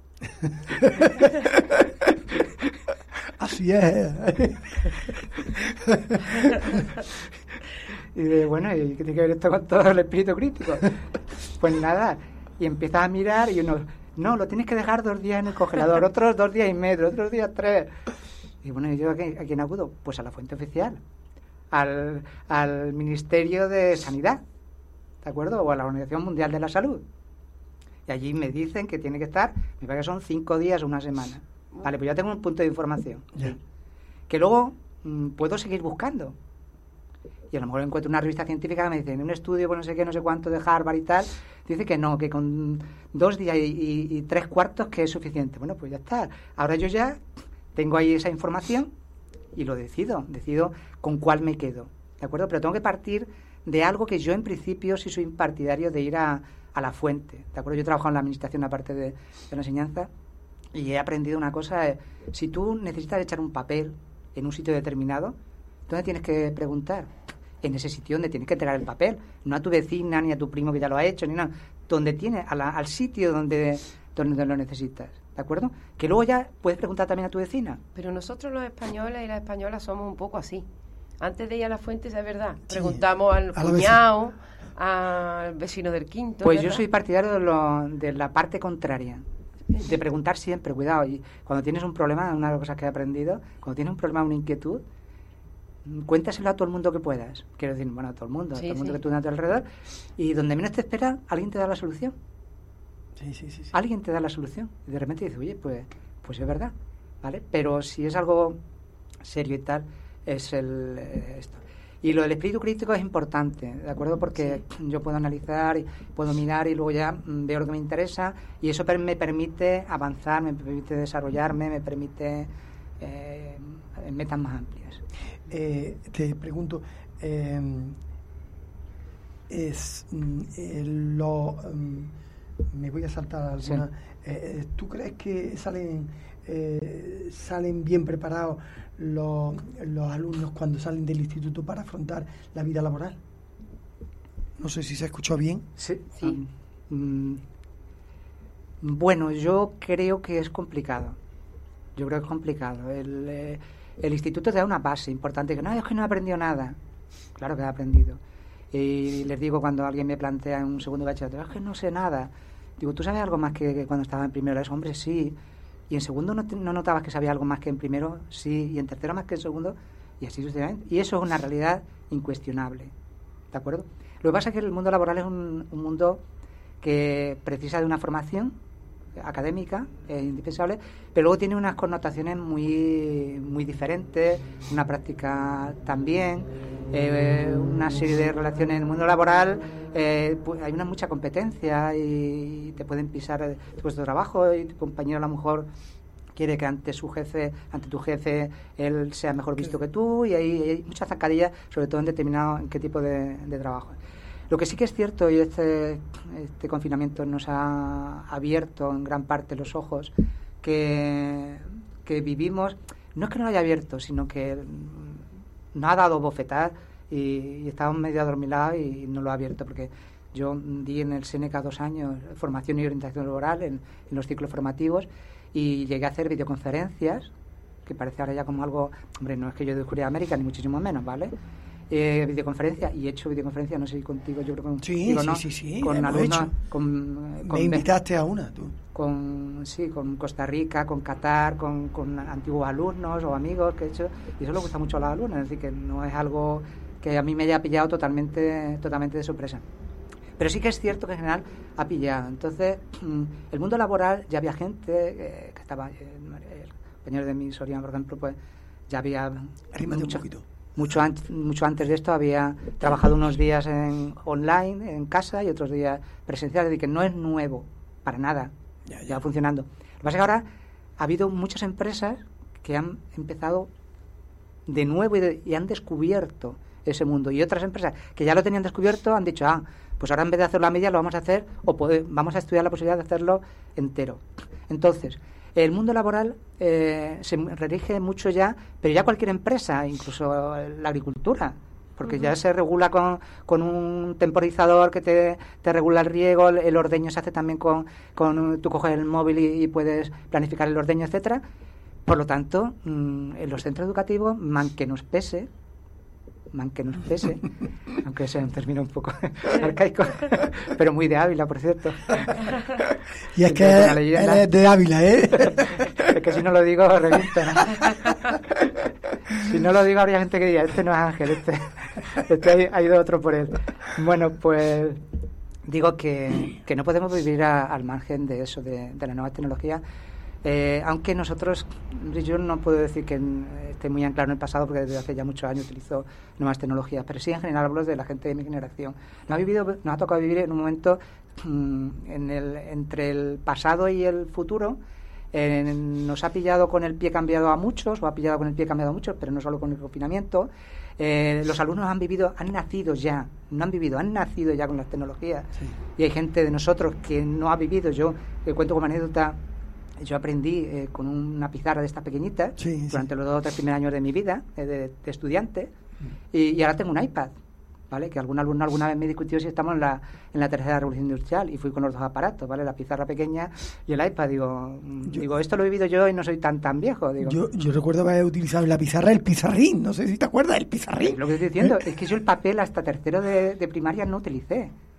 Así es. Y de, bueno, ¿y qué tiene que ver esto con todo el espíritu crítico? Pues nada, y empiezas a mirar y uno, no, lo tienes que dejar dos días en el congelador, otros dos días y medio, otros días tres. Y bueno, ¿y yo a quién, a quién acudo? Pues a la fuente oficial, al, al Ministerio de Sanidad, ¿de acuerdo? O a la Organización Mundial de la Salud. Y allí me dicen que tiene que estar, me parece que son cinco días o una semana. Vale, pues ya tengo un punto de información. Yeah. Que luego mmm, puedo seguir buscando. Y a lo mejor encuentro una revista científica que me dice, en un estudio con no sé qué, no sé cuánto de Harvard y tal, dice que no, que con dos días y, y, y tres cuartos que es suficiente. Bueno, pues ya está. Ahora yo ya tengo ahí esa información y lo decido. Decido con cuál me quedo. ¿De acuerdo? Pero tengo que partir de algo que yo en principio sí soy partidario de ir a, a la fuente. ¿De acuerdo? Yo he trabajado en la administración aparte de, de la enseñanza y he aprendido una cosa. Eh, si tú necesitas echar un papel en un sitio determinado, ¿dónde tienes que preguntar? En ese sitio donde tienes que entregar el papel, no a tu vecina ni a tu primo que ya lo ha hecho, ni nada, donde tienes, a la, al sitio donde, donde lo necesitas, ¿de acuerdo? Que luego ya puedes preguntar también a tu vecina. Pero nosotros los españoles y las españolas somos un poco así. Antes de ir a las fuentes, es verdad, sí, preguntamos al cuñado, al vecino del quinto. Pues ¿verdad? Yo soy partidario de, lo, de la parte contraria. de preguntar siempre, cuidado, y cuando tienes un problema, una de las cosas que he aprendido, cuando tienes un problema, una inquietud, cuéntaselo a todo el mundo que puedas. Quiero decir, bueno, a todo el mundo, Sí, a todo el mundo sí. que tú tienes alrededor, y donde menos te espera, alguien te da la solución. Sí, sí, sí, sí. Alguien te da la solución. Y de repente dices, oye, pues, pues es verdad, ¿vale? Pero si es algo serio y tal, es el eh, esto. Y lo del espíritu crítico es importante, ¿de acuerdo? Porque sí. yo puedo analizar, y puedo mirar y luego ya mm, veo lo que me interesa y eso per- me permite avanzar, me permite desarrollarme, me permite eh, metas más amplias. Eh, te pregunto, eh, es mm, eh, lo mm, me voy a saltar alguna. Sí. Eh, ¿Tú crees que salen eh, salen bien preparados los, los alumnos cuando salen del instituto para afrontar la vida laboral? No sé si se escuchó bien. Sí. sí. Um, bueno, yo creo que es complicado. Yo creo que es complicado. El, eh, el instituto te da una base importante, que no, es que no he aprendido nada. Claro que he aprendido. Y les digo cuando alguien me plantea en un segundo bachillerato, es que no sé nada. Digo, ¿tú sabes algo más que, que cuando estaba en primero? Es, hombre, sí. Y en segundo no, te, no notabas que sabía algo más que en primero, sí. Y en tercero más que en segundo, y así sucesivamente. Y eso es una realidad incuestionable. ¿De acuerdo? Lo que pasa es que el mundo laboral es un, un mundo que precisa de una formación académica, es indispensable, pero luego tiene unas connotaciones muy muy diferentes, una práctica también, eh, una serie de relaciones en el mundo laboral, eh, pues hay una mucha competencia y te pueden pisar tu puesto de trabajo y tu compañero a lo mejor quiere que ante su jefe, ante tu jefe, él sea mejor visto que tú y hay, hay muchas zancadillas, sobre todo en determinado en qué tipo de, de trabajo. Lo que sí que es cierto, y este, este confinamiento nos ha abierto en gran parte los ojos, que, que vivimos, no es que nos haya abierto, sino que nos ha dado bofetadas y, y estábamos medio adormilados y no lo ha abierto, porque yo di en el Seneca dos años formación y orientación laboral en, en los ciclos formativos y llegué a hacer videoconferencias, que parece ahora ya como algo, hombre, no es que yo descubrí América, ni muchísimo menos, ¿vale? Eh, videoconferencia y he hecho videoconferencia, no sé si contigo, yo creo que contigo, sí, ¿no? sí, sí, sí, con alumnos, hecho. con, con me invitaste a una, tú. Con sí, con Costa Rica, con Qatar, con, con antiguos alumnos o amigos que he hecho y eso le gusta mucho a los alumnos, es decir, que no es algo que a mí me haya pillado totalmente, totalmente de sorpresa. Pero sí que es cierto que en general ha pillado. Entonces, el mundo laboral ya había gente eh, que estaba, eh, el compañero de mi Soriano, por ejemplo, pues ya había Arrímate mucho, un poquito. Mucho, an- mucho antes de esto había trabajado unos días en online, en casa, y otros días presencial, es decir, que no es nuevo, para nada, ya, ya va funcionando. Lo que pasa es que ahora ha habido muchas empresas que han empezado de nuevo y, de, y han descubierto ese mundo, y otras empresas que ya lo tenían descubierto han dicho, ah, pues ahora en vez de hacerlo a media lo vamos a hacer, o pode- vamos a estudiar la posibilidad de hacerlo entero. Entonces, el mundo laboral eh, se rige mucho ya, pero ya cualquier empresa, incluso la agricultura, porque uh-huh. ya se regula con, con un temporizador que te, te regula el riego, el, el ordeño se hace también con, con tú coges el móvil y, y puedes planificar el ordeño, etcétera. Por lo tanto, mmm, en los centros educativos, man que nos pese, man que nos pese, aunque sea un término un poco arcaico, pero muy de Ávila, por cierto. Y es que él es de Ávila, ¿eh? Es que si no lo digo, revienta, ¿no? Si no lo digo, habría gente que diga, este no es Ángel, este, este ha ido otro por él. Bueno, pues digo que, que no podemos vivir a, al margen de eso, de, de las nuevas tecnologías. Eh, aunque nosotros, yo no puedo decir que esté muy anclado en el pasado, porque desde hace ya muchos años utilizo nuevas tecnologías, pero sí en general hablo de la gente de mi generación. Nos ha, vivido, nos ha tocado vivir en un momento mmm, en el, entre el pasado y el futuro. Eh, nos ha pillado con el pie cambiado a muchos, o ha pillado con el pie cambiado a muchos, pero no solo con el confinamiento. Eh, los alumnos han vivido, han nacido ya, no han vivido, han nacido ya con las tecnologías. Sí. Y hay gente de nosotros que no ha vivido. Yo eh, cuento como anécdota. Yo aprendí eh, con una pizarra de estas pequeñitas sí, durante sí. los dos o tres primeros años de mi vida eh, de, de estudiante mm. y, y ahora tengo un iPad, ¿vale? Que algún alumno alguna vez me discutió si estamos en la, en la tercera revolución industrial y fui con los dos aparatos, ¿vale? La pizarra pequeña y el iPad. Digo, yo, digo esto lo he vivido yo y no soy tan tan viejo. Digo. Yo, yo recuerdo haber utilizado en la pizarra el pizarrín, no sé si te acuerdas, el pizarrín. Lo que estoy diciendo es que yo el papel hasta tercero de, de primaria no utilicé.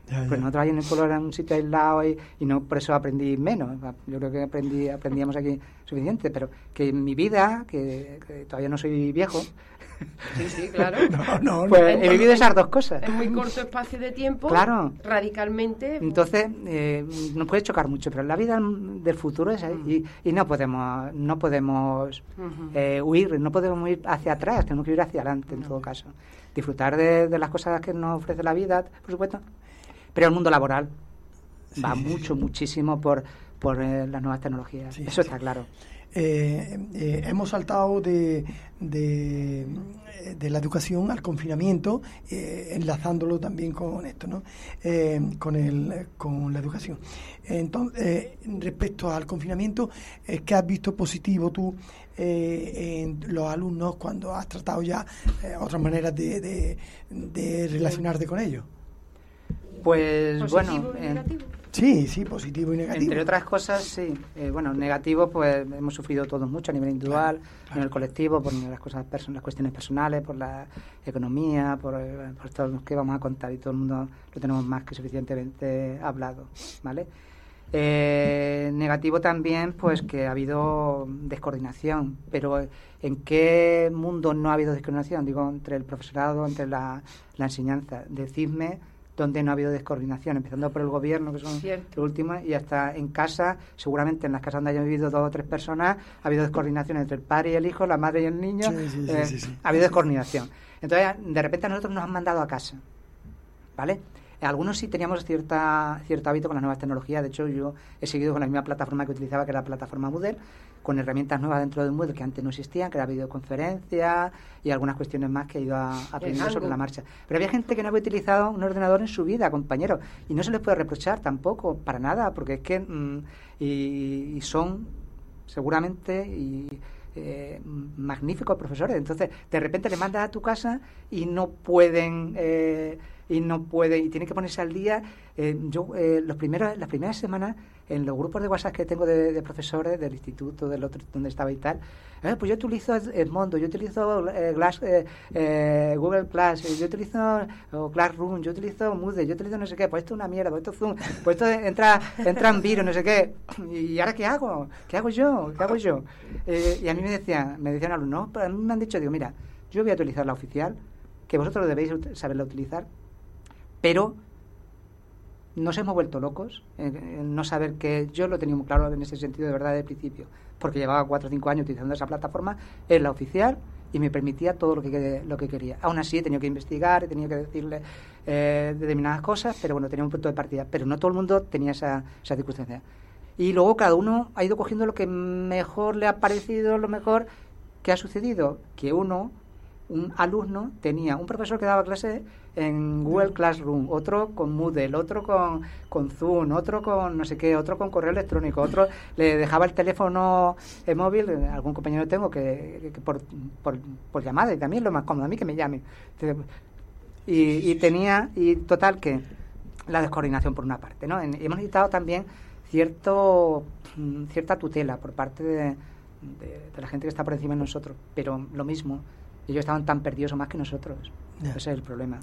Ya, ya. Pues nosotros ahí en el pueblo era un sitio aislado y, y no por eso aprendí menos. Yo creo que aprendí aprendíamos aquí suficiente, pero que en mi vida, que, que todavía no soy viejo, sí, sí, claro. no, no, pues no, he vivido no, esas dos cosas. En muy corto espacio de tiempo, claro. radicalmente. Entonces, eh, nos puede chocar mucho, pero la vida del futuro es ahí, y, y no podemos no podemos uh-huh. eh, huir, no podemos ir hacia atrás, tenemos que ir hacia adelante, en uh-huh. todo caso. Disfrutar de, de las cosas que nos ofrece la vida, por supuesto, pero el mundo laboral sí, va sí, mucho, sí. muchísimo por, por eh, las nuevas tecnologías, sí, eso sí. está claro. Eh, eh, hemos saltado de, de, de la educación al confinamiento, eh, enlazándolo también con esto, ¿no? Eh, con, el, con la educación. Entonces, eh, respecto al confinamiento, eh, ¿qué has visto positivo tú eh, en los alumnos cuando has tratado ya eh, otras maneras de, de, de relacionarte con ellos? Pues ¿Positivo bueno... y negativo? Eh, Sí, sí, positivo y negativo. Entre otras cosas, sí. Eh, bueno, negativo, pues hemos sufrido todos mucho a nivel individual, claro, claro. a nivel colectivo, por las cosas, las cuestiones personales, por la economía, por, por todo lo que vamos a contar, y todo el mundo lo tenemos más que suficientemente hablado, ¿vale? Eh, negativo también, pues que ha habido descoordinación, pero ¿en qué mundo no ha habido descoordinación? Digo, entre el profesorado, entre la, la enseñanza. Decidme donde no ha habido descoordinación, empezando por el gobierno, que son los últimos, y hasta en casa, seguramente en las casas donde hayan vivido dos o tres personas, ha habido descoordinación entre el padre y el hijo, la madre y el niño, sí, sí, eh, sí, sí, sí. ha habido descoordinación. Entonces, de repente a nosotros nos han mandado a casa, ¿vale? Algunos sí teníamos cierta cierto hábito con las nuevas tecnologías. De hecho, yo he seguido con la misma plataforma que utilizaba, que era la plataforma Moodle, con herramientas nuevas dentro de Moodle que antes no existían, que era videoconferencia y algunas cuestiones más que he ido a, aprendiendo sobre la marcha. Pero había gente que no había utilizado un ordenador en su vida, compañeros, y no se les puede reprochar tampoco, para nada, porque es que mmm, y, y son seguramente y eh, magníficos profesores. Entonces, de repente le mandas a tu casa y no pueden... Eh, y no puede, y tiene que ponerse al día. Eh, yo, eh, los primeros, las primeras semanas, en los grupos de WhatsApp que tengo de, de profesores del instituto, del otro donde estaba y tal, eh, pues yo utilizo Edmodo, yo utilizo eh, Glass, eh, eh, Google Class, eh, yo utilizo oh, Classroom, yo utilizo Moodle, yo utilizo no sé qué, pues esto es una mierda, pues esto es Zoom, pues esto entra, entra en virus, no sé qué, y ahora ¿qué hago? ¿Qué hago yo? ¿Qué hago yo? Eh, y a mí me decían, me decían alumnos, pero a mí me han dicho, digo, mira, yo voy a utilizar la oficial, que vosotros debéis saberla utilizar, pero nos hemos vuelto locos en, en no saber que yo lo tenía muy claro en ese sentido de verdad desde el principio, porque llevaba cuatro o cinco años utilizando esa plataforma, es la oficial y me permitía todo lo que lo que quería. Aún así he tenido que investigar, he tenido que decirle eh, determinadas cosas, pero bueno, tenía un punto de partida, pero no todo el mundo tenía esa, esa circunstancia. Y luego cada uno ha ido cogiendo lo que mejor le ha parecido, lo mejor que ha sucedido, que uno, un alumno, tenía un profesor que daba clases en Google Classroom, otro con Moodle, otro con, con Zoom, otro con no sé qué, otro con correo electrónico, otro le dejaba el teléfono eh, móvil, algún compañero tengo que, que por, por, por llamada, y también lo más cómodo a mí que me llame. Y, y tenía, y total que la descoordinación por una parte, ¿no? En, hemos necesitado también cierto cierta tutela por parte de, de, de la gente que está por encima de nosotros, pero lo mismo, ellos estaban tan perdidos o más que nosotros. Yeah. Ese es el problema.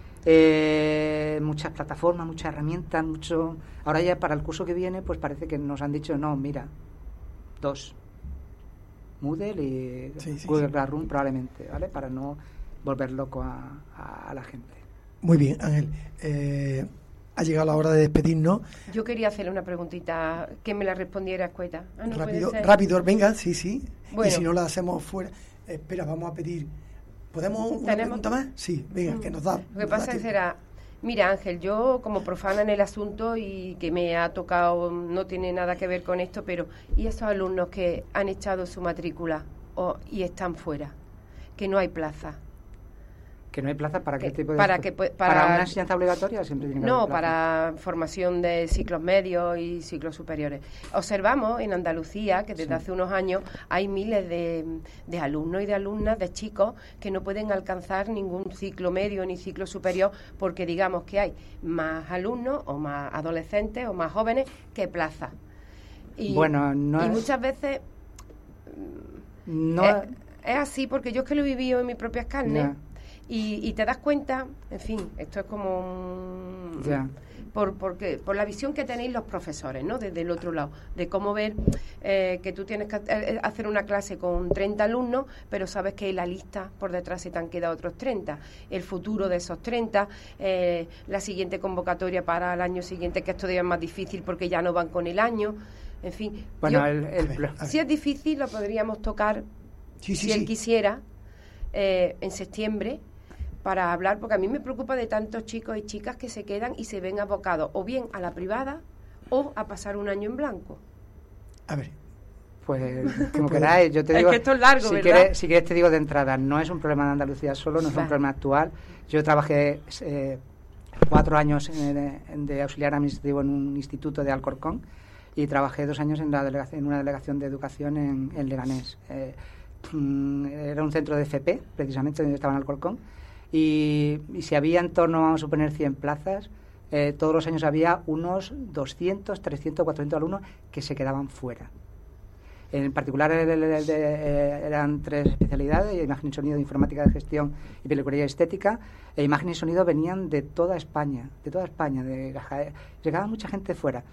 Eh, muchas plataformas, muchas herramientas, mucho. Ahora ya para el curso que viene, pues parece que nos han dicho, no, mira, dos, Moodle y sí, sí, Google sí. Classroom probablemente, ¿vale? Para no volver loco a, a, a la gente. Muy bien, Ángel. Eh, ha llegado la hora de despedirnos. Yo quería hacerle una preguntita que me la respondiera Escueta. Ah, ¿no rápido, rápido, venga, sí, sí. Bueno. Y si no la hacemos fuera. Espera, vamos a pedir. ¿Podemos una pregunta más? Sí, venga, que nos da. Lo que pasa será, mira Ángel, yo como profana en el asunto y que me ha tocado, no tiene nada que ver con esto, pero ¿y esos alumnos que han echado su matrícula o, y están fuera? Que no hay plaza. ¿Que no hay plaza para qué tipo de para, que, para, para una enseñanza obligatoria? Siempre tiene que no, haber plaza. Para formación de ciclos medios y ciclos superiores. Observamos en Andalucía que desde sí. hace unos años hay miles de, de alumnos y de alumnas, de chicos, que no pueden alcanzar ningún ciclo medio ni ciclo superior porque digamos que hay más alumnos o más adolescentes o más jóvenes que plaza. Y, bueno, no y es... muchas veces no es, es así porque yo es que lo he vivido en mis propias carnes. No. Y, y te das cuenta, en fin, esto es como un, ya. por porque por la visión que tenéis los profesores, ¿no? Desde el otro lado, de cómo ver eh, que tú tienes que hacer una clase con treinta alumnos, pero sabes que en la lista por detrás se te han quedado otros treinta, el futuro de esos treinta, eh, la siguiente convocatoria para el año siguiente, que es todavía más difícil porque ya no van con el año, en fin. Bueno, yo, el, el, a ver, a ver. Si es difícil, lo podríamos tocar, sí, sí, si él sí. quisiera, eh, en septiembre, para hablar, porque a mí me preocupa de tantos chicos y chicas que se quedan y se ven abocados o bien a la privada o a pasar un año en blanco. A ver. Pues como queráis, yo te digo... Es que esto es largo, si ¿verdad? Quieres, si quieres te digo de entrada, no es un problema de Andalucía solo, no es un problema actual. Yo trabajé eh, cuatro años en, en, de auxiliar administrativo en un instituto de Alcorcón y trabajé dos años en, la delegación, en una delegación de educación en, en Leganés. Eh, era un centro de F P, precisamente, donde estaba en Alcorcón. Y, y si había en torno, vamos a suponer, cien plazas, eh, todos los años había unos doscientos, trescientos, cuatrocientos alumnos que se quedaban fuera. En particular el, el, el de, eh, eran tres especialidades: imagen y sonido, informática de gestión y peluquería estética. E imagen y sonido venían de toda España, de toda España, de, llegaba mucha gente fuera.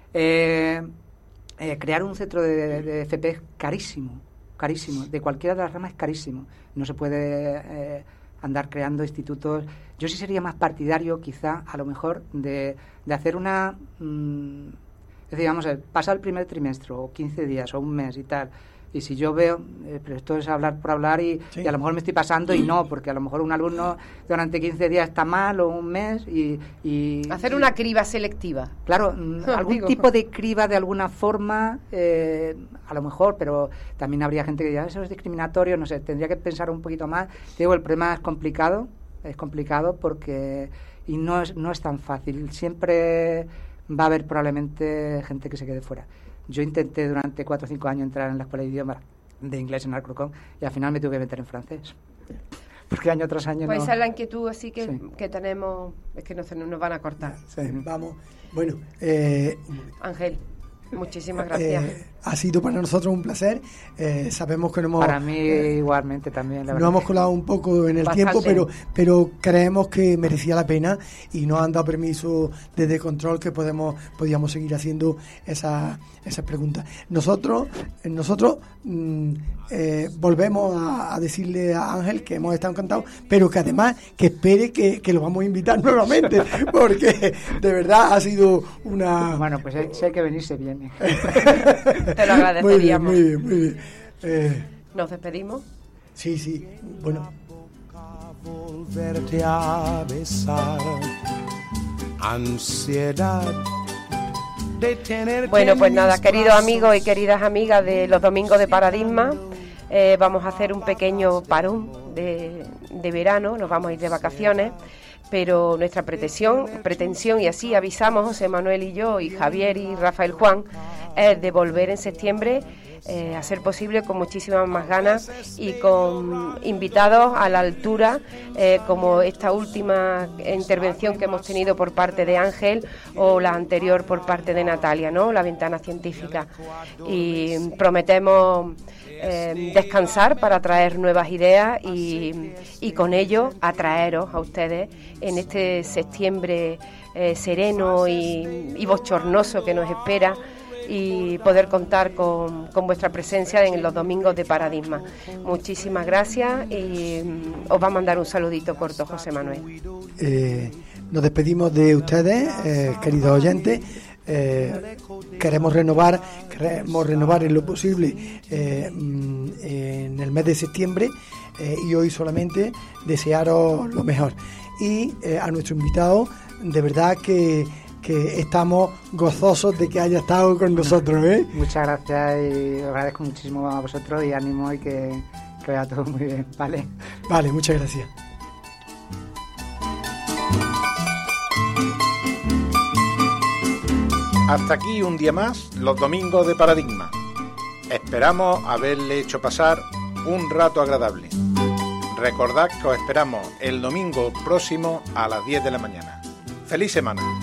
Eh, eh, crear un centro de, de F P es carísimo, carísimo, de cualquiera de las ramas es carísimo. No se puede... Eh, andar creando institutos. Yo sí sería más partidario, quizá, a lo mejor, de, de hacer una... Mmm, es decir, vamos a ver, pasa el primer trimestre, o quince días, o un mes y tal, y si yo veo, eh, pero esto es hablar por hablar y, sí. y a lo mejor me estoy pasando y no, porque a lo mejor un alumno durante quince días está mal o un mes y... y hacer y, una criba selectiva. Claro, algún Digo. tipo de criba de alguna forma, eh, a lo mejor, pero también habría gente que diría, eso es discriminatorio, no sé, tendría que pensar un poquito más. Digo, el problema es complicado, es complicado porque... y no es, no es tan fácil, siempre va a haber probablemente gente que se quede fuera. Yo intenté durante cuatro o cinco años entrar en la escuela de idiomas de inglés en Alcorcón y al final me tuve que meter en francés. Porque año tras año pues no... esa es la inquietud así que, sí. que tenemos, es que no se nos van a cortar. Sí, vamos. Bueno, eh, Ángel, muchísimas gracias. Eh, ha sido para nosotros un placer. Eh, sabemos que no hemos... Para mí eh, igualmente también, la nos verdad. hemos colado un poco en el Bastante. tiempo, pero pero creemos que merecía la pena y nos han dado permiso desde control que podemos podíamos seguir haciendo esas esas preguntas. Nosotros nosotros mm, eh, volvemos a, a decirle a Ángel que hemos estado encantados, pero que además que espere que, que lo vamos a invitar nuevamente, porque de verdad ha sido una... Bueno, pues si hay que venir, se viene. Te lo agradeceríamos. Muy bien, muy bien, muy bien. Eh, ¿Nos despedimos? Sí, sí, bueno. Volverte a besar, ansiedad de tenerte. Bueno, pues nada, queridos amigos y queridas amigas de los domingos de Paradigma, eh, vamos a hacer un pequeño parón de, de verano, nos vamos a ir de vacaciones, pero nuestra pretensión, pretensión, y así avisamos José Manuel y yo, y Javier y Rafael Juan, es de volver en septiembre, eh, a ser posible con muchísimas más ganas y con invitados a la altura, eh, como esta última intervención que hemos tenido por parte de Ángel o la anterior por parte de Natalia, ¿no? La ventana científica. Y prometemos eh, descansar para traer nuevas ideas y, y con ello atraeros a ustedes en este septiembre eh, sereno y, y bochornoso que nos espera, y poder contar con, con vuestra presencia en los domingos de Paradigma. Muchísimas gracias y um, os va a mandar un saludito corto José Manuel. Eh, nos despedimos de ustedes, eh, queridos oyentes. Eh, queremos renovar, queremos renovar en lo posible eh, en el mes de septiembre eh, y hoy solamente desearos lo mejor. Y eh, a nuestro invitado, de verdad que que estamos gozosos de que haya estado con nosotros, ¿eh? Muchas gracias y os agradezco muchísimo a vosotros y ánimo y que, que vaya todo muy bien, ¿vale? Vale, muchas gracias. Hasta aquí un día más, los domingos de Paradigma. Esperamos haberle hecho pasar un rato agradable. Recordad que os esperamos el domingo próximo a las diez de la mañana. ¡Feliz semana!